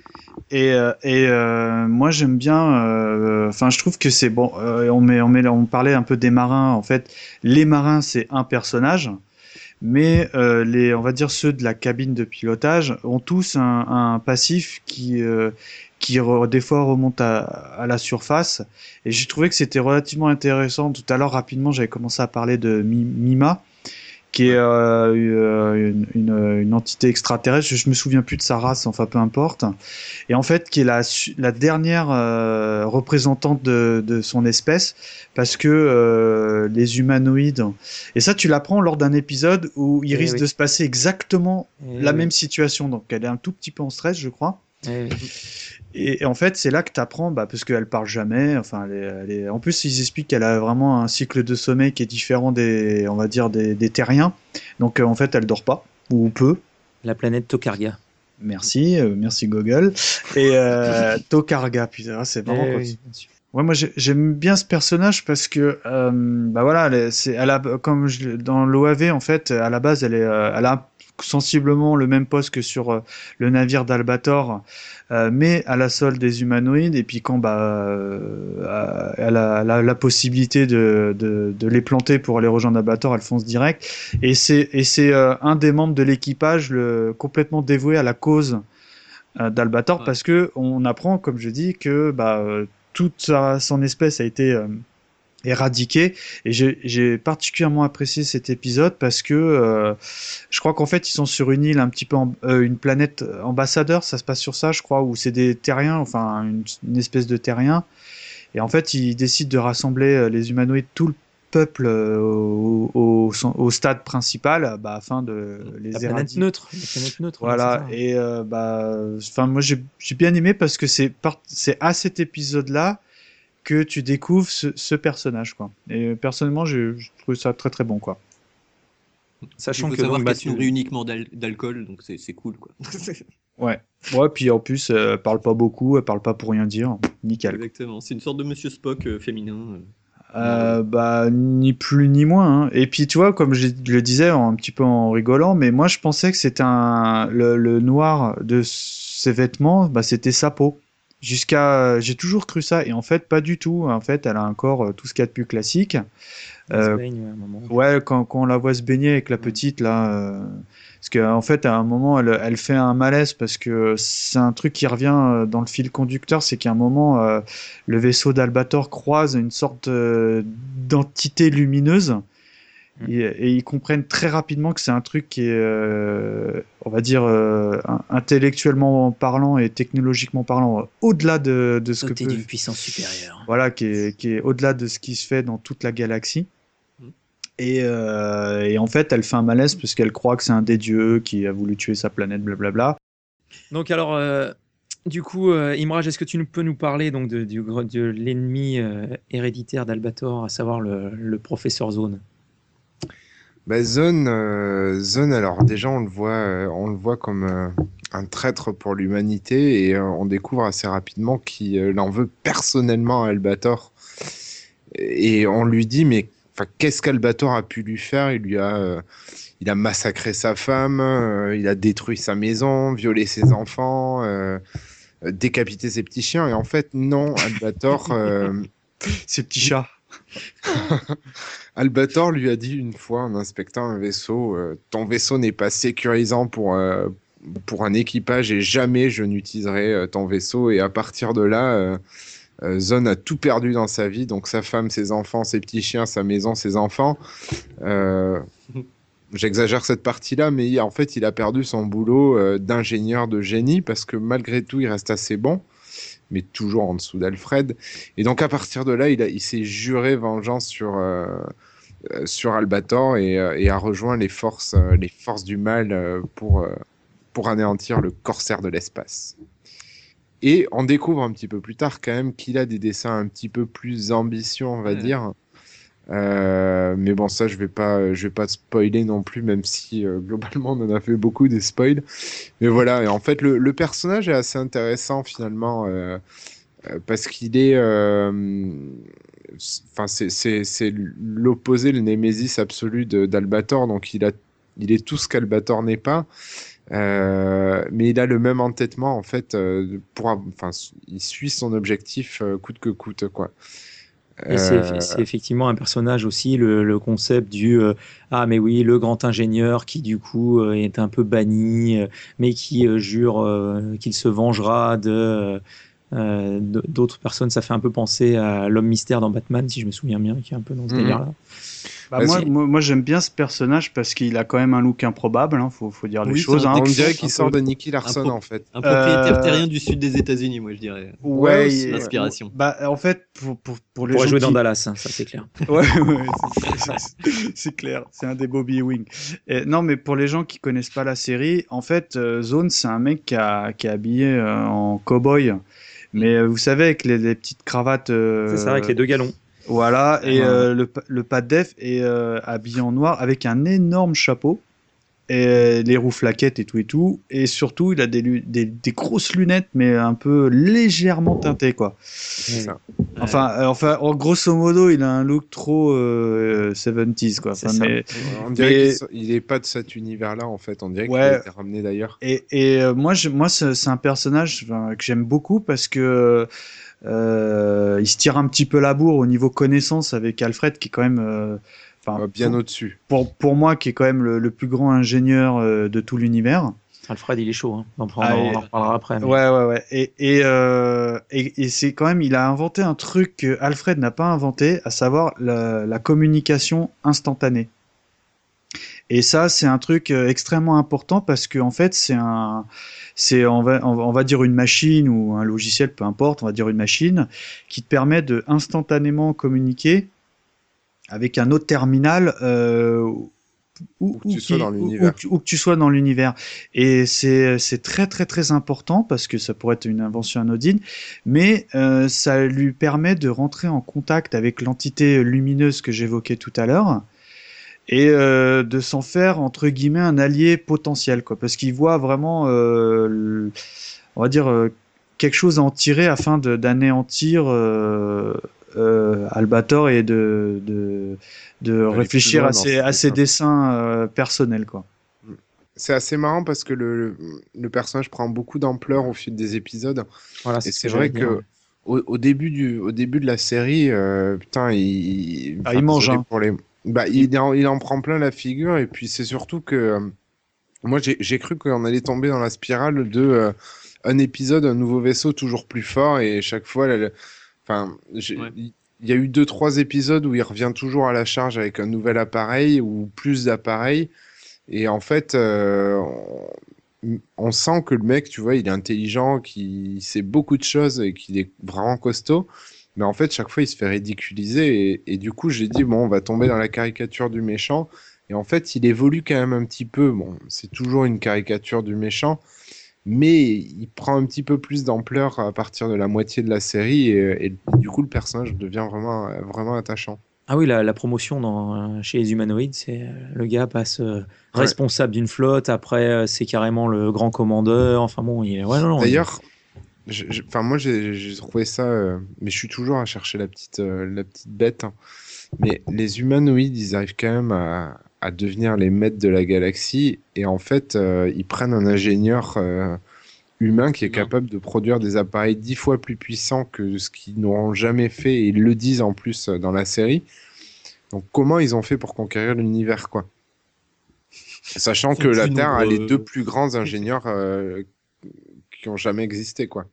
Moi, j'aime bien. Enfin, je trouve que c'est bon. On parlait un peu des marins. En fait, les marins, c'est un personnage. Mais on va dire ceux de la cabine de pilotage ont tous un passif qui des fois remonte à la surface. Et j'ai trouvé que c'était relativement intéressant. Tout à l'heure, rapidement, j'avais commencé à parler de Mima, qui est une entité extraterrestre. Je me souviens plus de sa race, enfin peu importe. Et en fait, qui est la dernière représentante de son espèce, parce que les humanoïdes. Et ça, tu l'apprends lors d'un épisode où il risque oui. de se passer exactement Eh la oui. même situation. Donc, elle est un tout petit peu en stress, je crois. Eh oui. Et en fait, c'est là que tu apprends, parce qu'elle parle jamais. Enfin, en plus, ils expliquent qu'elle a vraiment un cycle de sommeil qui est différent on va dire, des terriens. Donc, en fait, elle dort pas, ou peu. La planète Tokarga. Merci, merci Google. Et Tokarga, putain, c'est vraiment. Eh quoi. oui, bien sûr. Ouais, moi j'aime bien ce personnage parce que bah voilà, dans l'OAV en fait, à la base elle a sensiblement le même poste que sur le navire d'Albator, mais à la solde des humanoïdes. Et puis quand elle a la possibilité de les planter pour aller rejoindre Albator, elle fonce direct. Et c'est un des membres de l'équipage complètement dévoué à la cause d'Albator, Ouais. parce que on apprend, comme je dis, que toute son espèce a été éradiquée. Et j'ai particulièrement apprécié cet épisode parce que je crois qu'en fait ils sont sur une île un petit peu une planète ambassadeur, ça se passe sur ça je crois, où c'est des terriens, enfin une espèce de terrien. Et en fait ils décident de rassembler les humanoïdes, tout le peuple au stade principal, afin de les La planète éradiquer. neutre. La planète neutre. Voilà, c'est ça. et enfin moi j'ai bien aimé parce que c'est à cet épisode-là que tu découvres ce personnage, quoi. Et personnellement, je trouve ça très très bon, quoi. Il Sachant faut que savoir donc, qu'elle se nourrit uniquement d'alcool, donc c'est cool, quoi. Ouais. Ouais, puis en plus, elle parle pas beaucoup, elle parle pas pour rien dire, nickel. Exactement, c'est une sorte de Monsieur Spock féminin. Ni plus ni moins. Hein. Et puis tu vois, comme je le disais un petit peu en rigolant, mais moi je pensais que c'était le noir de ses vêtements, c'était sa peau. J'ai toujours cru ça, et en fait pas du tout. En fait, elle a un corps tout ce qu'il y a de plus classique. elle se baigne, à un moment. Ouais, quand on la voit se baigner avec la petite là, parce qu'en fait à un moment elle fait un malaise, parce que c'est un truc qui revient dans le fil conducteur, c'est qu'à un moment le vaisseau d'Albator croise une sorte d'entité lumineuse. Et ils comprennent très rapidement que c'est un truc qui est, on va dire, intellectuellement parlant et technologiquement parlant, au-delà de ce que Doté peut... d'une puissance supérieure. Voilà, qui est au-delà de ce qui se fait dans toute la galaxie. Et en fait, elle fait un malaise parce qu'elle croit que c'est un des dieux qui a voulu tuer sa planète, blablabla. Donc alors, Du coup, Imraj, est-ce que tu peux nous parler donc de l'ennemi héréditaire d'Albator, à savoir le professeur Zone? Bah, Zone, alors déjà on le voit comme un traître pour l'humanité et on découvre assez rapidement qu'il en veut personnellement à Albator. Et on lui dit, mais enfin, qu'est-ce qu'Albator a pu lui faire? Il a massacré sa femme, il a détruit sa maison, violé ses enfants, décapité ses petits chiens. Et en fait, non, Albator, Ces petits chats. Albator lui a dit une fois en inspectant un vaisseau, ton vaisseau n'est pas sécurisant pour un équipage et jamais je n'utiliserai ton vaisseau. Et à partir de là, Zone a tout perdu dans sa vie, donc sa femme, ses enfants, ses petits chiens, sa maison, ses enfants. J'exagère cette partie-là, mais en fait, il a perdu son boulot d'ingénieur de génie parce que malgré tout, il reste assez bon, mais toujours en dessous d'Alfred. Et donc, à partir de là, il s'est juré vengeance sur Albator et a rejoint les forces du mal pour anéantir le corsaire de l'espace. Et on découvre un petit peu plus tard quand même qu'il a des dessins un petit peu plus ambitieux, on va dire. Mais bon, ça, je vais pas spoiler non plus, même si globalement on en a fait beaucoup des spoils. Mais voilà, et en fait, le personnage est assez intéressant finalement parce qu'il est, enfin, c'est l'opposé, le némésis absolu d'Albator. Donc il est tout ce qu'Albator n'est pas. Mais il a le même entêtement en fait enfin, il suit son objectif coûte que coûte quoi. Et c'est effectivement un personnage aussi, le concept du ah mais oui, le grand ingénieur qui du coup est un peu banni, mais qui jure qu'il se vengera d'autres personnes. Ça fait un peu penser à l'homme mystère dans Batman, si je me souviens bien, qui est un peu dans ce délire-là. Bah, moi j'aime bien ce personnage parce qu'il a quand même un look improbable, hein, faut dire les Oui, choses. c'est On dirait qu'il sort de Nicky Larson en fait. Un propriétaire terrien du sud des États-Unis, moi je dirais. Ouais, l'inspiration. Bah en fait pour les Pour gens jouer qui... dans Dallas, hein, ça c'est clair. Ouais, c'est clair, c'est un des Bobby Ewing. Non, mais pour les gens qui connaissent pas la série, en fait, Zone, c'est un mec qui est habillé en cow-boy, mais vous savez, avec les petites cravates. C'est ça, avec les deux galons. Voilà, et le pas de def est habillé en noir avec un énorme chapeau, et les roues flaquettes et tout, et surtout il a des grosses lunettes, mais un peu légèrement teintées, quoi. C'est ça. Enfin, en grosso modo, il a un look trop 70s, quoi. Enfin, mais, On dirait qu'il est pas de cet univers-là en fait. On dirait qu'il a été ramené d'ailleurs. Et moi, c'est un personnage que j'aime beaucoup parce que il se tire un petit peu la bourre au niveau connaissance avec Alfred, qui est quand même bien au-dessus. Pour moi, qui est quand même le plus grand ingénieur de tout l'univers. Alfred, il est chaud, hein. On en reparlera après. Mais... Ouais. Et c'est quand même, il a inventé un truc que Alfred n'a pas inventé, à savoir la communication instantanée. Et ça, c'est un truc extrêmement important parce que en fait, on va dire une machine ou un logiciel, peu importe, on va dire une machine qui te permet de instantanément communiquer avec un autre terminal où que tu sois dans l'univers. Et c'est très très très important parce que ça pourrait être une invention anodine, mais ça lui permet de rentrer en contact avec l'entité lumineuse que j'évoquais tout à l'heure. Et de s'en faire entre guillemets un allié potentiel, quoi, parce qu'il voit vraiment, on va dire quelque chose à en tirer afin d'anéantir Albator et de réfléchir à ses dessins personnels, quoi. C'est assez marrant parce que le personnage prend beaucoup d'ampleur au fil des épisodes. Voilà, et c'est vrai que au début de la série, putain, il mange. Hein. Il en prend plein la figure, et puis c'est surtout que moi j'ai cru qu'on allait tomber dans la spirale de un épisode, un nouveau vaisseau toujours plus fort, et chaque fois, il y a eu 2-3 épisodes où il revient toujours à la charge avec un nouvel appareil ou plus d'appareils, et en fait on sent que le mec, tu vois, il est intelligent, qu'il sait beaucoup de choses et qu'il est vraiment costaud. Mais en fait, chaque fois, il se fait ridiculiser. Et du coup, j'ai dit, bon, on va tomber dans la caricature du méchant. Et en fait, il évolue quand même un petit peu. Bon, c'est toujours une caricature du méchant. mais il prend un petit peu plus d'ampleur à partir de la moitié de la série, et du coup, le personnage devient vraiment attachant. Ah oui, la promotion chez les humanoïdes, c'est le gars passe responsable d'une flotte, après c'est carrément le grand commandeur. Enfin bon, ouais, non, D'ailleurs, moi j'ai trouvé ça, mais je suis toujours à chercher la petite bête, hein. Mais les humanoïdes, ils arrivent quand même à devenir les maîtres de la galaxie, et en fait, ils prennent un ingénieur humain qui est capable de produire des appareils 10 fois plus puissants que ce qu'ils n'auront jamais fait, et ils le disent en plus dans la série. Donc comment ils ont fait pour conquérir l'univers, quoi? Sachant que la Terre a les 2 plus grands ingénieurs qui ont jamais existé, quoi.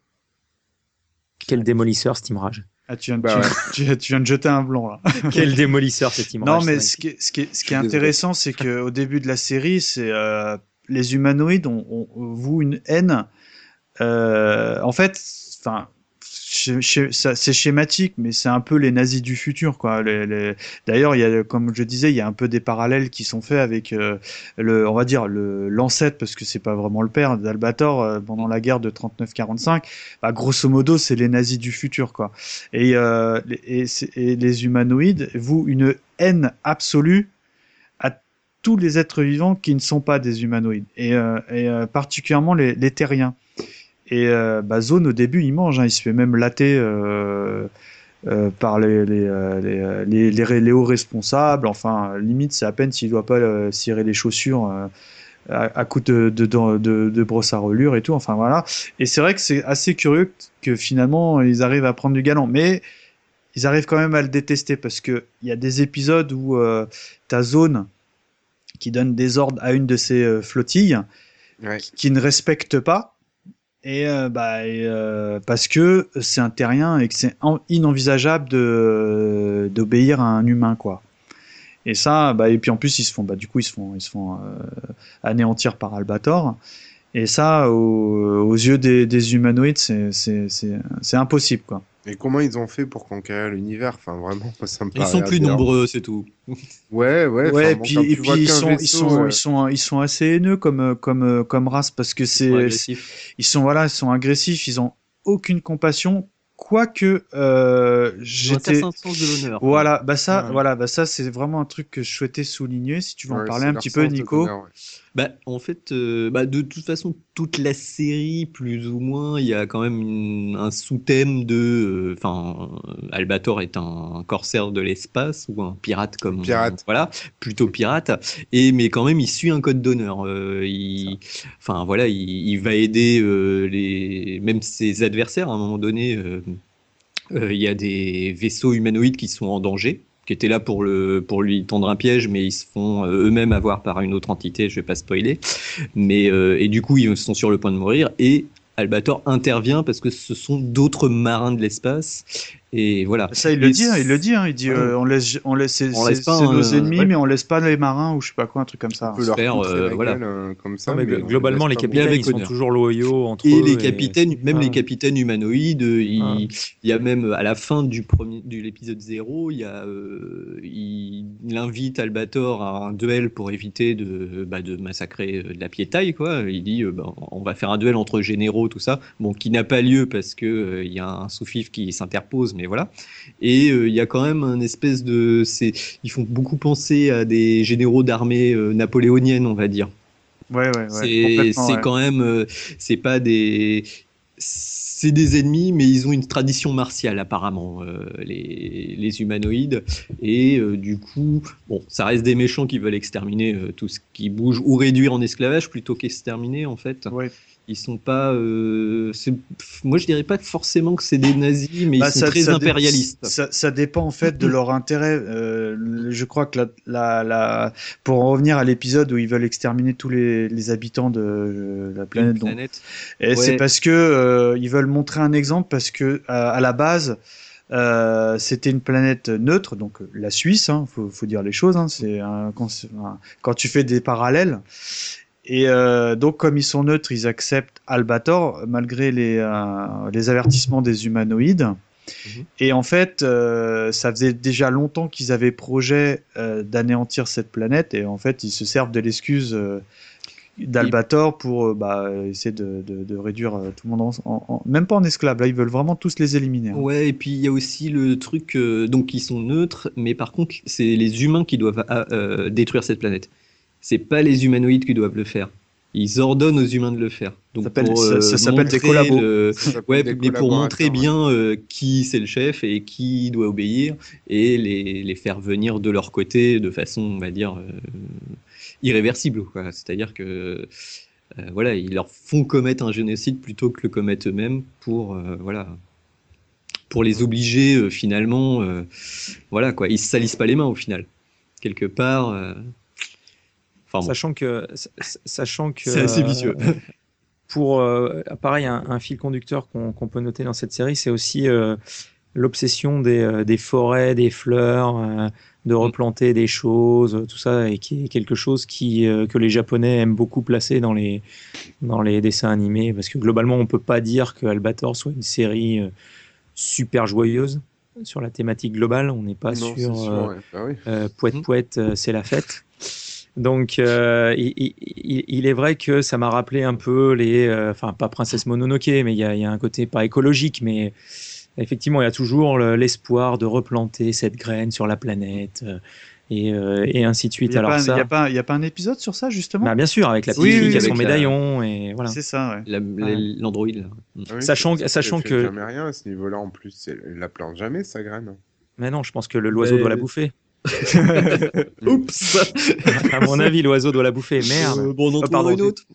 Quel démolisseur, cet Imrage. Ah, tu viens de jeter un blanc, là. Quel démolisseur, cet Imrage. Non, mais ce qui est intéressant, c'est qu'au début de la série, c'est les humanoïdes ont voué une haine. En fait, enfin, c'est schématique, mais c'est un peu les nazis du futur, quoi. D'ailleurs, il y a, comme je disais, il y a un peu des parallèles qui sont faits avec on va dire l'ancêtre, parce que c'est pas vraiment le père d'Albator pendant la guerre de 39-45. Bah, grosso modo, c'est les nazis du futur, quoi. Et les humanoïdes vouent une haine absolue à tous les êtres vivants qui ne sont pas des humanoïdes, et particulièrement les terriens. Et Zone, au début, il mange, hein, il se fait même latter par les hauts responsables. Enfin, limite, c'est à peine s'il doit pas cirer les chaussures à coups de brosse à relure et tout. Enfin, voilà. Et c'est vrai que c'est assez curieux que finalement, ils arrivent à prendre du galon. Mais ils arrivent quand même à le détester, parce qu'il y a des épisodes où t'as Zone qui donne des ordres à une de ses flottilles qui ne respecte pas. Et parce que c'est un terrien et que c'est inenvisageable d'obéir à un humain, quoi. Et ça, et puis en plus ils se font anéantir par Albator. Et ça, aux yeux des humanoïdes, c'est impossible, quoi. Et comment ils ont fait pour conquérir l'univers? Enfin, vraiment, ça me paraît. Ils sont plus nombreux, c'est tout. Ouais. Et puis ils sont assez haineux comme race, parce que ils sont agressifs, ils ont aucune compassion. Quoique j'étais un sens de l'honneur. Voilà, ça c'est vraiment un truc que je souhaitais souligner. Si tu veux en parler un petit peu, Nico. En fait, de toute façon, toute la série, plus ou moins, il y a quand même un sous-thème de. Albator est un corsaire de l'espace, ou un pirate comme. Voilà, plutôt pirate. Mais quand même, il suit un code d'honneur. Il va aider même ses adversaires à un moment donné. Il y a des vaisseaux humanoïdes qui sont en danger, qui étaient là pour lui tendre un piège, mais ils se font eux-mêmes avoir par une autre entité, je vais pas spoiler. Et du coup, ils sont sur le point de mourir, et Albator intervient parce que ce sont d'autres marins de l'espace. Et voilà. Ça, il le dit, il dit on laisse c'est nos ennemis, mais on laisse pas les marins, ou je sais pas quoi, un truc comme ça. On peut leur faire comme ça. Mais globalement, les capitaines, ils sont toujours loyaux entre eux. Et les capitaines, les capitaines humanoïdes, il y a même à la fin de l'épisode 0, il invite Albator à un duel pour éviter de massacrer de la piétaille, quoi. Il dit on va faire un duel entre généraux, tout ça. Bon, qui n'a pas lieu parce que il y a un sous-fifre qui s'interpose, mais voilà. Et il y a quand même un espèce ils font beaucoup penser à des généraux d'armée napoléonienne, on va dire. Ouais. C'est quand même, c'est pas des ennemis, mais ils ont une tradition martiale apparemment, les humanoïdes. Et du coup, bon, ça reste des méchants qui veulent exterminer tout ce qui bouge, ou réduire en esclavage plutôt qu'exterminer, en fait. Ouais. Ils sont pas. Moi, je dirais pas forcément que c'est des nazis, mais ils sont très impérialistes. Ça dépend en fait de leur intérêt. Je crois que pour en revenir à l'épisode où ils veulent exterminer tous les habitants de la planète. Et c'est parce que ils veulent montrer un exemple, parce que à la base. C'était une planète neutre, donc la Suisse, hein, faut dire les choses. Hein, quand tu fais des parallèles. Et donc, comme ils sont neutres, ils acceptent Albator malgré les avertissements des humanoïdes. Et en fait, ça faisait déjà longtemps qu'ils avaient projet d'anéantir cette planète, et en fait, ils se servent de l'excuse d'Albator pour essayer de réduire tout le monde même pas en esclaves. Là, ils veulent vraiment tous les éliminer. Hein. Ouais, et puis il y a aussi le truc, donc ils sont neutres, mais par contre, c'est les humains qui doivent détruire cette planète. C'est pas les humanoïdes qui doivent le faire. Ils ordonnent aux humains de le faire. Donc ça s'appelle des collabos. Mais pour montrer bien qui c'est le chef et qui doit obéir, et les faire venir de leur côté de façon, on va dire, irréversible. Quoi. C'est-à-dire que voilà, ils leur font commettre un génocide plutôt que le commettre eux-mêmes pour les obliger finalement. Voilà quoi, ils se salissent pas les mains au final. Quelque part. Enfin, sachant que c'est assez vicieux. Pour pareil, un fil conducteur qu'on peut noter dans cette série, c'est aussi l'obsession des forêts, des fleurs, de replanter des choses, tout ça, et qui est quelque chose que les Japonais aiment beaucoup placer dans les dessins animés, parce que globalement, on peut pas dire que Albator soit une série super joyeuse sur la thématique globale. On n'est pas sur Pouette Pouette, c'est la fête. Donc, il est vrai que ça m'a rappelé un peu enfin, pas Princesse Mononoke, mais il y a un côté pas écologique, mais effectivement, il y a toujours l'espoir de replanter cette graine sur la planète, et ainsi de suite. Il n'y a pas un épisode sur ça, justement? Bien sûr, avec la petite fille qui a son médaillon, et voilà. C'est ça, ouais. L'android, là. Oui, sachant que fait jamais rien à ce niveau-là, en plus. Elle la plante jamais, sa graine. Mais non, je pense que l'oiseau doit la bouffer. Oups. À mon avis, l'oiseau doit la bouffer. Merde. Bon, on en trouve une autre.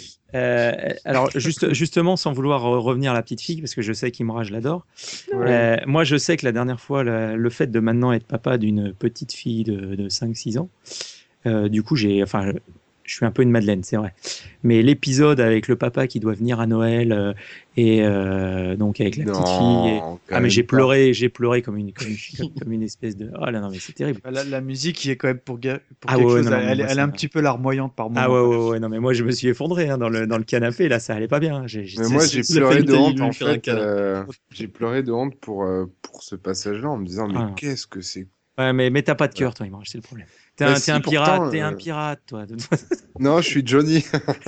Alors, justement, sans vouloir revenir à la petite fille, parce que je sais qu'Imra, je l'adore. Ouais. Moi, je sais que la dernière fois, le fait de maintenant être papa d'une petite fille de 5-6 ans, du coup, je suis un peu une madeleine, c'est vrai. Mais l'épisode avec le papa qui doit venir à Noël et donc avec la petite fille. Mais j'ai pleuré comme une espèce de. Oh là non, mais c'est terrible. La musique qui est quand même pour quelque chose. Elle est un petit peu larmoignante par moment. Ah ouais, non, mais moi je me suis effondré dans le canapé, là, ça allait pas bien. Mais moi j'ai pleuré de honte en fait. J'ai pleuré de honte pour ce passage-là en me disant mais qu'est-ce que c'est. Ouais, mais t'as pas de cœur, toi, Imran, c'est le problème. T'es un pirate, toi. Non, je suis Johnny.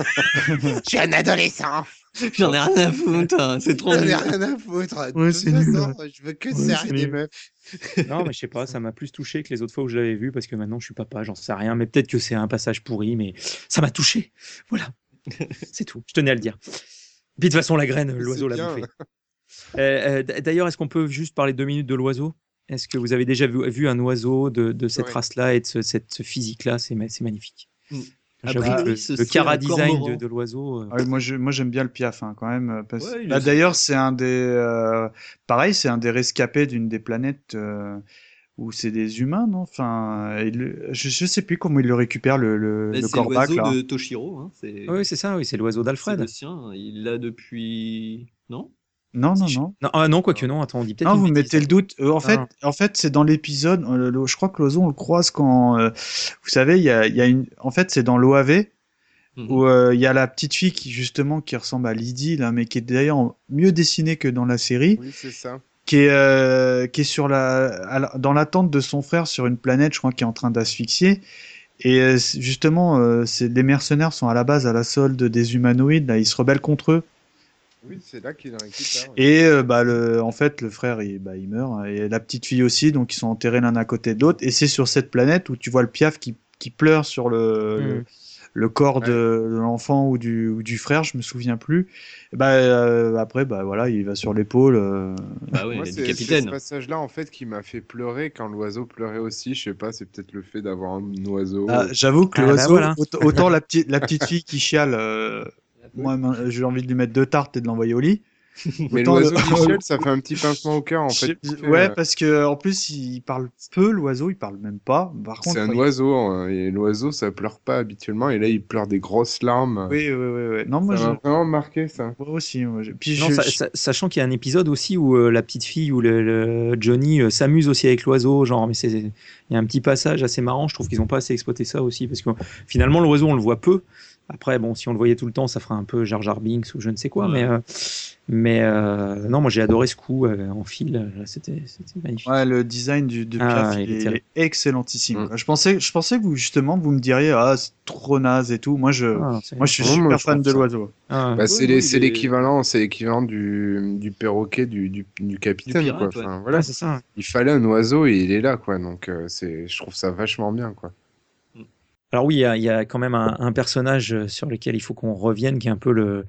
Je suis un adolescent. J'en ai rien à foutre, hein. C'est trop J'en nul. ai rien à foutre. Ouais, c'est nul. Je veux que serrer des meufs. Non, mais je sais pas, ça m'a plus touché que les autres fois où je l'avais vu, parce que maintenant je suis papa, j'en sais rien, mais peut-être que c'est un passage pourri, mais ça m'a touché. Voilà. C'est tout. Je tenais à le dire. Puis de toute façon, la graine, l'oiseau l'a bouffé. D'ailleurs, est-ce qu'on peut juste parler 2 minutes de l'oiseau? Est-ce que vous avez déjà vu un oiseau de cette race-là et de ce physique-là? C'est magnifique. J'avoue que le chara-design de l'oiseau... moi j'aime bien le piaf, hein, quand même. D'ailleurs, c'est un des... pareil, c'est un des rescapés d'une des planètes où c'est des humains, non? Enfin, je sais plus comment il le récupère, le corbac. C'est l'oiseau de Toshiro. Hein, oui, c'est ça, c'est l'oiseau d'Alfred. C'est le sien, il l'a depuis... Non? Non. Non, quoique non, attends, on dit peut-être. Non, vous mettez le doute. En fait, c'est dans l'épisode, je crois que l'oiseau, on le croise quand, vous savez, il y a une, en fait, c'est dans l'OAV, où il y a la petite fille qui ressemble à Lydie, là, mais qui est d'ailleurs mieux dessinée que dans la série. Oui, c'est ça. Qui est sur dans l'attente de son frère sur une planète, je crois, qui est en train d'asphyxier. Et justement, les mercenaires sont à la base à la solde des humanoïdes, là, ils se rebellent contre eux. Oui, c'est là qu'il en récupère. Et en fait, le frère, il meurt, hein, et la petite fille aussi, donc ils sont enterrés l'un à côté de l'autre. Et c'est sur cette planète où tu vois le piaf qui pleure sur le corps de l'enfant ou du frère, je me souviens plus. Et après, voilà, il va sur l'épaule. Moi, c'est ce passage-là en fait qui m'a fait pleurer quand l'oiseau pleurait aussi. Je sais pas, c'est peut-être le fait d'avoir un oiseau. J'avoue que l'oiseau, voilà. Autant la petite fille qui chiale. Moi, j'ai envie de lui mettre 2 tartes et de l'envoyer au lit. Mais l'oiseau qui chiale, ça fait un petit pincement au cœur, en fait. Ouais, parce que en plus, il parle peu, l'oiseau, il parle même pas. Par contre, c'est un oiseau, et l'oiseau, ça pleure pas habituellement, et là, il pleure des grosses larmes. Oui. Non, moi, ça m'a vraiment marqué, ça. Moi aussi. Puis sachant qu'il y a un épisode aussi où la petite fille ou le Johnny s'amuse aussi avec l'oiseau, genre, mais il y a un petit passage assez marrant, je trouve qu'ils ont pas assez exploité ça aussi, parce que finalement, l'oiseau, on le voit peu. Après, bon, si on le voyait tout le temps, ça ferait un peu Jar Jar Binks ou je ne sais quoi, Mais non, moi j'ai adoré ce coup en fil. Là, c'était magnifique. Ouais, le design de Piaf, il est excellentissime. Mm. Je pensais que vous, justement, vous me diriez, ah, c'est trop naze et tout. Moi, je suis Non, moi, super je fan trouve de ça. l'oiseau. Bah, c'est l'équivalent du perroquet du capitaine, pirate, quoi. ouais. Enfin, voilà. c'est ça. Il fallait un oiseau et il est là, quoi. Donc, je trouve ça vachement bien, quoi. Alors oui, il y a quand même un personnage sur lequel il faut qu'on revienne, qui est un peu le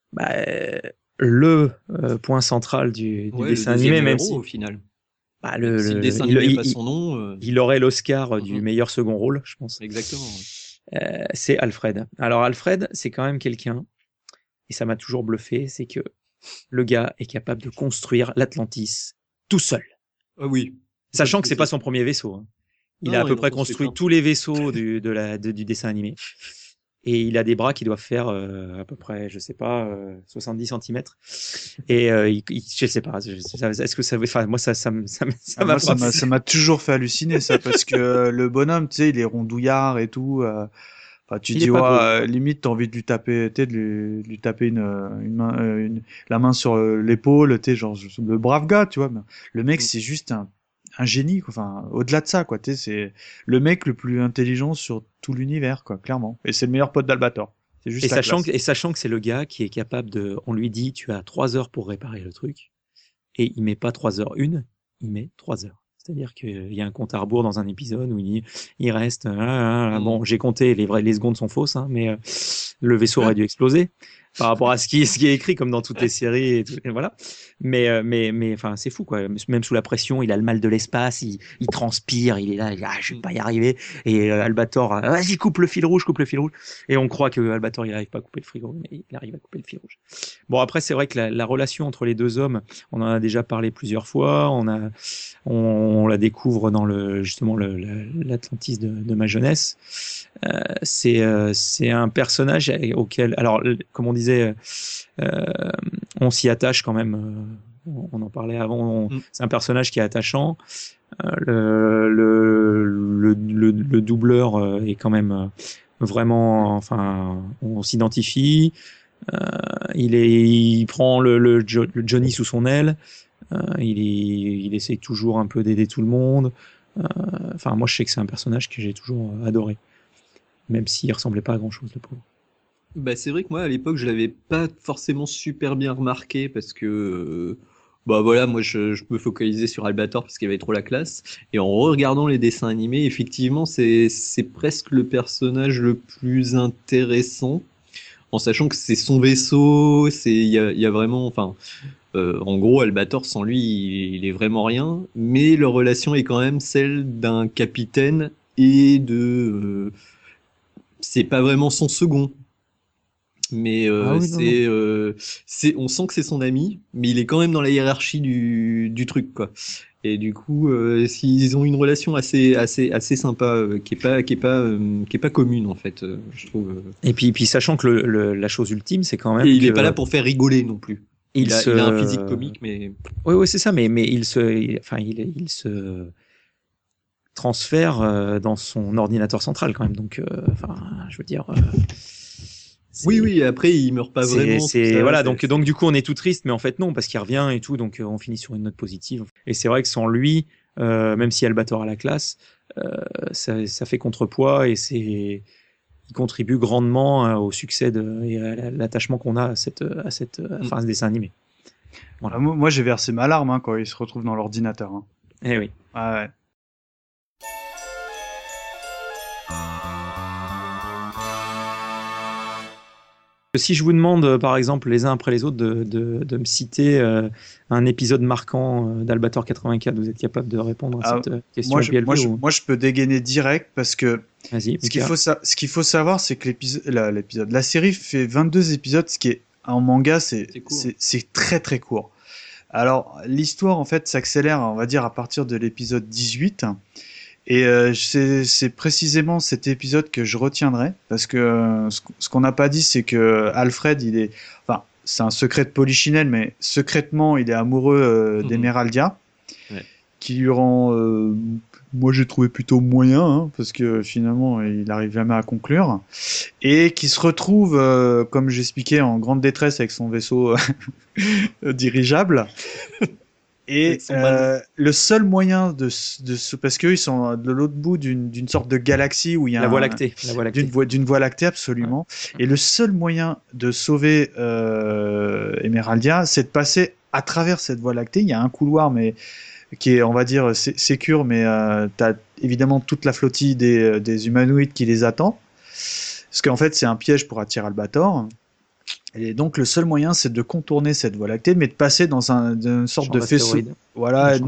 point central du Ouais, dessin le deuxième animé, même héros, si au final. bah, Si le dessin animé n'a pas son nom. il aurait l'Oscar du Mhm. meilleur second rôle, je pense. Exactement. C'est Alfred. Alors Alfred, c'est quand même quelqu'un, et ça m'a toujours bluffé, c'est que le gars est capable de construire l'Atlantis tout seul. Ah oui. Sachant que c'est pas son premier vaisseau. Hein. Il a à peu près construit tous les vaisseaux du dessin animé. Et il a des bras qui doivent faire à peu près, je sais pas, 70 cm. Et je sais pas, est-ce que ça veut... Enfin, moi, ça m'a toujours fait halluciner, ça, parce que le bonhomme, tu sais, il est rondouillard et tout. Enfin, tu dis, limite, t'as envie de lui taper, tu sais, de lui taper la main sur l'épaule, tu sais, genre, le brave gars, tu vois. Mais le mec, c'est juste un génie, quoi. Enfin, au-delà de ça, quoi. Tu sais, c'est le mec le plus intelligent sur tout l'univers, quoi, clairement. Et c'est le meilleur pote d'Albator. C'est juste sachant que c'est le gars qui est capable de, on lui dit, tu as 3 heures pour réparer le truc. Et il met pas 3h01, il met 3 heures. C'est-à-dire qu'il y a un compte à rebours dans un épisode où il reste, bon, j'ai compté, les secondes sont fausses, hein, mais le vaisseau aurait dû exploser par rapport à ce qui est écrit, comme dans toutes les séries, et voilà. Mais enfin, c'est fou, quoi. Même sous la pression, il a le mal de l'espace, il transpire, il est là, je vais pas y arriver. Et Albator, vas-y, coupe le fil rouge. Et on croit que Albator, il arrive pas à couper le fil rouge, mais il arrive à couper le fil rouge. Bon, après, c'est vrai que la relation entre les deux hommes, on en a déjà parlé plusieurs fois, on la découvre dans l'Atlantis de ma jeunesse. C'est un personnage auquel, alors, comme on disait, on s'y attache quand même. On en parlait avant. C'est un personnage qui est attachant. Le doubleur est quand même vraiment. Enfin, on s'identifie. Il prend le Johnny sous son aile. Il essaye toujours un peu d'aider tout le monde. Enfin, moi, je sais que c'est un personnage que j'ai toujours adoré, même s'il ressemblait pas à grand chose, le pauvre. Bah, c'est vrai que moi, à l'époque, je l'avais pas forcément super bien remarqué parce que, bah voilà, moi, je me focalisais sur Albator parce qu'il avait trop la classe. Et en regardant les dessins animés, effectivement, c'est presque le personnage le plus intéressant, en sachant que c'est son vaisseau, il y a vraiment, enfin, en gros, Albator, sans lui, il est vraiment rien. Mais leur relation est quand même celle d'un capitaine et c'est pas vraiment son second. Mais on sent que c'est son ami, mais il est quand même dans la hiérarchie du truc, quoi. Et du coup, ils ont une relation assez sympa, qui est pas commune en fait, je trouve. Et puis sachant que la chose ultime, c'est quand même. Et il est pas là pour faire rigoler non plus. Il a un physique comique, mais. Oui, c'est ça, mais il se transfère dans son ordinateur central quand même. Donc, je veux dire. Oui, après il meurt pas vraiment. Voilà, donc du coup on est tout triste, mais en fait non, parce qu'il revient et tout, donc on finit sur une note positive. Et c'est vrai que sans lui, même si Albator a la classe, ça fait contrepoids et il contribue grandement au succès et à l'attachement qu'on a à ce dessin animé. Voilà. Moi j'ai versé ma larme quand il se retrouve dans l'ordinateur. Hein. Eh oui. Ah ouais. Si je vous demande, par exemple, les uns après les autres, de me citer un épisode marquant d'Albator 84, vous êtes capable de répondre à cette question? Moi, je peux dégainer direct parce que ce qu'il faut savoir, c'est que la série fait 22 épisodes, ce qui est en manga, c'est très très court. Alors, l'histoire, en fait, s'accélère, on va dire, à partir de l'épisode 18. Et c'est précisément cet épisode que je retiendrai, parce que ce qu'on n'a pas dit, c'est que Alfred, c'est un secret de Polichinelle, mais secrètement, il est amoureux d'Emeraldia. Ouais. qui lui rend, moi j'ai trouvé plutôt moyen, hein, parce que finalement il n'arrive jamais à conclure, et qui se retrouve, comme j'expliquais, en grande détresse avec son vaisseau dirigeable. Et le seul moyen parce qu'ils sont de l'autre bout d'une sorte de galaxie où il y a La Voie lactée. d'une voie lactée absolument. Ouais. Et le seul moyen de sauver Emeraldia, c'est de passer à travers cette Voie lactée. Il y a un couloir, mais qui est, on va dire, sécure, mais t'as évidemment toute la flottille des humanoïdes qui les attend. Parce qu'en fait, c'est un piège pour attirer Albator. Et donc le seul moyen, c'est de contourner cette Voie lactée, mais de passer dans une sorte de faisceau. Voilà,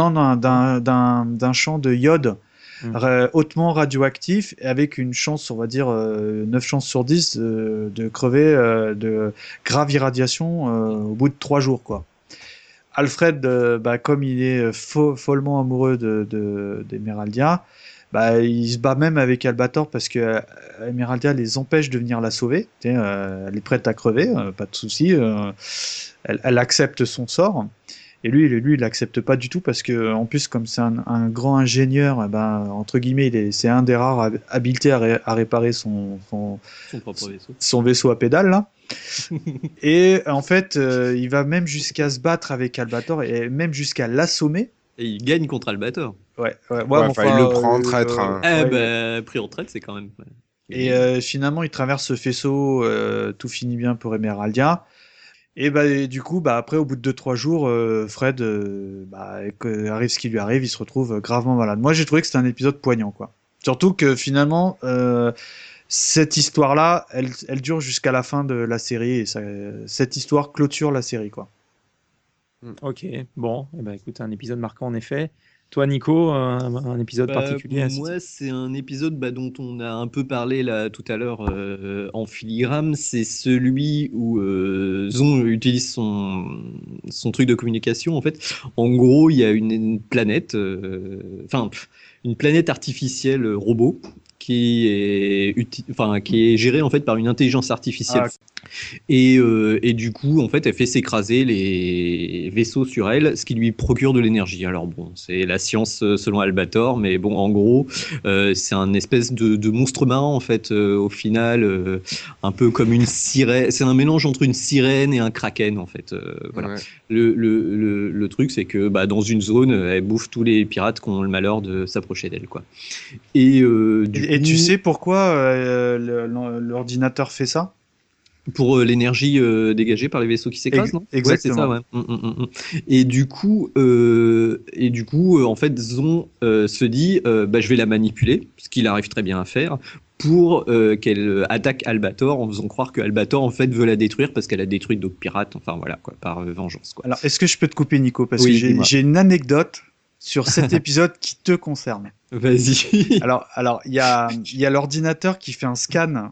d'un champ de iode hautement radioactif, avec une chance, on va dire 9 chances sur 10 de crever de grave irradiation au bout de 3 jours, quoi. Alfred, comme il est follement amoureux d'Emeraldia, il se bat même avec Albator parce que Emeraldia les empêche de venir la sauver. Elle est prête à crever, pas de souci. Elle accepte son sort. Et lui, il l'accepte pas du tout parce que, en plus, comme c'est un grand ingénieur, entre guillemets, c'est un des rares habilités à réparer son propre vaisseau. Son vaisseau à pédales, là. Et en fait, il va même jusqu'à se battre avec Albator et même jusqu'à l'assommer. Et il gagne contre Albator. Ouais, il le prend en traître. Pris en traître, c'est quand même. Et finalement, il traverse ce faisceau, tout finit bien pour Emeraldia. Et du coup, après, au bout de 2-3 jours, Fred, arrive ce qui lui arrive, il se retrouve gravement malade. Moi, j'ai trouvé que c'était un épisode poignant, quoi. Surtout que finalement, cette histoire-là, elle dure jusqu'à la fin de la série, et cette histoire clôture la série, quoi. Ok, bon, écoute, un épisode marquant en effet. Toi, Nico, un épisode particulier? Moi, c'est un épisode dont on a un peu parlé là tout à l'heure en filigrane. C'est celui où Zon utilise son truc de communication. En fait, en gros, il y a une planète, une planète artificielle robot qui est gérée en fait par une intelligence artificielle. Et du coup, en fait, elle fait s'écraser les vaisseaux sur elle, ce qui lui procure de l'énergie. Alors bon, c'est la science selon Albator, mais bon, en gros, c'est un espèce de monstre marin, en fait, au final, un peu comme une sirène. C'est un mélange entre une sirène et un kraken, en fait. Voilà. Ouais. Le truc, c'est que dans une zone, elle bouffe tous les pirates qui ont le malheur de s'approcher d'elle, quoi. Et tu sais pourquoi l'ordinateur fait ça? Pour l'énergie dégagée par les vaisseaux qui s'écrasent, non? Exactement. Ouais, c'est ça, ouais. Et du coup, en fait, Zon se dit, je vais la manipuler, ce qu'il arrive très bien à faire, pour qu'elle attaque Albator en faisant croire que Albator en fait veut la détruire parce qu'elle a détruit d'autres pirates, enfin voilà, quoi, par vengeance, quoi. Alors, est-ce que je peux te couper, Nico, parce que j'ai une anecdote sur cet épisode qui te concerne. Vas-y. Alors, il y a l'ordinateur qui fait un scan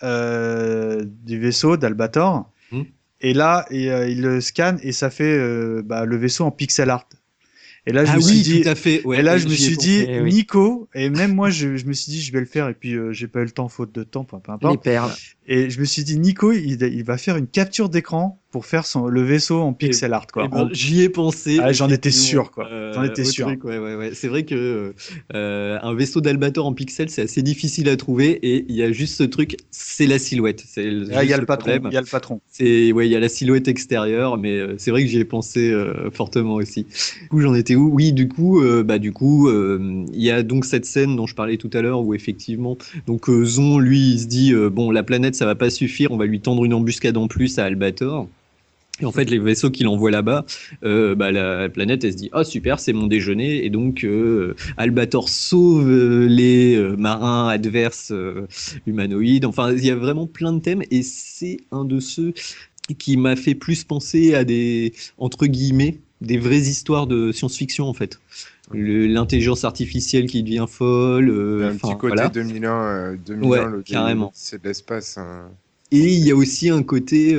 du vaisseau d'Albator, et là il le scanne et ça fait le vaisseau en pixel art. Et là je me suis dit, tout à fait. Ouais, et là je me suis dit, Nico, et même moi je me suis dit je vais le faire, et puis j'ai pas eu le temps, faute de temps, peu importe. Les perles. Et je me suis dit, Nico, il va faire une capture d'écran pour faire le vaisseau en pixel art, quoi. J'y ai pensé. J'en étais sûr, quoi. J'en étais sûr. Truc, ouais. C'est vrai que un vaisseau d'Albator en pixel, c'est assez difficile à trouver, et il y a juste ce truc, c'est la silhouette. Il y a le patron. Il y a le patron. Il y a la silhouette extérieure, mais c'est vrai que j'y ai pensé fortement aussi. Du coup, j'en étais où? Oui, du coup, il y a donc cette scène dont je parlais tout à l'heure où effectivement, donc Zon, lui, il se dit la planète, ça va pas suffire, on va lui tendre une embuscade en plus à Albator. Et en fait, les vaisseaux qu'il envoie là-bas, la planète, elle se dit « Ah, super, c'est mon déjeuner !» Et donc, Albator sauve les marins adverses humanoïdes. Enfin, il y a vraiment plein de thèmes. Et c'est un de ceux qui m'a fait plus penser à des, entre guillemets, des vraies histoires de science-fiction, en fait. L'intelligence artificielle qui devient folle. Un petit côté voilà. 2001, carrément. C'est de l'espace. Et il y a aussi un côté,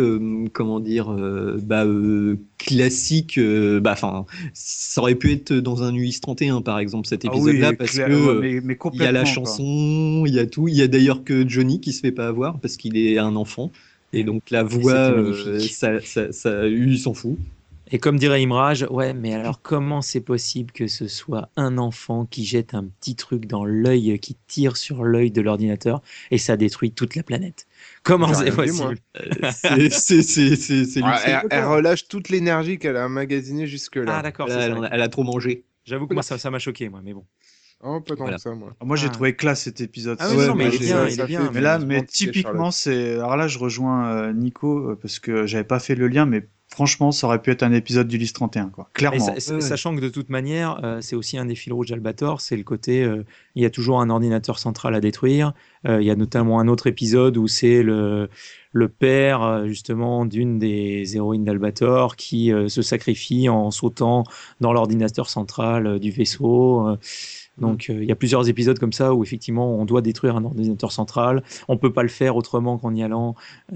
classique. Ça aurait pu être dans un US 31, par exemple, cet épisode-là, parce que il y a la chanson, il y a tout. Il y a d'ailleurs que Johnny qui se fait pas avoir parce qu'il est un enfant, et donc la voix, il s'en fout. Et comme dirait Imraj, ouais, mais alors comment c'est possible que ce soit un enfant qui jette un petit truc dans l'œil, qui tire sur l'œil de l'ordinateur et ça détruit toute la planète? Comment J'ai c'est rien dit, moi. possible? C'est Elle relâche toute l'énergie qu'elle a emmagasinée jusque-là. Ah d'accord, c'est ça. elle a trop mangé. J'avoue que moi ça m'a choqué, moi, mais bon. Oh, pas tant Voilà. que ça, moi. Moi, j'ai Ah. trouvé classe cet épisode. Ah oui, Ouais, non, mais moi, il est j'ai- bien, ça il est fait bien. Mais là, effectivement mais tiquer typiquement, Charlotte. c'est. Alors là, je rejoins Nico parce que j'avais pas fait le lien, mais franchement, ça aurait pu être un épisode d'Ulysse 31, quoi. Et Clairement. sachant que de toute manière, c'est aussi un des fils rouges d'Albator, c'est le côté, il y a toujours un ordinateur central à détruire. Il y a notamment un autre épisode où c'est le père justement d'une des héroïnes d'Albator qui se sacrifie en sautant dans l'ordinateur central du vaisseau. Donc il y a plusieurs épisodes comme ça où effectivement on doit détruire un ordinateur central. On peut pas le faire autrement qu'en y allant.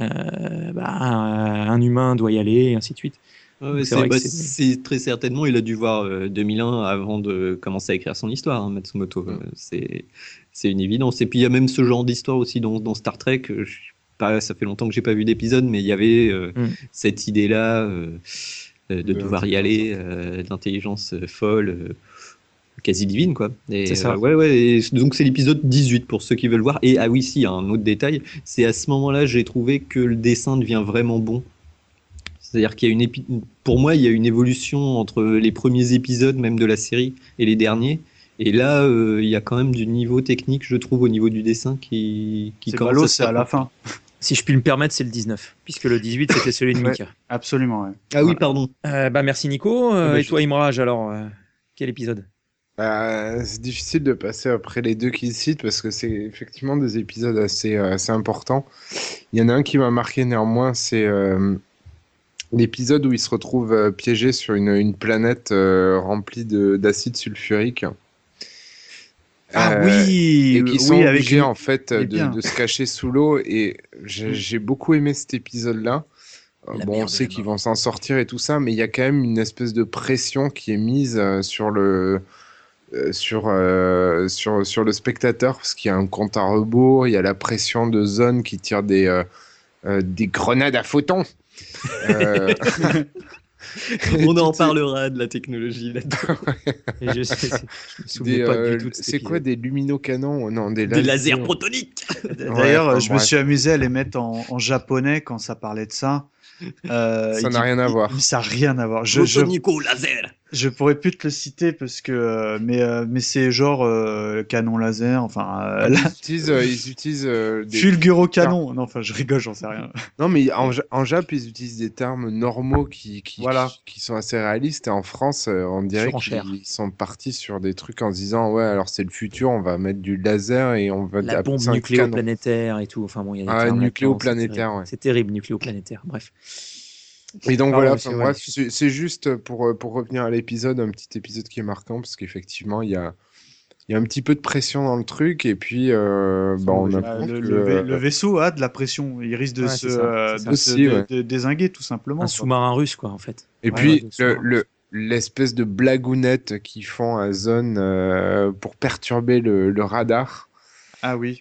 Un humain doit y aller et ainsi de suite. Ouais, C'est vrai que c'est- c'est très certainement, il a dû voir 2001 avant de commencer à écrire son histoire, hein, Matsumoto. C'est une évidence. Et puis il y a même ce genre d'histoire aussi dans Star Trek. Ça fait longtemps que j'ai pas vu d'épisode, mais il y avait cette idée-là de devoir y aller, d'intelligence folle, quasi divine, quoi. Et, C'est ça. ouais. Et donc c'est l'épisode 18 pour ceux qui veulent voir. Et ah oui, si, il y a un autre détail, c'est à ce moment-là j'ai trouvé que le dessin devient vraiment bon. C'est-à-dire qu'il y a pour moi, il y a une évolution entre les premiers épisodes même de la série et les derniers. Et là, il y a quand même du niveau technique, je trouve, au niveau du dessin qui C'est commence ballot, se c'est à faire la fin. Si je puis me permettre, c'est le 19, puisque le 18 c'était celui de Ouais. Mika. Absolument, ouais. Ah oui, pardon. Merci Nico. bah, Et toi Imraj, alors quel épisode? C'est difficile de passer après les deux qu'il cite parce que c'est effectivement des épisodes assez importants. Il y en a un qui m'a marqué néanmoins, c'est l'épisode où il se retrouve piégé sur une planète remplie d'acide sulfurique. Ah Euh, oui, et qui oui, sont avec obligés une- en fait il est bien. de se cacher sous l'eau. Et j'ai beaucoup aimé cet épisode-là. La Bon, mer on de sait la qu'ils mort. vont s'en sortir et tout ça, mais il y a quand même une espèce de pression qui est mise sur le sur le spectateur parce qu'il y a un compte à rebours, il y a la pression de Zone qui tire des grenades à photons. Euh, On en parlera de la technologie là-dedans. Et je me souviens pas du tout de cet c'est quoi épisode. des luminocanons? Non, des Des lasers. lasers protoniques. D'ailleurs, Ouais, je me bref. suis amusé à les mettre en japonais quand ça parlait de ça. Ça n'a rien à voir. Ça n'a rien à voir. Protonico laser. Je pourrais plus te le citer parce que mais c'est genre canon laser, enfin Ils utilisent des... fulguro canon. Non, enfin je rigole, j'en sais rien. Non, mais en Jap, ils utilisent des termes normaux Voilà. qui sont assez réalistes. Et en France, on dirait Surenchère. qu'ils sont partis sur des trucs en se disant, ouais, alors c'est le futur, on va mettre du laser et on va La appeler bombe ça un canon. nucléoplanétaire et tout. Enfin bon, il y a des Ah, termes nucléoplanétaire, là-dedans, ouais. c'est terrible, nucléoplanétaire. Bref. Et donc Pardon, voilà, monsieur, enfin, ouais. bref, c'est juste pour revenir à l'épisode, un petit épisode qui est marquant, parce qu'effectivement, il y a un petit peu de pression dans le truc, et puis on apprend que... Le vaisseau a de la pression, il risque de Ouais, se c'est ça, c'est ça. de se Aussi, ouais. de dézinguer tout simplement. Un quoi. sous-marin russe, quoi, en fait. Et Ouais, puis, ouais, sous-marin. l'espèce de blagounette qu'ils font à Zone pour perturber le radar. Ah oui.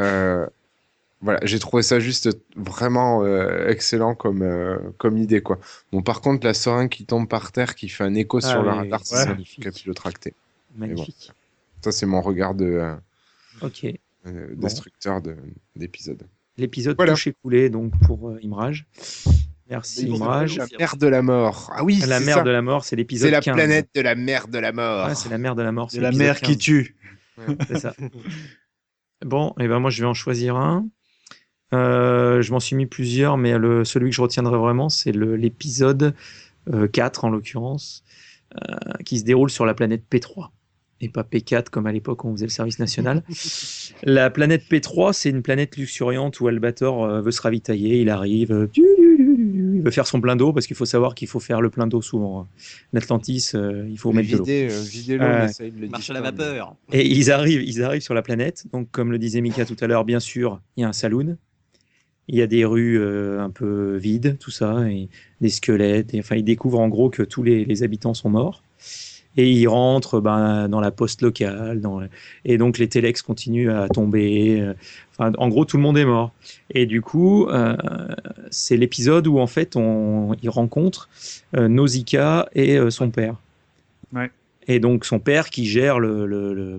Voilà, j'ai trouvé ça juste vraiment excellent comme idée, quoi. Bon, par contre, la seringue qui tombe par terre, qui fait un écho Ah sur le oui, radar, oui, c'est c'est magnifique, capillotracté. Magnifique. Ça, c'est mon regard Ok. destructeur d'épisode. L'épisode Voilà. touché coulé donc pour Imraj. Merci Imraj. La mer de la mort. Ah oui, La c'est mer ça. de la mort, c'est l'épisode C'est la 15. planète de la mer de la mort. Ouais, c'est la mer de la mort. C'est c'est la l'épisode mer qui 15. tue. C'est ça. Bon, et ben moi je vais en choisir un. Je m'en suis mis plusieurs, mais celui que je retiendrai vraiment, c'est l'épisode 4 en l'occurrence, qui se déroule sur la planète P3 et pas P4 comme à l'époque où on faisait le service national. La planète P3, c'est une planète luxuriante où Albator veut se ravitailler. Il arrive, il veut faire son plein d'eau parce qu'il faut savoir qu'il faut faire le plein d'eau souvent. En Atlantis, il faut mettre de l'eau. Vider l'eau, Ouais. on essaye de le Marche à la distinguer. vapeur. Et ils arrivent sur la planète. Donc, comme le disait Mika tout à l'heure, bien sûr, il y a un saloon. Il y a des rues un peu vides, tout ça, et des squelettes. Enfin, ils découvrent en gros que tous les habitants sont morts. Et il rentre dans la poste locale, et donc les téléx continuent à tomber. Enfin, en gros, tout le monde est mort. Et du coup, c'est l'épisode où en fait il rencontre Nausicaa et son père. Ouais. Et donc son père qui gère le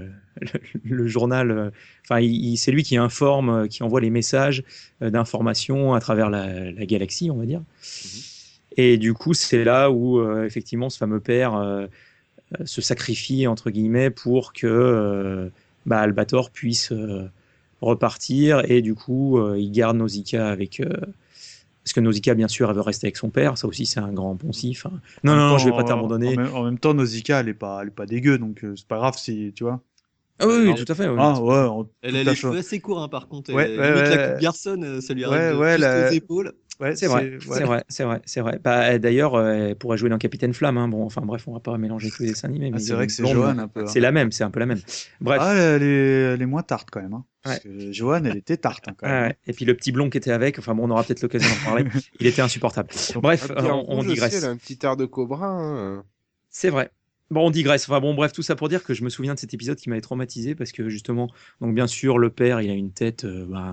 journal. Enfin, c'est lui qui informe, qui envoie les messages d'information à travers la galaxie, on va dire. Et du coup, c'est là où effectivement ce fameux père se sacrifie entre guillemets pour que Albator puisse repartir. Et du coup, il garde Nausicaa avec. Parce que Nausicaa, bien sûr, elle veut rester avec son père. Ça aussi, c'est un grand poncif. Hein. Non, je vais pas t'abandonner. En même temps, Nausicaa, elle est pas dégueu, donc c'est pas grave si tu vois. Ah oui, tout à fait. Oui. Ah ouais. Elle a les cheveux assez courts, hein, par contre. Ouais, Limite, la coupe garçonne, ça lui arrive juste aux épaules. Ouais, c'est vrai. D'ailleurs, elle pourrait jouer dans Capitaine Flamme. Hein. Bon, enfin bref, on va pas mélanger tous les dessins animés. Mais c'est vrai que c'est Johan un peu. C'est la même, c'est un peu la même. Bref. Ah, elle est moins tarte quand même. Hein. Parce que Johan, elle était tarte quand même. Ouais. Et puis le petit blond qui était avec, enfin bon, on aura peut-être l'occasion d'en parler. Il était insupportable. Bref, on digresse. Elle a un petit air de cobra. Hein. C'est vrai. Bon, on digresse. Enfin bon, bref, tout ça pour dire que je me souviens de cet épisode qui m'avait traumatisé parce que justement, donc bien sûr, le père, il a une tête,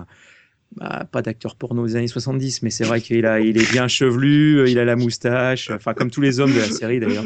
pas d'acteur porno des années 70, mais c'est vrai il est bien chevelu, il a la moustache, enfin comme tous les hommes de la série d'ailleurs.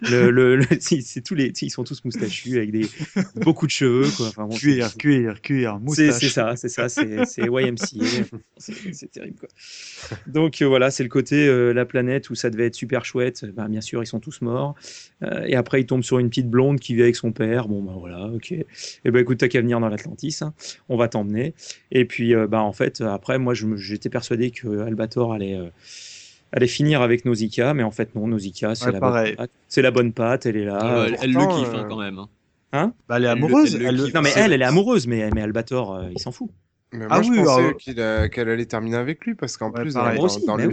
C'est ils sont tous moustachus avec beaucoup de cheveux, quoi. Enfin, bon, cuir, moustache. C'est ça, c'est YMCA. C'est terrible, quoi. Donc voilà, c'est le côté la planète où ça devait être super chouette. Bien sûr, ils sont tous morts. Et après, il tombe sur une petite blonde qui vit avec son père. Bon, voilà, ok. Et écoute, t'as qu'à venir dans l'Atlantis. Hein. On va t'emmener. Et puis, en fait, après, moi, j'étais persuadé que Albator allait finir avec Nausicaa, mais en fait non, Nausicaa c'est la bonne patte. C'est la bonne patte, elle est là. Elle le kiffe quand même. Hein elle est amoureuse. Non mais elle est amoureuse, mais Albator il s'en fout. Mais moi je pensais qu'elle allait terminer avec lui parce qu'en plus dans le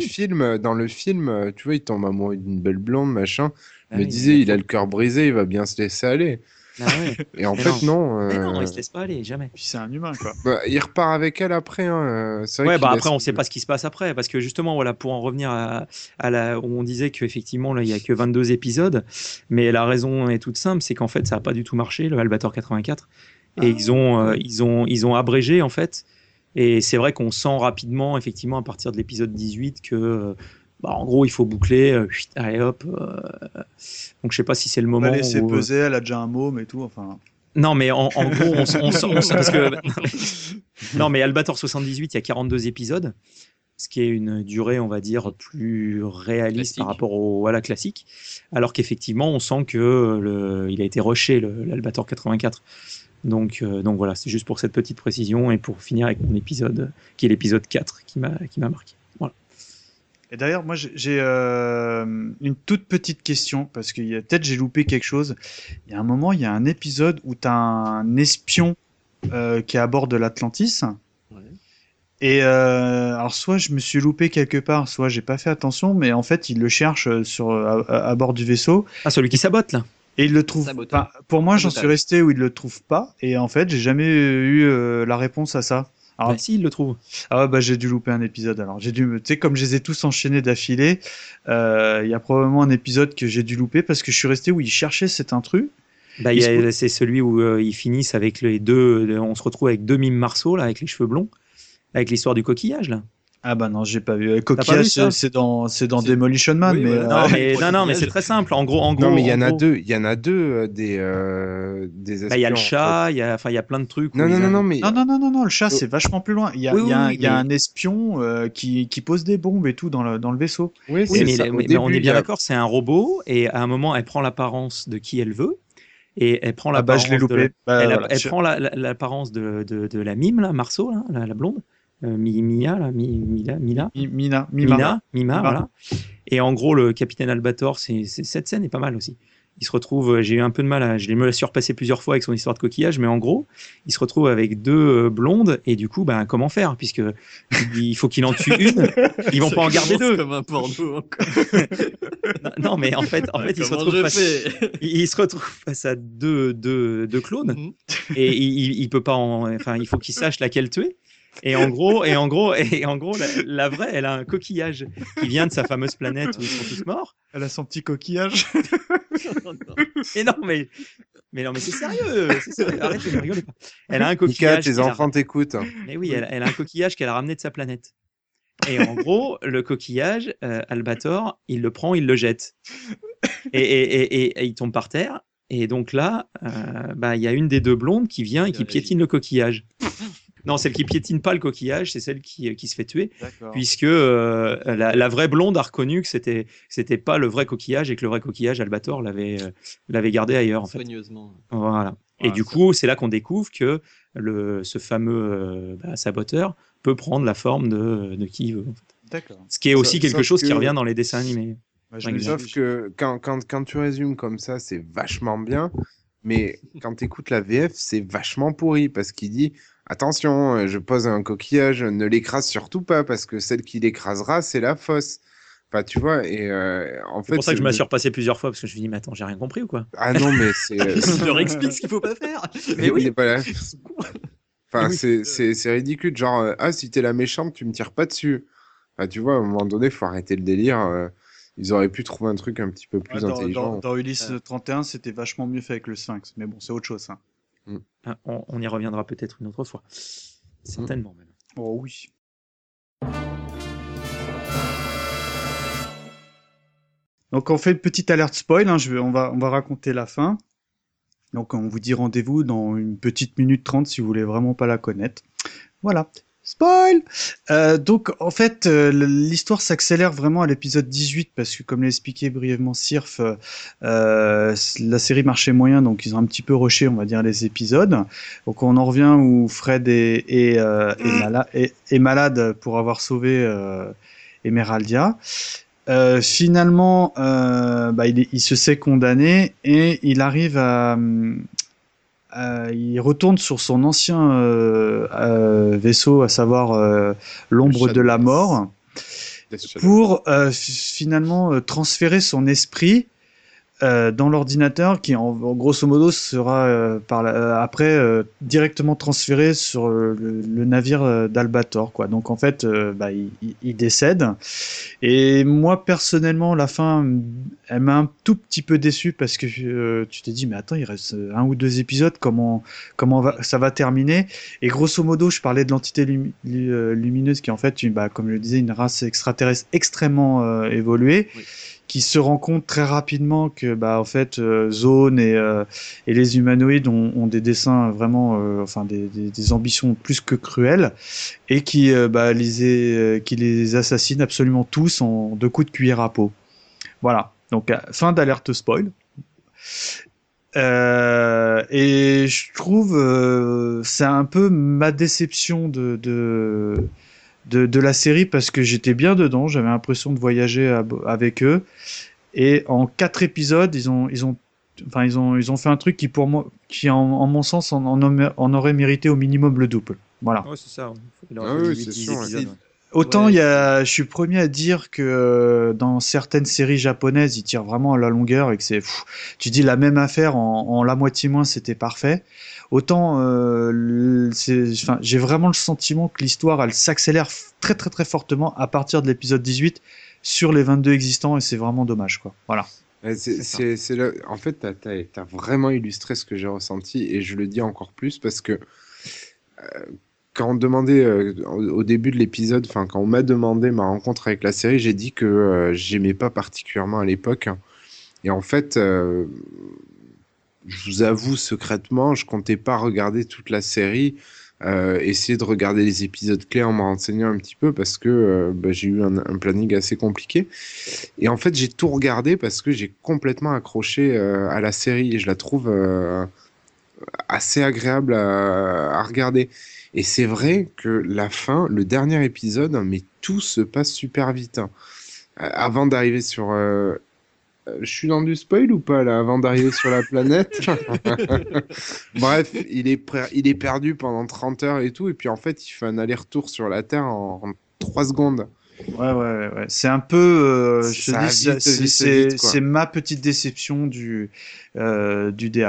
film, tu vois, il tombe amoureux d'une belle blonde, machin. Il me disait il a le cœur brisé, il va bien se laisser aller. Ah ouais. Et en fait, non. Mais non, il se laisse pas aller, jamais. Puis c'est un humain, quoi. Il repart avec elle après. Hein. C'est vrai après, on sait pas ce qui se passe après. Parce que justement, voilà, pour en revenir où on disait qu'effectivement, là, il y a que 22 épisodes. Mais la raison est toute simple, c'est qu'en fait, ça a pas du tout marché, le Albator 84. Et ils ont abrégé, en fait. Et c'est vrai qu'on sent rapidement, effectivement, à partir de l'épisode 18, que. En gros, il faut boucler, allez hop. Donc, je sais pas si c'est le moment. On va laisser peser, elle a déjà un môme et tout. Enfin. Non, mais en gros, on sent parce que. Non, mais Albator 78, il y a 42 épisodes, ce qui est une durée, on va dire, plus réaliste par rapport à la classique. Alors qu'effectivement, on sent que il a été rushé, l'Albator 84. Donc voilà, c'est juste pour cette petite précision et pour finir avec mon épisode, qui est l'épisode 4, qui m'a marqué. Voilà. Et d'ailleurs, moi, j'ai une toute petite question, parce que peut-être j'ai loupé quelque chose. Il y a un moment, il y a un épisode où tu as un espion qui est à bord de l'Atlantis. Ouais. Et alors, soit je me suis loupé quelque part, soit j'ai pas fait attention, mais en fait, il le cherche à bord du vaisseau. Ah, celui qui sabote, là. Et il le trouve pas. Pour moi, j'en suis resté où il le trouve pas. Et en fait, j'ai jamais eu la réponse à ça. Alors, si, il le trouve. Ah j'ai dû louper un épisode. Alors tu sais, comme je les ai tous enchaînés d'affilée, il y a probablement un épisode que j'ai dû louper parce que je suis resté où il cherchait cet intrus. C'est celui où ils finissent avec les deux. On se retrouve avec deux mimes Marceau là, avec les cheveux blonds, avec l'histoire du coquillage là. Ah non, j'ai pas vu. Coquillage, c'est dans Demolition Man, oui, mais non, mais c'est très simple. En gros. Non, mais il y en a deux des espions. Il y a le chat, il y a plein de trucs. Non, mais le chat, c'est vachement plus loin. Il y a un espion qui pose des bombes et tout dans le vaisseau. Oui, mais on est bien d'accord, c'est un robot et à un moment, elle prend l'apparence de qui elle veut. Et elle prend l'apparence elle prend l'apparence de la mime là, Marceau là, la blonde. Mila, voilà. Et en gros, le capitaine Albator, cette scène est pas mal aussi. Il se retrouve, j'ai eu un peu de mal, je me l'ai surpassé plusieurs fois avec son histoire de coquillage, mais en gros, il se retrouve avec deux blondes, et du coup, comment faire, puisque il faut qu'il en tue une, ils vont pas en garder deux. Comme un porno encore. Non, mais en fait, il se retrouve face à deux clones, et il peut pas il faut qu'il sache laquelle tuer. Et en gros, la vraie, elle a un coquillage qui vient de sa fameuse planète où ils sont tous morts. Elle a son petit coquillage. Mais non, mais c'est sérieux, arrêtez, ne rigolez pas. Elle a un Mika, coquillage. tes enfants t'écoutent. Mais oui, elle a un coquillage qu'elle a ramené de sa planète. Et en gros, le coquillage, Albator, il le prend, il le jette. Et il tombe par terre. Et donc là, il y a une des deux blondes qui vient et qui piétine le coquillage. Non, celle qui piétine pas le coquillage, c'est celle qui se fait tuer. D'accord. Puisque la vraie blonde a reconnu que c'était pas le vrai coquillage et que le vrai coquillage, Albator l'avait gardé ailleurs, en fait. Soigneusement. Voilà. Et du coup, c'est là qu'on découvre que ce fameux saboteur peut prendre la forme de qui il veut. En fait. D'accord. Ce qui est aussi quelque Sauf chose qui que- revient dans les dessins animés. Ouais, Ouais, Sauf que quand tu résumes comme ça, c'est vachement bien. Mais quand tu écoutes la VF, c'est vachement pourri parce qu'il dit attention, je pose un coquillage, ne l'écrase surtout pas parce que celle qui l'écrasera, c'est la fausse. Enfin, tu vois, et en fait. C'est pour ça que je m'assure passé plusieurs fois parce que je me suis dit, mais attends, j'ai rien compris ou quoi? Ah non, mais c'est. Je leur explique ce qu'il faut pas faire. Mais oui. Voilà. Enfin, Oui. c'est ridicule. Genre, si t'es la méchante, tu me tires pas dessus. Enfin, tu vois, à un moment donné, faut arrêter le délire. Ils auraient pu trouver un truc un petit peu plus intelligent. Dans Ulysse 31, c'était vachement mieux fait avec le Sphinx. Mais bon, c'est autre chose. Hein. Ah, on y reviendra peut-être une autre fois. Certainement même. Oh oui. Donc on fait une petite alerte spoil, hein, on va raconter la fin. Donc on vous dit rendez-vous dans une petite minute 30 si vous voulez vraiment pas la connaître. Voilà. Spoil. Donc en fait l'histoire s'accélère vraiment à l'épisode 18 parce que comme l'a expliqué brièvement Sirf, la série marchait moyen donc ils ont un petit peu rushé on va dire les épisodes. Donc on en revient où Fred est malade pour avoir sauvé Emeraldia. Finalement il se sait condamné et il arrive il retourne sur son ancien vaisseau, à savoir l'ombre de la mort, pour finalement transférer son esprit dans l'ordinateur qui en grosso modo sera après directement transféré sur le navire d'Albator quoi. Donc en fait il décède et moi personnellement la fin elle m'a un tout petit peu déçu parce que tu t'es dit mais attends il reste un ou deux épisodes comment ça va terminer et grosso modo je parlais de l'entité lumineuse qui est en fait comme je le disais une race extraterrestre extrêmement évoluée. Oui. Qui se rend compte très rapidement que en fait Zone et les humanoïdes ont des dessins vraiment des ambitions plus que cruelles et qui les assassinent absolument tous en 2 coups de cuillère à peau. Voilà. Donc fin d'alerte spoil. Et je trouve c'est un peu ma déception de la série parce que j'étais bien dedans, j'avais l'impression de voyager avec eux et en 4 épisodes ils ont fait un truc qui pour moi en mon sens en aurait mérité au minimum le double. Voilà. Ouais, c'est ça. C'est sûr. Autant je suis premier à dire que dans certaines séries japonaises, ils tirent vraiment à la longueur et que tu dis la même affaire en la moitié moins, c'était parfait. Autant j'ai vraiment le sentiment que l'histoire elle s'accélère très très très fortement à partir de l'épisode 18 sur les 22 existants et c'est vraiment dommage quoi. Voilà. C'est là, en fait t'as vraiment illustré ce que j'ai ressenti et je le dis encore plus parce que quand on demandait au début de l'épisode, quand on m'a demandé ma rencontre avec la série, j'ai dit que j'aimais pas particulièrement à l'époque. Et en fait, je vous avoue secrètement, je comptais pas regarder toute la série, essayer de regarder les épisodes clés en me renseignant un petit peu parce que j'ai eu un planning assez compliqué. Et en fait, j'ai tout regardé parce que j'ai complètement accroché à la série et je la trouve assez agréable à regarder. Et c'est vrai que la fin, le dernier épisode, mais tout se passe super vite. Hein. Avant d'arriver sur... je suis dans du spoil ou pas, là, avant d'arriver sur la planète? Bref, il est perdu pendant 30 heures et tout, et puis en fait, il fait un aller-retour sur la Terre en 3 secondes. Ouais. C'est un peu... c'est ma petite déception du DA, quoi.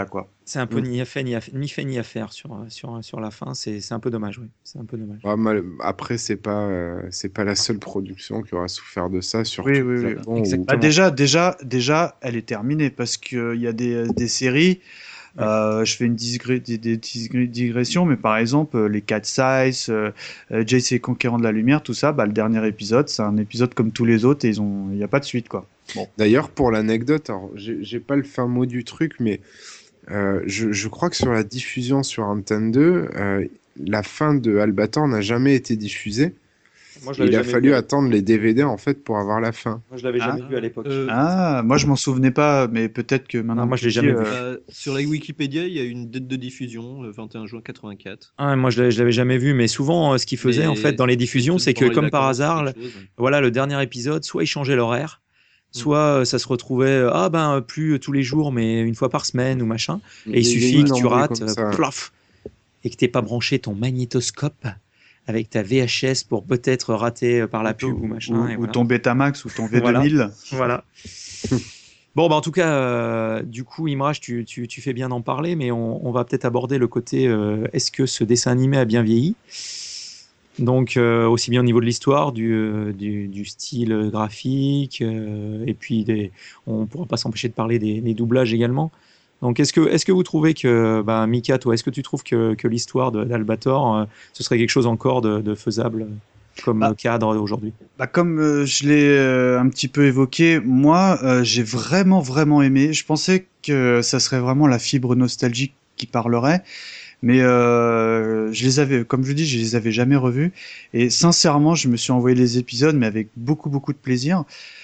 C'est un peu ni fait ni à faire sur la fin. C'est un peu dommage, oui. C'est un peu dommage. Après, c'est pas la seule production qui aura souffert de ça, surtout Oui, au oui, Japon, exactement. Déjà, elle est terminée parce qu'il y a des séries. Je fais une digression, mais par exemple, les Cat Size, Jace et Conquérant de la Lumière, tout ça, le dernier épisode, c'est un épisode comme tous les autres et il n'y a pas de suite, quoi. Bon. D'ailleurs, pour l'anecdote, alors, j'ai pas le fin mot du truc, mais je crois que sur la diffusion sur Antenne 2, la fin de Albator n'a jamais été diffusée. Moi, Il a fallu attendre les DVD en fait pour avoir la fin. Moi, je l'avais jamais vu à l'époque. Moi je m'en souvenais pas, mais peut-être que maintenant. Moi, je l'ai jamais vu. Sur la Wikipédia, il y a une date de diffusion, le 21 juin 84. Moi, je l'avais jamais vu, mais souvent, ce qu'ils faisaient en fait dans les diffusions, c'est que comme par hasard, voilà, le dernier épisode, soit ils changeaient l'horaire, soit ça se retrouvait plus tous les jours, mais une fois par semaine ou machin. Et il suffit que tu rates, plof, et que t'aies pas branché ton magnétoscope avec ta VHS pour peut-être rater par la pub ou machin. Ou ton Betamax ou ton V2000. Voilà. Bon, en tout cas, du coup, Imraj, tu fais bien d'en parler, mais on va peut-être aborder le côté est-ce que ce dessin animé a bien vieilli? Donc, aussi bien au niveau de l'histoire, du style graphique, et puis on ne pourra pas s'empêcher de parler des doublages également. Donc, est-ce que vous trouvez que, Mika, toi, est-ce que tu trouves que l'histoire d'Albator, ce serait quelque chose encore de faisable comme cadre aujourd'hui? Comme je l'ai un petit peu évoqué, moi, j'ai vraiment, vraiment aimé. Je pensais que ça serait vraiment la fibre nostalgique qui parlerait. Mais je les avais jamais revus. Et sincèrement, je me suis envoyé les épisodes, mais avec beaucoup, beaucoup de plaisir.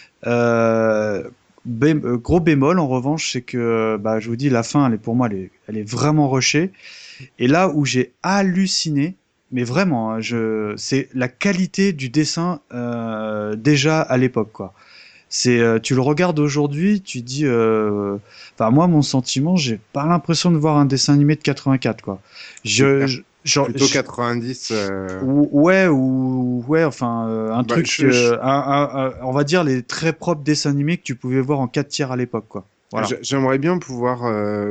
Gros bémol, en revanche, c'est que, je vous dis, la fin, pour moi, elle est vraiment rushée. Et là où j'ai halluciné, mais vraiment, c'est la qualité du dessin déjà à l'époque, quoi. Tu le regardes aujourd'hui, tu dis, moi, mon sentiment, j'ai pas l'impression de voir un dessin animé de 84, quoi. Plutôt 90. Ouais, un truc, on va dire les très propres dessins animés que tu pouvais voir en 4 tiers à l'époque, quoi. Voilà. J'aimerais bien pouvoir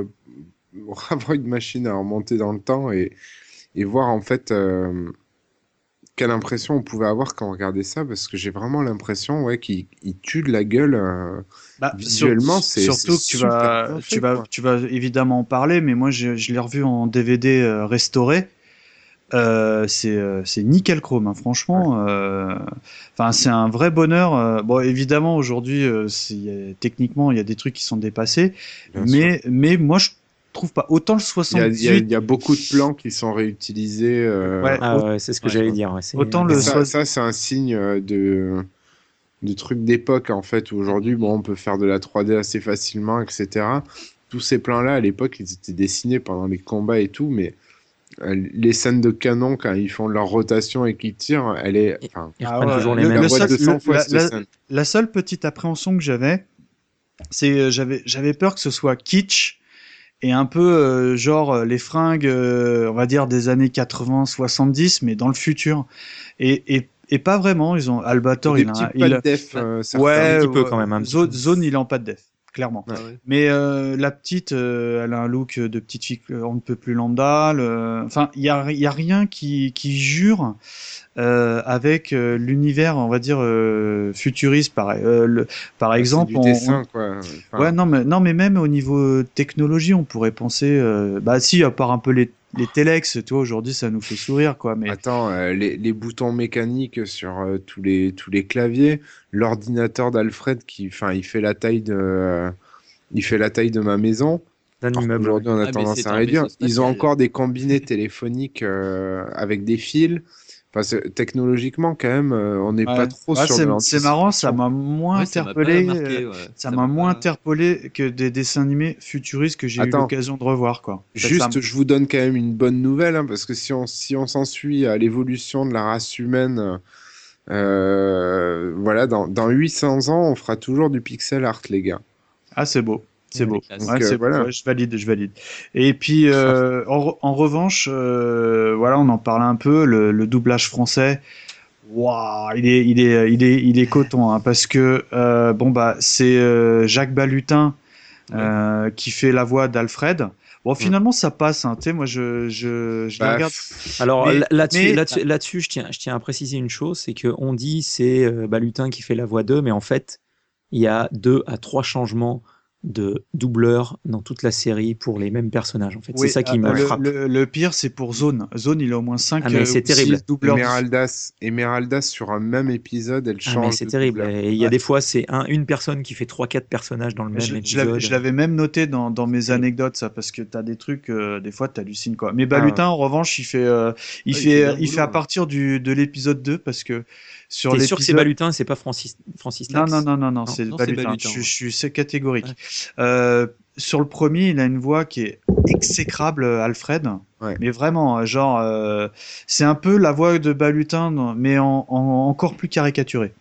avoir une machine à remonter dans le temps et voir en fait quelle impression on pouvait avoir quand on regardait ça, parce que j'ai vraiment l'impression qu'il tue de la gueule visuellement. Surtout que tu vas évidemment en parler, mais moi je l'ai revu en DVD restauré. C'est nickel chrome, hein, franchement. C'est un vrai bonheur. Bon, évidemment aujourd'hui, techniquement il y a des trucs qui sont dépassés, mais moi je trouve pas autant le 78. Il y a beaucoup de plans qui sont réutilisés. C'est ce que j'allais dire. Ouais, autant ça c'est un signe de trucs d'époque en fait, où aujourd'hui on peut faire de la 3D assez facilement, etc. Tous ces plans-là à l'époque ils étaient dessinés pendant les combats et tout, mais les scènes de canon quand ils font leur rotation et qu'ils tirent, toujours les mêmes. La seule petite appréhension que j'avais, c'est j'avais peur que ce soit kitsch et un peu les fringues, on va dire des années 80-70, mais dans le futur. Et pas vraiment. Ils ont Albator, il a def, un petit peu quand même. Zone, il est en pas de def, clairement. Ah ouais. Mais la petite, elle a un look de petite fille on ne peut plus lambda. Il y a rien qui jure avec l'univers, on va dire futuriste, par exemple. C'est du dessin, quoi. Non, mais même au niveau technologie, on pourrait penser, si, à part un peu les Telex, tu vois, aujourd'hui, ça nous fait sourire, quoi. Mais attends, les boutons mécaniques sur tous les claviers, l'ordinateur d'Alfred il fait la taille de ma maison. D'un immeuble. Aujourd'hui, on a tendance à réduire. Ils ont encore des combinés téléphoniques avec des fils. Technologiquement, quand même, on n'est pas trop sur le. C'est marrant, ça m'a moins interpellé. Ça m'a moins interpellé que des dessins animés futuristes que j'ai eu l'occasion de revoir, quoi. Juste, je vous donne quand même une bonne nouvelle, hein, parce que si on s'en suit à l'évolution de la race humaine, dans 800 ans, on fera toujours du pixel art, les gars. Ah, c'est beau. C'est beau. Donc, voilà. Je valide. Et puis, en revanche, on en parlait un peu, le doublage français. Waouh, il est coton, hein, parce que c'est Jacques Balutin qui fait la voix d'Alfred. Bon, finalement, ça passe. Hein. Tu sais, moi, je les Bah, regarde. Alors Mais- là-dessus, je tiens à préciser une chose, c'est qu'on dit c'est Balutin qui fait la voix 2, mais en fait, il y a 2 à 3 changements de doubleurs dans toute la série pour les mêmes personnages. En fait, Oui, c'est ça qui me frappe. le pire, c'est pour Zone. Zone, il a au moins 5 Ah, mais c'est terrible. doubleurs. Emeraldas, sur un même épisode, elle Ah, change. mais c'est de terrible. doubleur. Et il y a des fois, c'est une personne qui fait 3-4 personnages dans le même épisode. Je l'avais même noté dans mes anecdotes, ça, parce que t'as des trucs, des fois, t'hallucines, quoi. Mais Balutin, en revanche, il fait à partir de l'épisode 2, parce que sur T'es sûr que c'est l'épisode. Balutin, c'est pas Francis Lax? Non, c'est non, c'est Balutin. Balutin, C'est catégorique. Sur le premier, il a une voix qui est exécrable, Alfred. Ouais. Mais vraiment, c'est un peu la voix de Balutin, mais encore plus caricaturée.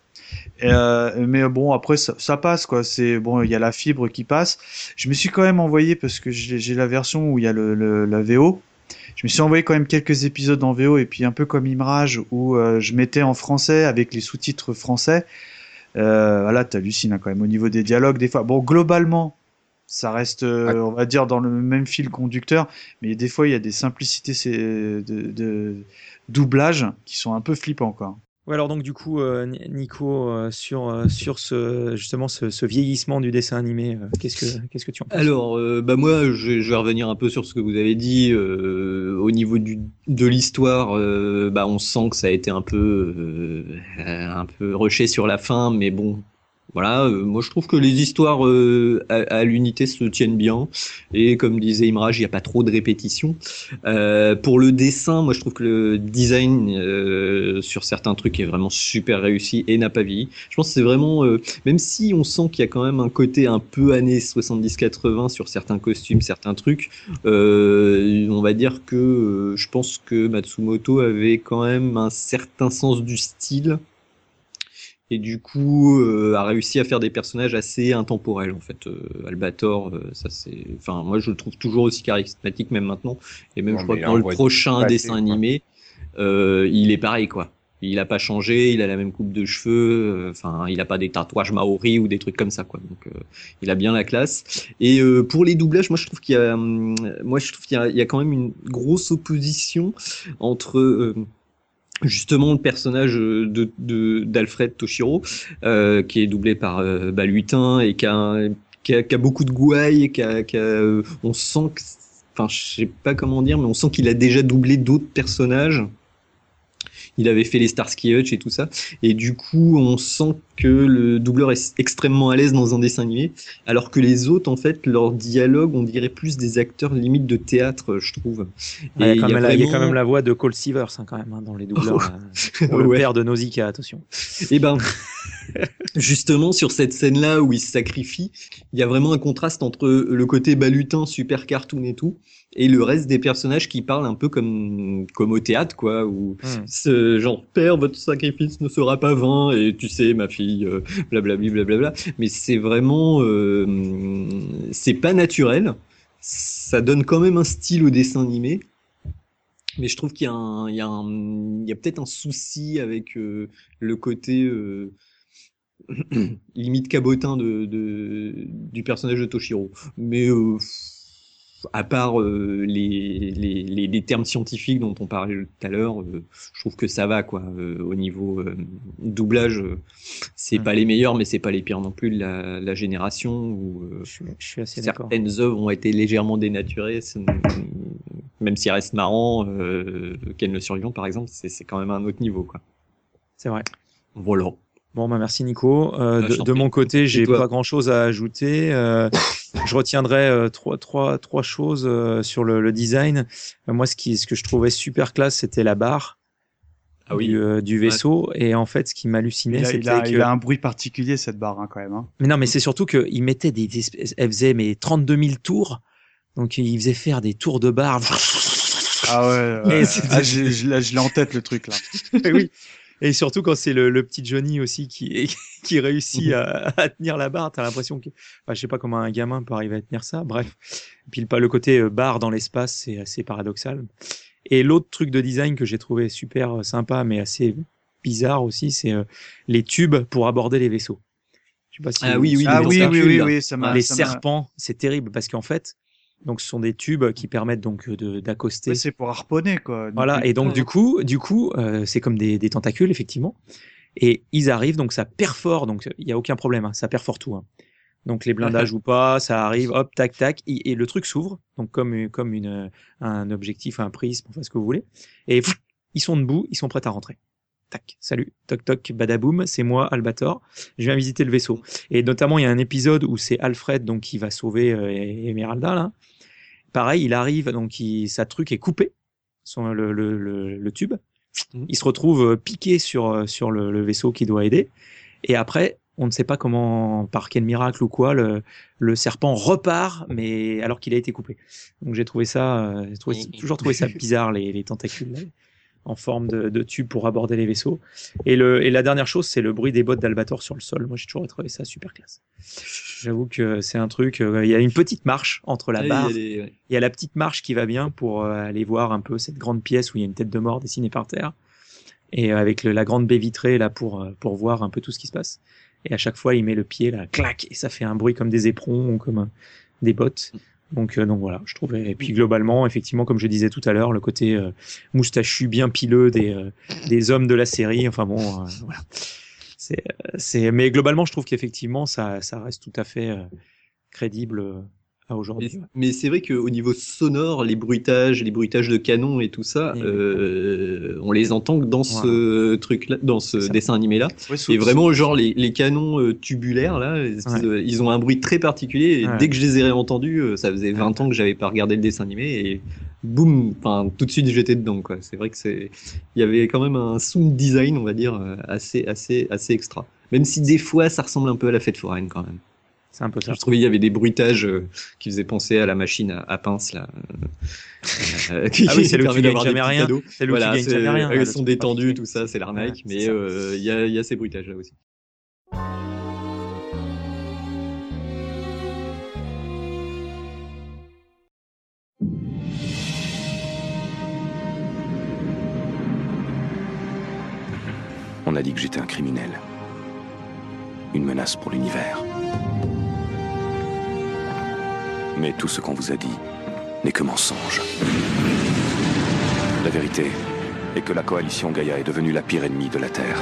Mais bon, après, ça passe, quoi. C'est bon, il y a la fibre qui passe. Je me suis quand même envoyé, parce que j'ai la version où il y a la VO. Je me suis envoyé quand même quelques épisodes en VO, et puis un peu comme Imrage, où je mettais en français avec les sous-titres français. Voilà, t'hallucines, hein, quand même au niveau des dialogues des fois. Bon, globalement, ça reste, on va dire, dans le même fil conducteur, mais des fois il y a des simplicités de doublage qui sont un peu flippants, quoi. Ouais, alors donc du coup, Nico, sur ce vieillissement du dessin animé, qu'est-ce que tu en penses? Alors, moi, je vais revenir un peu sur ce que vous avez dit. Au niveau de l'histoire, on sent que ça a été un peu rushé sur la fin, mais bon. Voilà, moi je trouve que les histoires à l'unité se tiennent bien, et comme disait Imrage, il n'y a pas trop de répétitions. Pour le dessin, moi je trouve que le design sur certains trucs est vraiment super réussi et n'a pas vieilli. Je pense que c'est vraiment, même si on sent qu'il y a quand même un côté un peu années 70-80 sur certains costumes, certains trucs, on va dire que je pense que Matsumoto avait quand même un certain sens du style. Et du coup, a réussi à faire des personnages assez intemporels, en fait. Albator, ça c'est, enfin, moi je le trouve toujours aussi charismatique, même maintenant. Et même, Non, je crois mais que dans le on va prochain passer, dessin quoi. animé, il est pareil, quoi. Il a pas changé, il a la même coupe de cheveux, enfin, il a pas des tatouages maoris ou des trucs comme ça, quoi. Donc, il a bien la classe. Et pour les doublages, moi je trouve qu'il y a quand même une grosse opposition entre justement le personnage d'Alfred Toshiro, qui est doublé par Balutin, et qui a beaucoup de gouaille, on sent que, enfin, je sais pas comment dire, mais on sent qu'il a déjà doublé d'autres personnages. Il avait fait les Starsky Hutch et tout ça, et du coup on sent que le doubleur est extrêmement à l'aise dans un dessin animé, alors que les autres, en fait, leur dialogue, on dirait plus des acteurs limite de théâtre, je trouve. Il y a vraiment... quand même la voix de Cole Sivers, hein, quand même, hein, dans les doubleurs. Pour le Ouais. père de Nausicaa, attention. Et ben, justement, sur cette scène-là où il se sacrifie, il y a vraiment un contraste entre le côté Balutin, super cartoon et tout, et le reste des personnages qui parlent un peu comme au théâtre, quoi, où ce genre, père, votre sacrifice ne sera pas vain, et tu sais, ma fille, blablabla, blablabla. Mais c'est vraiment, c'est pas naturel. Ça donne quand même un style au dessin animé. Mais je trouve qu'il y a peut-être un souci avec le côté limite cabotin du personnage de Toshiro. Mais à part les termes scientifiques dont on parlait tout à l'heure, je trouve que ça va, quoi. Au niveau doublage, c'est pas les meilleurs, mais c'est pas les pires non plus de la génération où Je suis assez d'accord. certaines œuvres ont été légèrement dénaturées. Même s'il reste marrant, Ken le Survivant par exemple, c'est quand même un autre niveau, quoi. C'est vrai. Voilà. Bon, bah merci Nico. Je t'en De prie. mon côté, j'ai toi pas grand-chose à ajouter. Je retiendrai trois choses sur le design. Moi, ce que je trouvais super classe, c'était la barre du vaisseau. Et en fait, ce qui m'hallucinait, c'était il a un bruit particulier, cette barre, hein, quand même. Hein. Mais non, mais c'est surtout qu'il mettait elle faisait 32 000 tours. Donc, il faisait faire des tours de barre. Ah ouais. Mais Je l'ai en tête, le truc, là. Oui. Et surtout quand c'est le petit Johnny aussi qui réussit à tenir la barre, t'as l'impression que, je sais pas comment un gamin peut arriver à tenir ça. Bref. Et puis le côté barre dans l'espace, c'est assez paradoxal. Et l'autre truc de design que j'ai trouvé super sympa, mais assez bizarre aussi, c'est les tubes pour aborder les vaisseaux. Je sais pas si Ah oui, oui, ça m'a. les serpents, c'est terrible parce qu'en fait, Donc ce sont des tubes qui permettent donc d'accoster. Ouais, c'est pour harponner, quoi. Voilà, et donc du coup, c'est comme des tentacules, effectivement. Et ils arrivent, donc ça perfore, donc il n'y a aucun problème, hein, ça perfore tout. Hein. Donc les blindages ou pas, ça arrive, hop, tac, tac, et le truc s'ouvre, donc comme un objectif, un prisme, enfin ce que vous voulez. Et ils sont debout, ils sont prêts à rentrer. Tac, salut, toc toc, badaboum, c'est moi, Albator, je viens visiter le vaisseau. Et notamment, il y a un épisode où c'est Alfred donc qui va sauver Emeralda, là. Pareil, il arrive, donc sa truc est coupée, le tube. Il se retrouve piqué sur le vaisseau qui doit aider. Et après, on ne sait pas comment, par quel miracle ou quoi, le serpent repart, mais alors qu'il a été coupé. Donc j'ai trouvé ça, toujours trouvé ça bizarre, les tentacules là, en forme de tube pour aborder les vaisseaux. Et la dernière chose, c'est le bruit des bottes d'Albator sur le sol. Moi, j'ai toujours trouvé ça super classe. J'avoue que c'est un truc. Il y a une petite marche entre la barre. Il y a la petite marche qui va bien pour aller voir un peu cette grande pièce où il y a une tête de mort dessinée par terre. Et avec la grande baie vitrée là pour voir un peu tout ce qui se passe. Et à chaque fois, il met le pied là, clac, et ça fait un bruit comme des éperons ou comme des bottes. Donc voilà, je trouvais. Et puis globalement, effectivement, comme je disais tout à l'heure, le côté moustachu bien pileux des hommes de la série. Enfin bon, voilà. Mais globalement, je trouve qu'effectivement, ça reste tout à fait crédible à aujourd'hui. Mais c'est vrai qu'au niveau sonore, les bruitages de canon et tout ça, on les entend que dans ce truc-là, dans ce dessin animé-là. Ouais, et vraiment, genre les canons tubulaires là, ils ont un bruit très particulier. Et dès que je les ai réentendus, ça faisait 20 ans que j'avais pas regardé le dessin animé et boum, enfin tout de suite j'étais dedans quoi. C'est vrai que il y avait quand même un sound design, on va dire, assez extra. Même si des fois ça ressemble un peu à la fête foraine quand même. C'est un peu ça. Je trouvais qu'il y avait des bruitages qui faisaient penser à la machine à pince là. Qui c'est le qui gagne jamais rien. C'est le qui gagne jamais rien. Ils sont détendus, tout ça, c'est l'arnaque. Mais il y a ces bruitages là aussi. On a dit que j'étais un criminel. Une menace pour l'univers. Mais tout ce qu'on vous a dit n'est que mensonge. La vérité est que la coalition Gaïa est devenue la pire ennemie de la Terre.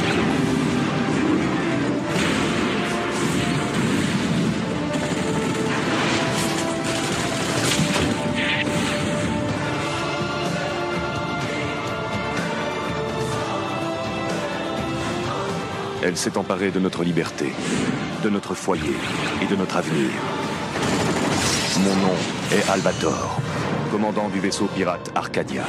Elle s'est emparée de notre liberté, de notre foyer et de notre avenir. Mon nom est Albator, commandant du vaisseau pirate Arcadia.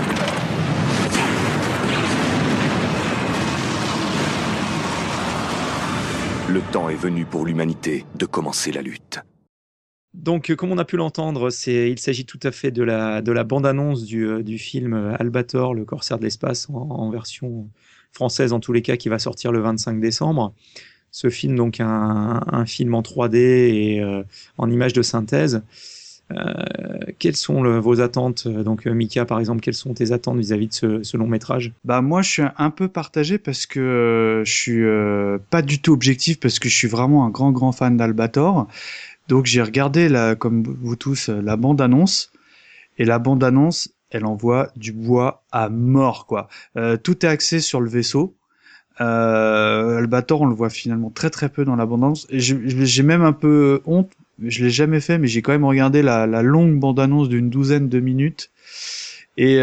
Le temps est venu pour l'humanité de commencer la lutte. Donc, comme on a pu l'entendre, il s'agit tout à fait de la bande-annonce du film Albator, le corsaire de l'espace, en version française en tous les cas, qui va sortir le 25 décembre. Ce film, donc un film en 3D et en images de synthèse. Quelles sont vos attentes? Donc Mika, par exemple, quelles sont tes attentes vis-à-vis de ce long métrage? Bah moi, je suis un peu partagé parce que je suis pas du tout objectif parce que je suis vraiment un grand fan d'Albator. Donc j'ai regardé, comme vous tous, la bande-annonce. Et la bande-annonce, elle envoie du bois à mort, quoi. Tout est axé sur le vaisseau. Albator, on le voit finalement très peu dans la bande-annonce. Et j'ai même un peu honte. Je l'ai jamais fait, mais j'ai quand même regardé la longue bande-annonce d'une 12aine de minutes. Et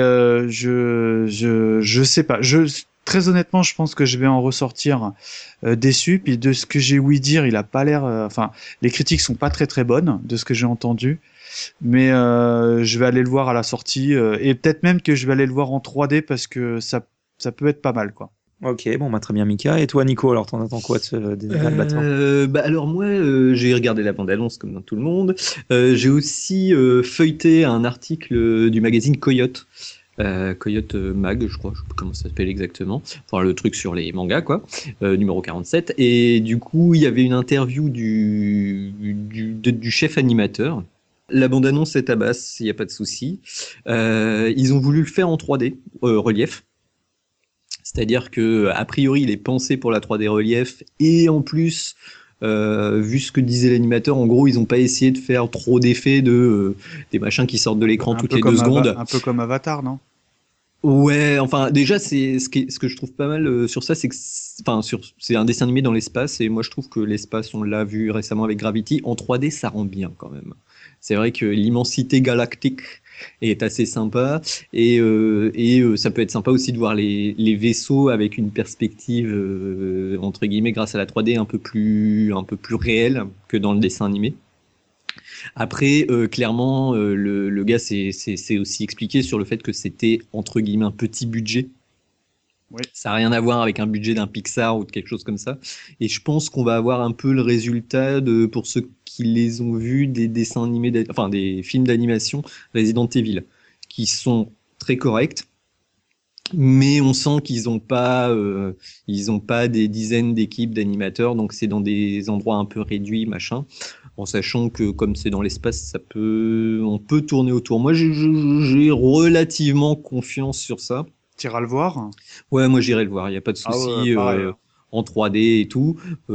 je sais pas. Très honnêtement, je pense que je vais en ressortir déçu. Puis de ce que j'ai ouï dire, il a pas l'air. Enfin, les critiques sont pas très bonnes de ce que j'ai entendu. Mais je vais aller le voir à la sortie et peut-être même que je vais aller le voir en 3D parce que ça peut être pas mal, quoi. Ok, bon, très bien, Mika. Et toi, Nico, alors t'en attends quoi de alors moi, j'ai regardé la bande-annonce comme dans tout le monde. J'ai aussi feuilleté un article du magazine Coyote. Coyote Mag, je crois, je sais pas comment ça s'appelle exactement. Enfin, le truc sur les mangas, quoi. Numéro 47. Et du coup, il y avait une interview du chef animateur. La bande-annonce est à basse, il n'y a pas de souci. Ils ont voulu le faire en 3D, relief. C'est-à-dire que a priori, il est pensé pour la 3D relief et en plus, vu ce que disait l'animateur, en gros, ils n'ont pas essayé de faire trop d'effets des machins qui sortent de l'écran toutes les 2 secondes. Un peu comme Avatar, non? Ouais, enfin déjà c'est ce que je trouve pas mal sur ça, c'est que c'est un dessin animé dans l'espace et moi je trouve que l'espace, on l'a vu récemment avec Gravity, en 3D ça rend bien quand même. C'est vrai que l'immensité galactique est assez sympa et ça peut être sympa aussi de voir les vaisseaux avec une perspective entre guillemets grâce à la 3D un peu plus réelle que dans le dessin animé. Après, clairement, le gars s'est aussi expliqué sur le fait que c'était entre guillemets un petit budget. Oui. Ça n'a rien à voir avec un budget d'un Pixar ou de quelque chose comme ça. Et je pense qu'on va avoir un peu le résultat pour ceux qui les ont vus des dessins animés, des films d'animation Resident Evil, qui sont très corrects. Mais on sent qu'ils n'ont pas des dizaines d'équipes d'animateurs, donc c'est dans des endroits un peu réduits, machin. En sachant que comme c'est dans l'espace, on peut tourner autour. Moi, j'ai relativement confiance sur ça. T'iras le voir? Ouais, moi j'irai le voir. Il y a pas de souci. En 3D et tout.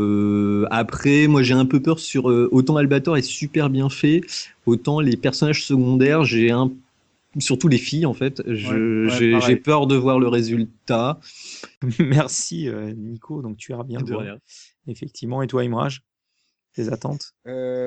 Après, moi j'ai un peu peur sur autant Albator est super bien fait, autant les personnages secondaires, surtout les filles en fait, j'ai peur de voir le résultat. Merci Nico, donc tu as bien De voir. rien. Effectivement, et toi Imraj, tes attentes?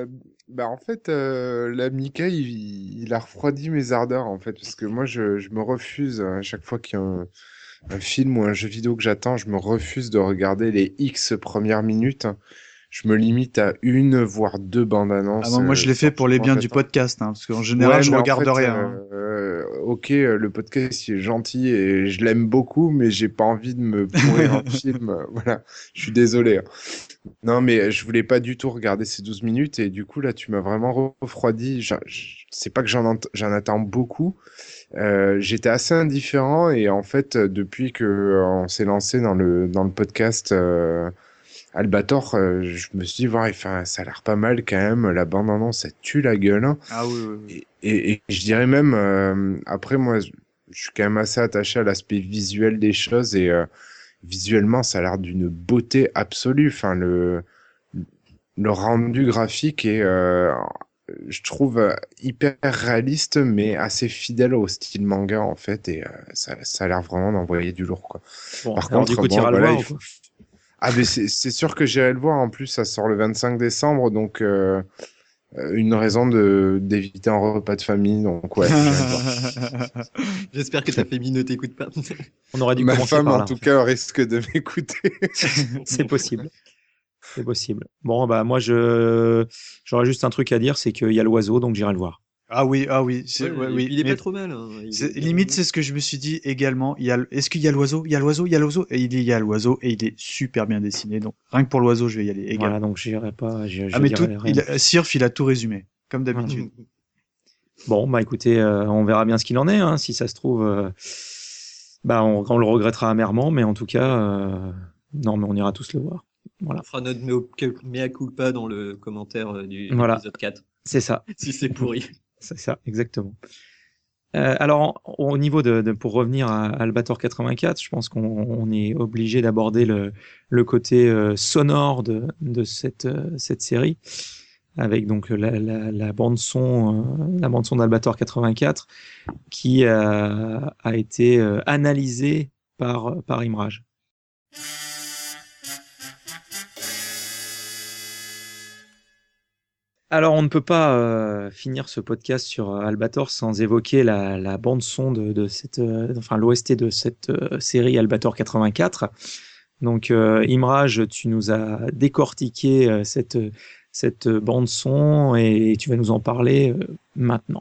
En fait, là, Mika, il a refroidi mes ardeurs, en fait, parce que moi, je me refuse, à chaque fois qu'il y a un film ou un jeu vidéo que j'attends, je me refuse de regarder les X premières minutes. Je me limite à 1 voire 2 bandes annonces. Moi, je l'ai fait pour les biens du podcast, parce qu'en général, je regarde rien. Ok, le podcast il est gentil et je l'aime beaucoup, mais j'ai pas envie de me pourrir un film. Voilà, je suis désolé. Non, mais je voulais pas du tout regarder ces 12 minutes et du coup, là, tu m'as vraiment refroidi. C'est pas que j'en attends beaucoup. J'étais assez indifférent et en fait, depuis que on s'est lancé dans le podcast Albator, je me suis dit, ça a l'air pas mal quand même. La bande-annonce, ça tue la gueule. Ah oui. Et je dirais même, après, moi, je suis quand même assez attaché à l'aspect visuel des choses et visuellement, ça a l'air d'une beauté absolue. Enfin, le rendu graphique est, je trouve, hyper réaliste, mais assez fidèle au style manga, en fait, et ça a l'air vraiment d'envoyer du lourd, quoi. Bon, Par alors, contre, du coup, t'iras le voir ou quoi? Ah, mais c'est sûr que j'irai le voir. En plus, ça sort le 25 décembre, donc une raison d'éviter un repas de famille. Donc ouais, j'irai le voir. J'espère que ta famille ne t'écoute pas. On aurait dû Ma commencer femme, par là. en tout cas, risque de m'écouter. C'est possible. C'est possible. Bon, bah moi, j'aurais juste un truc à dire, c'est qu'il y a l'oiseau, donc j'irai le voir. Ah oui. Il est pas trop mal. Hein. Limite, c'est ce que je me suis dit également. Est-ce qu'il y a l'oiseau? Il y a l'oiseau. Et il y a l'oiseau et il est super bien dessiné. Donc rien que pour l'oiseau, je vais y aller également. Voilà, donc j'irai pas. Sirf, il a tout résumé, comme d'habitude. Bon, bah écoutez, on verra bien ce qu'il en est. Hein. Si ça se trouve, on le regrettera amèrement, mais en tout cas, non, mais on ira tous le voir. Voilà. On fera notre mea culpa dans le commentaire du épisode 4. C'est ça. Si c'est pourri. C'est ça, exactement. Alors, au niveau pour revenir à Albator 84, je pense qu'on est obligé d'aborder le côté sonore de cette série, avec donc la bande son d'Albator 84, qui a été analysée par Imraj. Alors, on ne peut pas finir ce podcast sur Albator sans évoquer la bande son de cette, l'OST de cette série Albator 84. Donc, Imraj, tu nous as décortiqué cette bande son et tu vas nous en parler maintenant.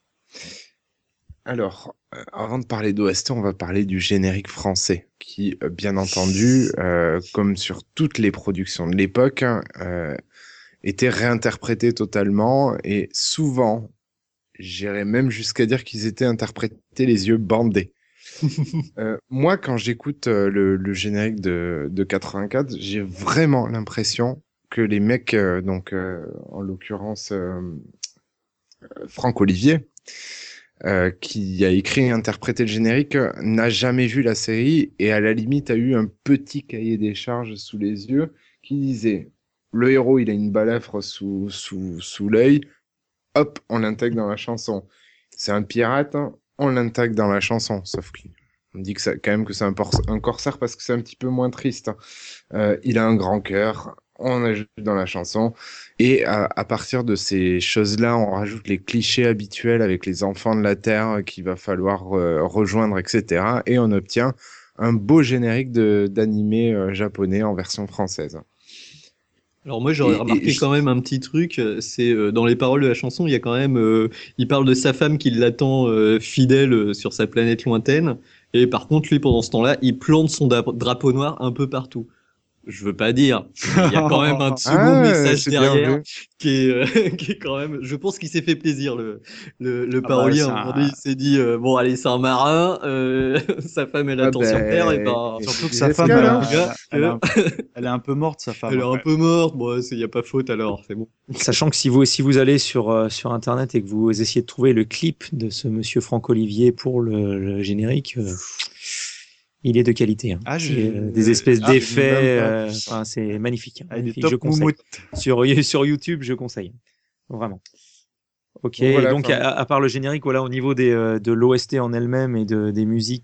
Alors, avant de parler d'OST, on va parler du générique français, qui, bien entendu, comme sur toutes les productions de l'époque, étaient réinterprétés totalement et souvent, j'irais même jusqu'à dire qu'ils étaient interprétés les yeux bandés. Moi, quand j'écoute le générique de 84, j'ai vraiment l'impression que les mecs, en l'occurrence Franck Olivier, qui a écrit et interprété le générique, n'a jamais vu la série et à la limite a eu un petit cahier des charges sous les yeux qui disait le héros, il a une balafre sous l'œil, hop, on l'intègre dans la chanson. C'est un pirate, hein, on l'intègre dans la chanson, sauf qu'on dit que quand même que c'est un corsaire parce que c'est un petit peu moins triste. Il a un grand cœur, on ajoute dans la chanson, et à partir de ces choses-là, on rajoute les clichés habituels avec les enfants de la Terre qu'il va falloir rejoindre, etc. Et on obtient un beau générique d'animé japonais en version française. Alors moi j'aurais remarqué quand même un petit truc, c'est dans les paroles de la chanson, il y a quand même, il parle de sa femme qui l'attend fidèle sur sa planète lointaine, et par contre lui pendant ce temps-là, il plante son drapeau noir un peu partout. Je veux pas dire, il y a quand même un second message derrière qui est quand même, je pense qu'il s'est fait plaisir le parolier. Aujourd'hui il s'est dit bon allez c'est un marin, sa femme elle attend sur terre et surtout que sa femme elle est un peu morte sa femme. Elle est un peu morte, bon il y a pas faute alors c'est bon. Sachant que si vous allez sur internet et que vous essayez de trouver le clip de ce monsieur Franck Olivier pour le générique. Il est de qualité. Hein. Des espèces d'effets. C'est magnifique. Hein. Magnifique. Je conseille. Sur YouTube, je conseille. Vraiment. Ok. Voilà, donc, à part le générique, voilà, au niveau de l'OST en elle-même et des musiques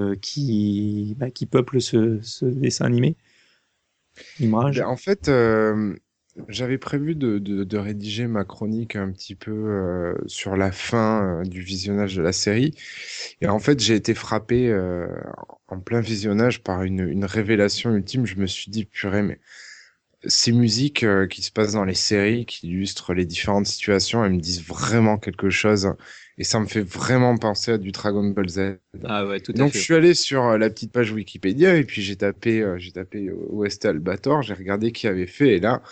qui peuplent ce dessin animé. Image. En fait, j'avais prévu de rédiger ma chronique un petit peu sur la fin du visionnage de la série. Et en fait, j'ai été frappé en plein visionnage par une révélation ultime. Je me suis dit, purée, mais ces musiques qui se passent dans les séries, qui illustrent les différentes situations, elles me disent vraiment quelque chose. Et ça me fait vraiment penser à du Dragon Ball Z. Ah ouais, tout à fait. Donc je suis allé sur la petite page Wikipédia et puis j'ai tapé OST Albator, j'ai regardé qui avait fait et là,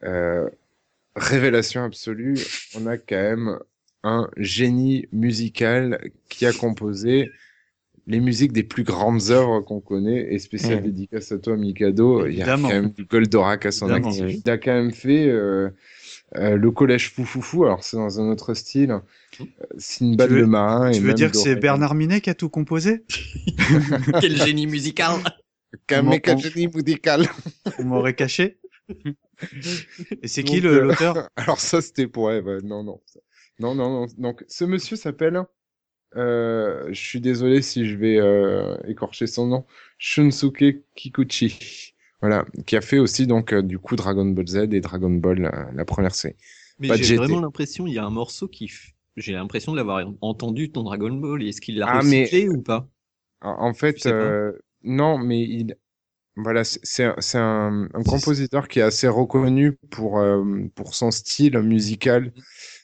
révélation absolue, on a quand même un génie musical qui a composé les musiques des plus grandes œuvres qu'on connaît, et spécial dédicace à toi Mikado. Il y a quand même du Goldorak à son actif. Il a quand même fait le collège Foufoufou, alors c'est dans un autre style. Sinbad le marin. Tu veux dire que c'est Bernard Minet qui a tout composé? Quel génie musical! Quel génie musical! Vous m'aurez caché? Et c'est qui l'auteur? Alors ça c'était pour Eve. Non. Donc ce monsieur s'appelle, je suis désolé si je vais écorcher son nom, Shunsuke Kikuchi. Voilà, qui a fait aussi donc du coup Dragon Ball Z et Dragon Ball la première série. Mais j'ai vraiment l'impression, il y a un morceau j'ai l'impression de l'avoir entendu dans Dragon Ball. Est-ce qu'il l'a recyclé ou pas? En fait, non, mais voilà, c'est un compositeur qui est assez reconnu pour son style musical.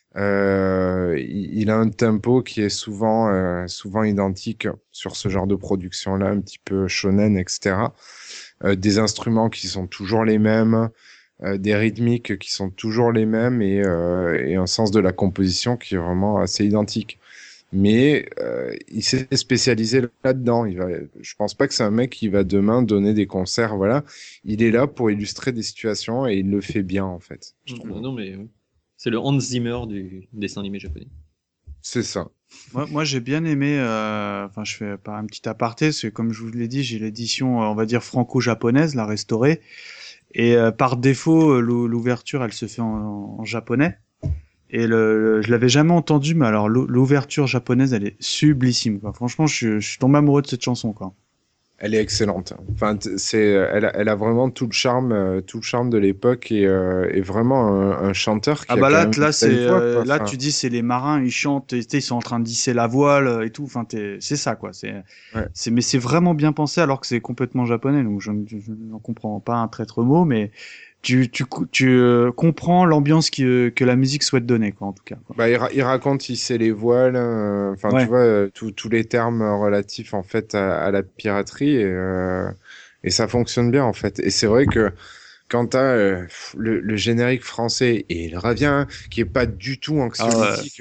Il a un tempo qui est souvent identique sur ce genre de production-là, un petit peu shonen, etc. Des instruments qui sont toujours les mêmes, des rythmiques qui sont toujours les mêmes et un sens de la composition qui est vraiment assez identique. Mais il s'est spécialisé là-dedans. Je pense pas que c'est un mec qui va demain donner des concerts. Voilà, il est là pour illustrer des situations et il le fait bien en fait. Non mais c'est le Hans Zimmer du dessin animé japonais. C'est ça. Moi j'ai bien aimé. Je fais pas un petit aparté, c'est comme je vous l'ai dit, j'ai l'édition, on va dire franco-japonaise, la restaurée. Et par défaut, l'ouverture, elle se fait en japonais. Et je l'avais jamais entendu, mais alors l'ouverture japonaise, elle est sublissime, quoi. Franchement, je suis tombé amoureux de cette chanson, quoi. Elle est excellente. Enfin, elle a vraiment tout le charme de l'époque et vraiment un chanteur qui là, tu dis c'est les marins, ils chantent, ils sont en train d'hisser la voile et tout. Enfin, c'est ça, quoi. Mais c'est vraiment bien pensé alors que c'est complètement japonais, donc je n'en comprends pas un traître mot, mais tu comprends l'ambiance que la musique souhaite donner, quoi, en tout cas, quoi. Bah, il raconte hisser les voiles, tu vois, tous les termes relatifs, en fait, à la piraterie, et ça fonctionne bien, en fait. Et c'est vrai que quand t'as le générique français, et il revient, qui est pas du tout anxiolytique,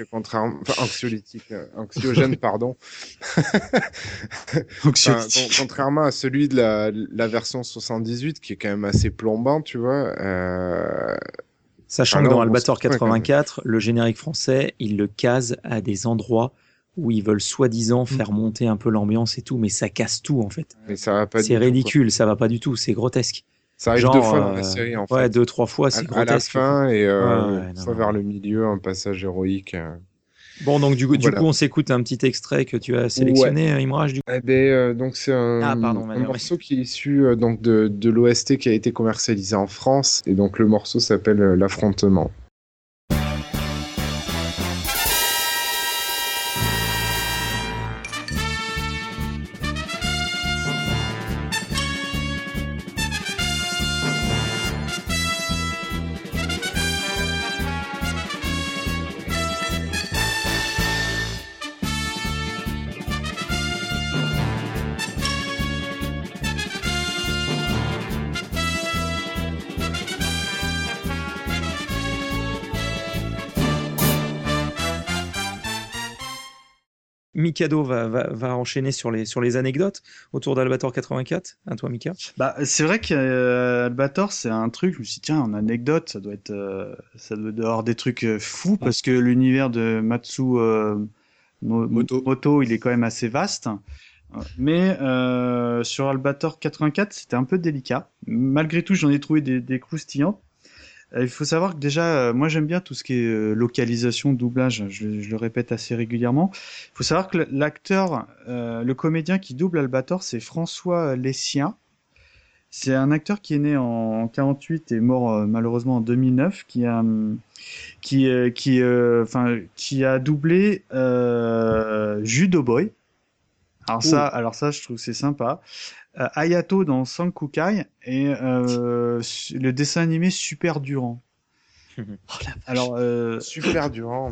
anxiogène, pardon. Contrairement à celui de la version 78, qui est quand même assez plombant, tu vois. Sachant que dans Albator 84, le générique français, il le case à des endroits où ils veulent soi-disant faire monter un peu l'ambiance et tout, mais ça casse tout, en fait. Mais ça va pas c'est ridicule, ça va pas du tout, c'est grotesque. Ça arrive Genre, 2 fois dans la série, en ouais, fait. 2-3 fois, c'est À la grotesque. fin et Ouais, une non, fois non. vers le milieu, un passage héroïque. Bon, donc du Voilà. coup, on s'écoute un petit extrait que tu as Ouais. sélectionné, Imraj, du coup. Eh ben, donc c'est Ah, pardon, un Madame, oui. morceau qui est issu donc de l'OST qui a été commercialisé en France. Et donc le morceau s'appelle L'Affrontement. Mikado va enchaîner sur les anecdotes autour d'Albator 84. À toi, Mika. Bah, c'est vrai qu'Albator, c'est un truc, je me suis dit, tiens, en anecdote, ça doit avoir des trucs fous, parce que l'univers de Matsu Moto, il est quand même assez vaste. Mais sur Albator 84, c'était un peu délicat. Malgré tout, j'en ai trouvé des croustillantes. Il faut savoir que déjà, moi j'aime bien tout ce qui est localisation, doublage, je le répète assez régulièrement. Il faut savoir que l'acteur, le comédien qui double Albator, c'est François Lessien. C'est un acteur qui est né en 48 et mort malheureusement en 2009, qui a doublé Judo Boy. Alors ça, je trouve que c'est sympa. Hayato dans Sankukai et le dessin animé Super Durand. Alors Super Durand.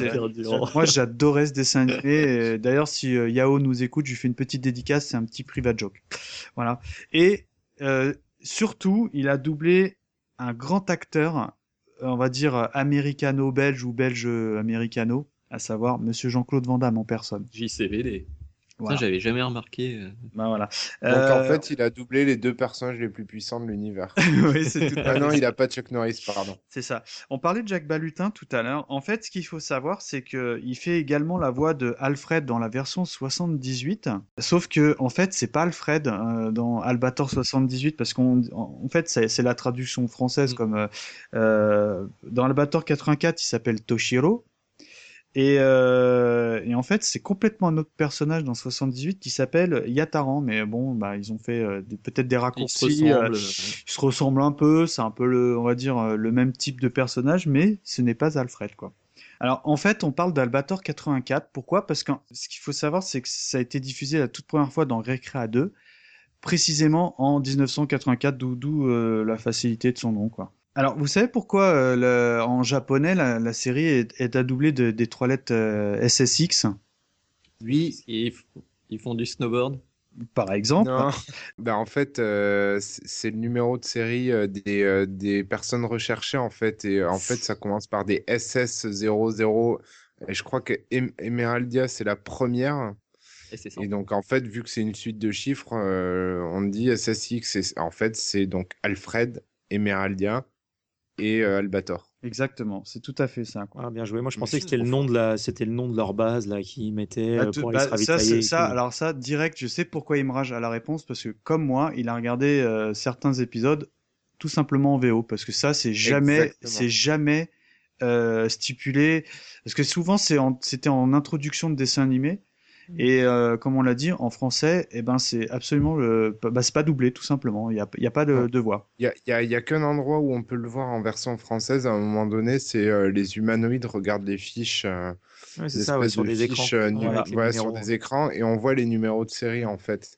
Moi j'adorais ce dessin animé. Et d'ailleurs, si Yao nous écoute, je lui fais une petite dédicace, c'est un petit private joke. Voilà. Et surtout, il a doublé un grand acteur, on va dire américano-belge ou belge-américano, à savoir Monsieur Jean-Claude Van Damme en personne. JCVD. Voilà. Ça, j'avais jamais remarqué. Ben voilà. Donc en fait, il a doublé les 2 personnages les plus puissants de l'univers. Oui, c'est tout à fait. Ah non, il a pas Chuck Norris, pardon. C'est ça. On parlait de Jacques Balutin tout à l'heure. En fait, ce qu'il faut savoir, c'est qu'il fait également la voix de Alfred dans la version 78. Sauf que, en fait, c'est pas Alfred dans Albator 78 parce en fait, c'est la traduction française comme dans Albator 84, il s'appelle Toshiro. Et en fait, c'est complètement un autre personnage dans 78 qui s'appelle Yataran, mais bon, bah ils ont fait peut-être des raccourcis. Ils se ressemblent un peu, c'est un peu on va dire le même type de personnage, mais ce n'est pas Alfred, quoi. Alors en fait, on parle d'Albator 84. Pourquoi ? Parce que ce qu'il faut savoir, c'est que ça a été diffusé la toute première fois dans Recrea 2, précisément en 1984, d'où la facilité de son nom, quoi. Alors, vous savez pourquoi en japonais la série est doublée des 3 lettres SSX ? Oui. Ils font du snowboard. Par exemple. Non. Ben, en fait, c'est le numéro de série des personnes recherchées, en fait. Et en fait, ça commence par des SS00. Et je crois que Emeraldia, c'est la première. Et donc, en fait, vu que c'est une suite de chiffres, on dit SSX. Et en fait, c'est donc Alfred, Emeraldia et Albator. Exactement, c'est tout à fait ça, quoi. Ah, bien joué. Moi, je pensais que c'était le nom de leur base là qu'ils mettaient pour aller se ravitailler. Alors ça, direct, je sais pourquoi Imraj a la réponse, parce que comme moi, il a regardé certains épisodes tout simplement en VO, parce que ça, c'est jamais stipulé, parce que souvent c'était en introduction de dessin animé. Et comme on l'a dit en français, eh ben c'est absolument c'est pas doublé tout simplement. Il y a pas de voix. Il y a qu'un endroit où on peut le voir en version française à un moment donné, c'est les humanoïdes regardent les fiches. Ouais, c'est ça, sur des écrans. Sur des écrans et on voit les numéros de série en fait.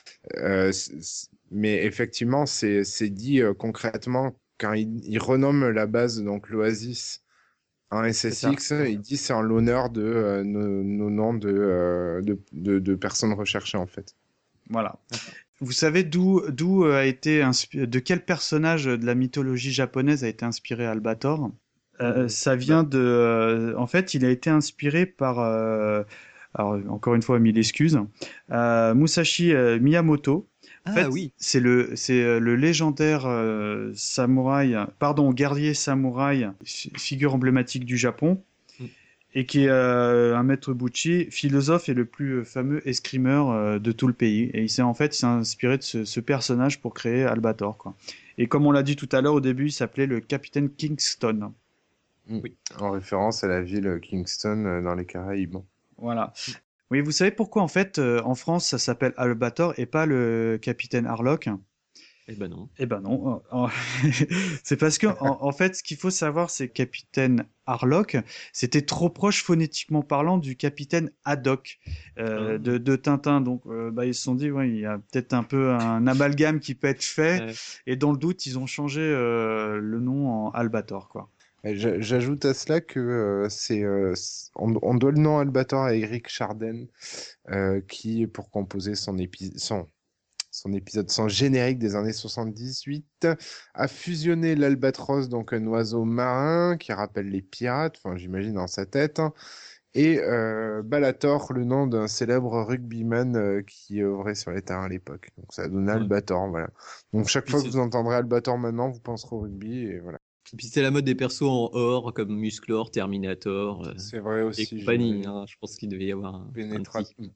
Mais effectivement, c'est dit concrètement quand il renomme la base donc l'Oasis. Un SSX, il dit c'est en l'honneur de nos noms de personnes recherchées en fait. Voilà. Vous savez d'où a été de quel personnage de la mythologie japonaise a été inspiré Albator ? Ça vient en fait, il a été inspiré par alors encore une fois, mille excuses. Musashi Miyamoto. En fait, oui. C'est le légendaire guerrier samouraï, figure emblématique du Japon, et qui est un maître Buchi, philosophe et le plus fameux escrimeur de tout le pays. Et il s'est inspiré de ce personnage pour créer Albator, quoi. Et comme on l'a dit tout à l'heure au début, il s'appelait le Capitaine Kingston. Oui. En référence à la ville Kingston dans les Caraïbes. Voilà. Oui, vous savez pourquoi en fait en France ça s'appelle Albator et pas le Capitaine Harlock? Eh ben non. Eh ben non. C'est parce que en fait, ce qu'il faut savoir, c'est que Capitaine Harlock, c'était trop proche phonétiquement parlant du Capitaine Haddock de Tintin. Donc, ils se sont dit, ouais, il y a peut-être un peu un amalgame qui peut être fait. Et dans le doute, ils ont changé le nom en Albator, quoi. J'ajoute à cela que on doit le nom Albator à Eric Chardin, qui, pour composer son générique des années 78, a fusionné l'albatros, donc un oiseau marin qui rappelle les pirates, enfin j'imagine dans sa tête, et Balator, le nom d'un célèbre rugbyman qui œuvrait sur les terrains à l'époque. Donc ça a donné Albator, voilà. Donc chaque fois que vous entendrez Albator maintenant, vous penserez au rugby, et voilà. Et puis c'était la mode des persos en or, comme Musclor, Terminator, c'est vrai aussi, et compagnie. Hein, je pense qu'il devait y avoir un petit...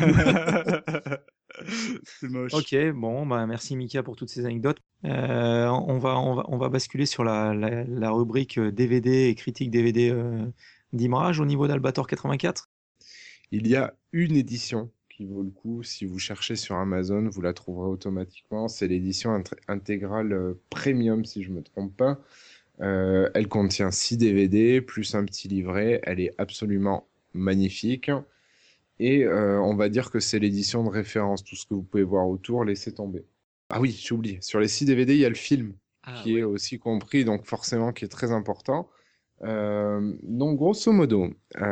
C'est moche. Ok, bon, merci Mika pour toutes ces anecdotes. On va basculer sur la rubrique DVD et critique DVD d'Imraj au niveau d'Albator 84. Il y a une édition qui vaut le coup. Si vous cherchez sur Amazon, vous la trouverez automatiquement. C'est l'édition intégrale premium, si je me trompe pas. Elle contient 6 DVD plus un petit livret. Elle est absolument magnifique. Et on va dire que c'est l'édition de référence. Tout ce que vous pouvez voir autour, laissez tomber. Ah oui, j'ai oublié. Sur les 6 DVD, il y a le film qui est aussi compris, donc forcément qui est très important. Donc grosso modo,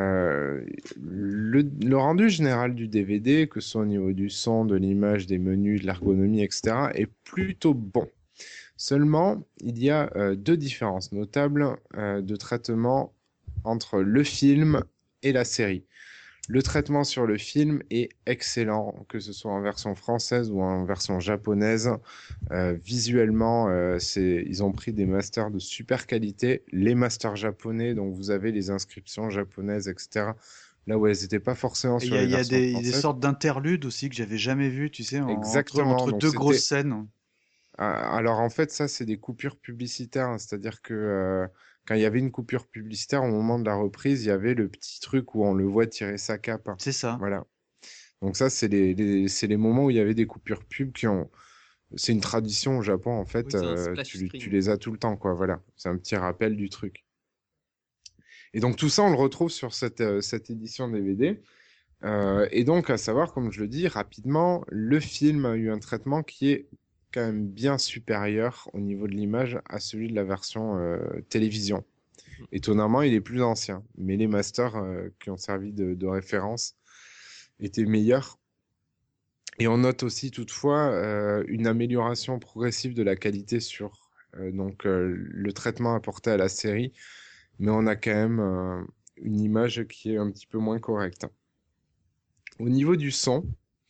le rendu général du DVD, que ce soit au niveau du son, de l'image, des menus, de l'ergonomie, etc., est plutôt bon. Seulement, il y a 2 différences notables de traitement entre le film et la série. Le traitement sur le film est excellent, que ce soit en version française ou en version japonaise. Visuellement, ils ont pris des masters de super qualité. Les masters japonais, donc vous avez les inscriptions japonaises, etc. Là où elles n'étaient pas forcément sur les versions françaises. Il y a des sortes d'interludes aussi que j'avais jamais vu, tu sais, Exactement. entre deux grosses scènes. Alors en fait, ça, c'est des coupures publicitaires. Hein. C'est-à-dire que quand il y avait une coupure publicitaire, au moment de la reprise, il y avait le petit truc où on le voit tirer sa cape. C'est ça. Voilà. Donc ça, c'est les moments où il y avait des coupures pub qui ont... C'est une tradition au Japon, en fait. Oui, tu les as tout le temps, quoi. Voilà. C'est un petit rappel du truc. Et donc tout ça, on le retrouve sur cette édition DVD. Et donc, à savoir, comme je le dis, rapidement, le film a eu un traitement qui est quand même bien supérieur au niveau de l'image à celui de la version télévision. Étonnamment, il est plus ancien, mais les masters qui ont servi de référence étaient meilleurs. Et on note aussi toutefois une amélioration progressive de la qualité sur le traitement apporté à la série, mais on a quand même une image qui est un petit peu moins correcte. Au niveau du son,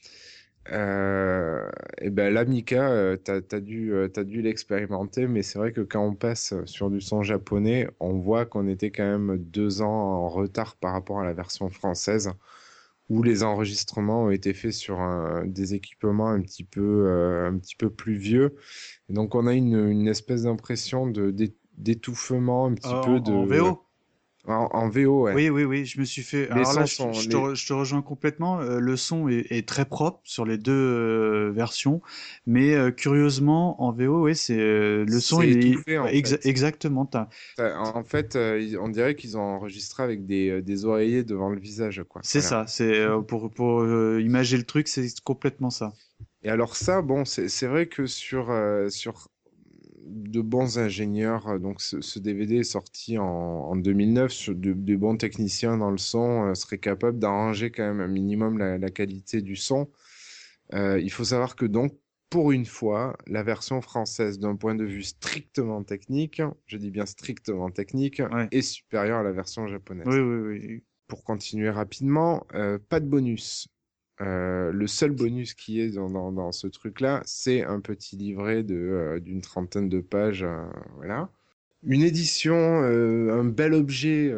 et ben là, Mika, t'as dû l'expérimenter, mais c'est vrai que quand on passe sur du son japonais, on voit qu'on était quand même 2 ans en retard par rapport à la version française, où les enregistrements ont été faits sur des équipements un petit peu plus vieux. Et donc on a une espèce d'impression d'étouffement un petit peu de... En VO. En VO, ouais. Oui, je me suis fait... Alors là, je te rejoins complètement. Le son est très propre sur les 2 versions, mais curieusement, en VO, oui, c'est le son est étouffé, en fait. Exactement. En fait, on dirait qu'ils ont enregistré avec des oreillers devant le visage, quoi. C'est ça. C'est pour imager le truc, c'est complètement ça. Et alors ça, bon, c'est vrai que sur de bons ingénieurs. Donc ce DVD est sorti en 2009. De bons techniciens dans le son seraient capables d'arranger quand même un minimum la qualité du son. Il faut savoir que donc, pour une fois, la version française, d'un point de vue strictement technique, je dis bien strictement technique, est supérieure à la version japonaise. Oui. Pour continuer rapidement, pas de bonus. Le seul bonus qui est dans ce truc-là, c'est un petit livret d'une 30aine de pages, voilà. Une édition, un bel objet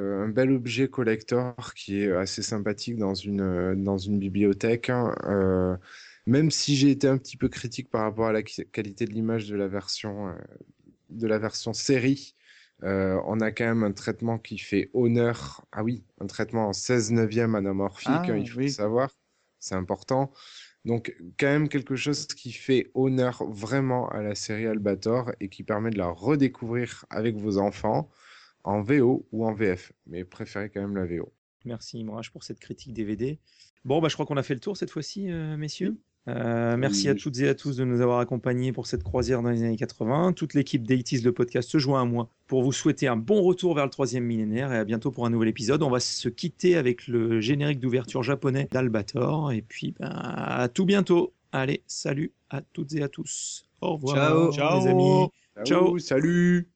collector qui est assez sympathique dans une bibliothèque. même si j'ai été un petit peu critique par rapport à la qualité de l'image de la version série, on a quand même un traitement qui fait honneur. Ah oui, un traitement en 16/9 anamorphique, il faut le savoir, c'est important. Donc quand même quelque chose qui fait honneur vraiment à la série Albator et qui permet de la redécouvrir avec vos enfants en VO ou en VF, mais préférez quand même la VO. Merci Imrach pour cette critique DVD. Bon, je crois qu'on a fait le tour cette fois-ci, messieurs. Merci à toutes et à tous de nous avoir accompagnés pour cette croisière dans les années 80. Toute l'équipe d'Eighties, le podcast, se joint à moi pour vous souhaiter un bon retour vers le 3e millénaire et à bientôt pour un nouvel épisode. On va se quitter avec le générique d'ouverture japonais d'Albator et puis à tout bientôt. Allez, salut à toutes et à tous. Au revoir. Ciao les amis. Ciao. Salut.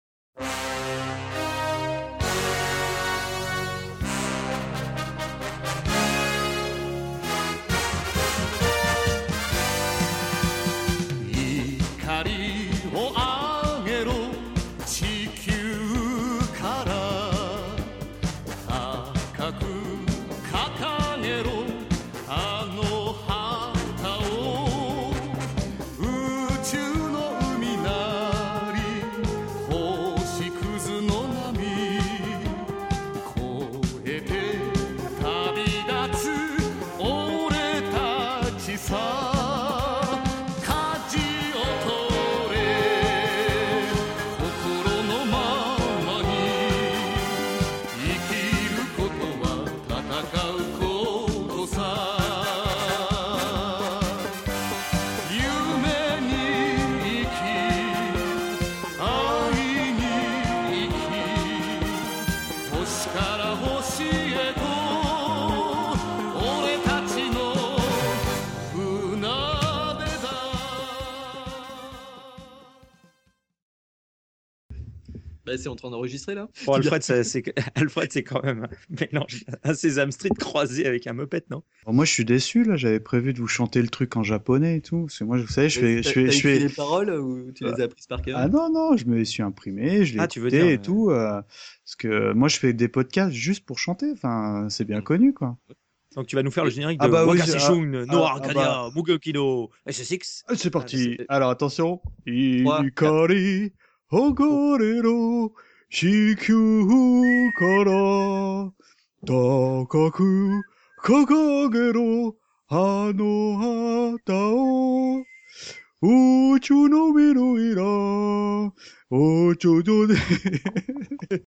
C'est en train d'enregistrer là. Bon, Alfred, c'est quand même un mélange, un Sesame Street croisé avec un Muppet, non? Alors moi, je suis déçu là. J'avais prévu de vous chanter le truc en japonais et tout. Parce que moi, vous savez, je fais les paroles ou tu les as prises par cœur? Ah non, je me suis imprimé, je l'ai écouté et tout. Parce que moi, je fais des podcasts juste pour chanter. Enfin, c'est bien connu, quoi. Donc tu vas nous faire le générique de Wakaseshun, no Arcadia, Mugokino, SS6. C'est parti. Alors attention. Ikari. Hogorero shikyu kara takaku kagagero hano hata o uchu no miru ira ocho de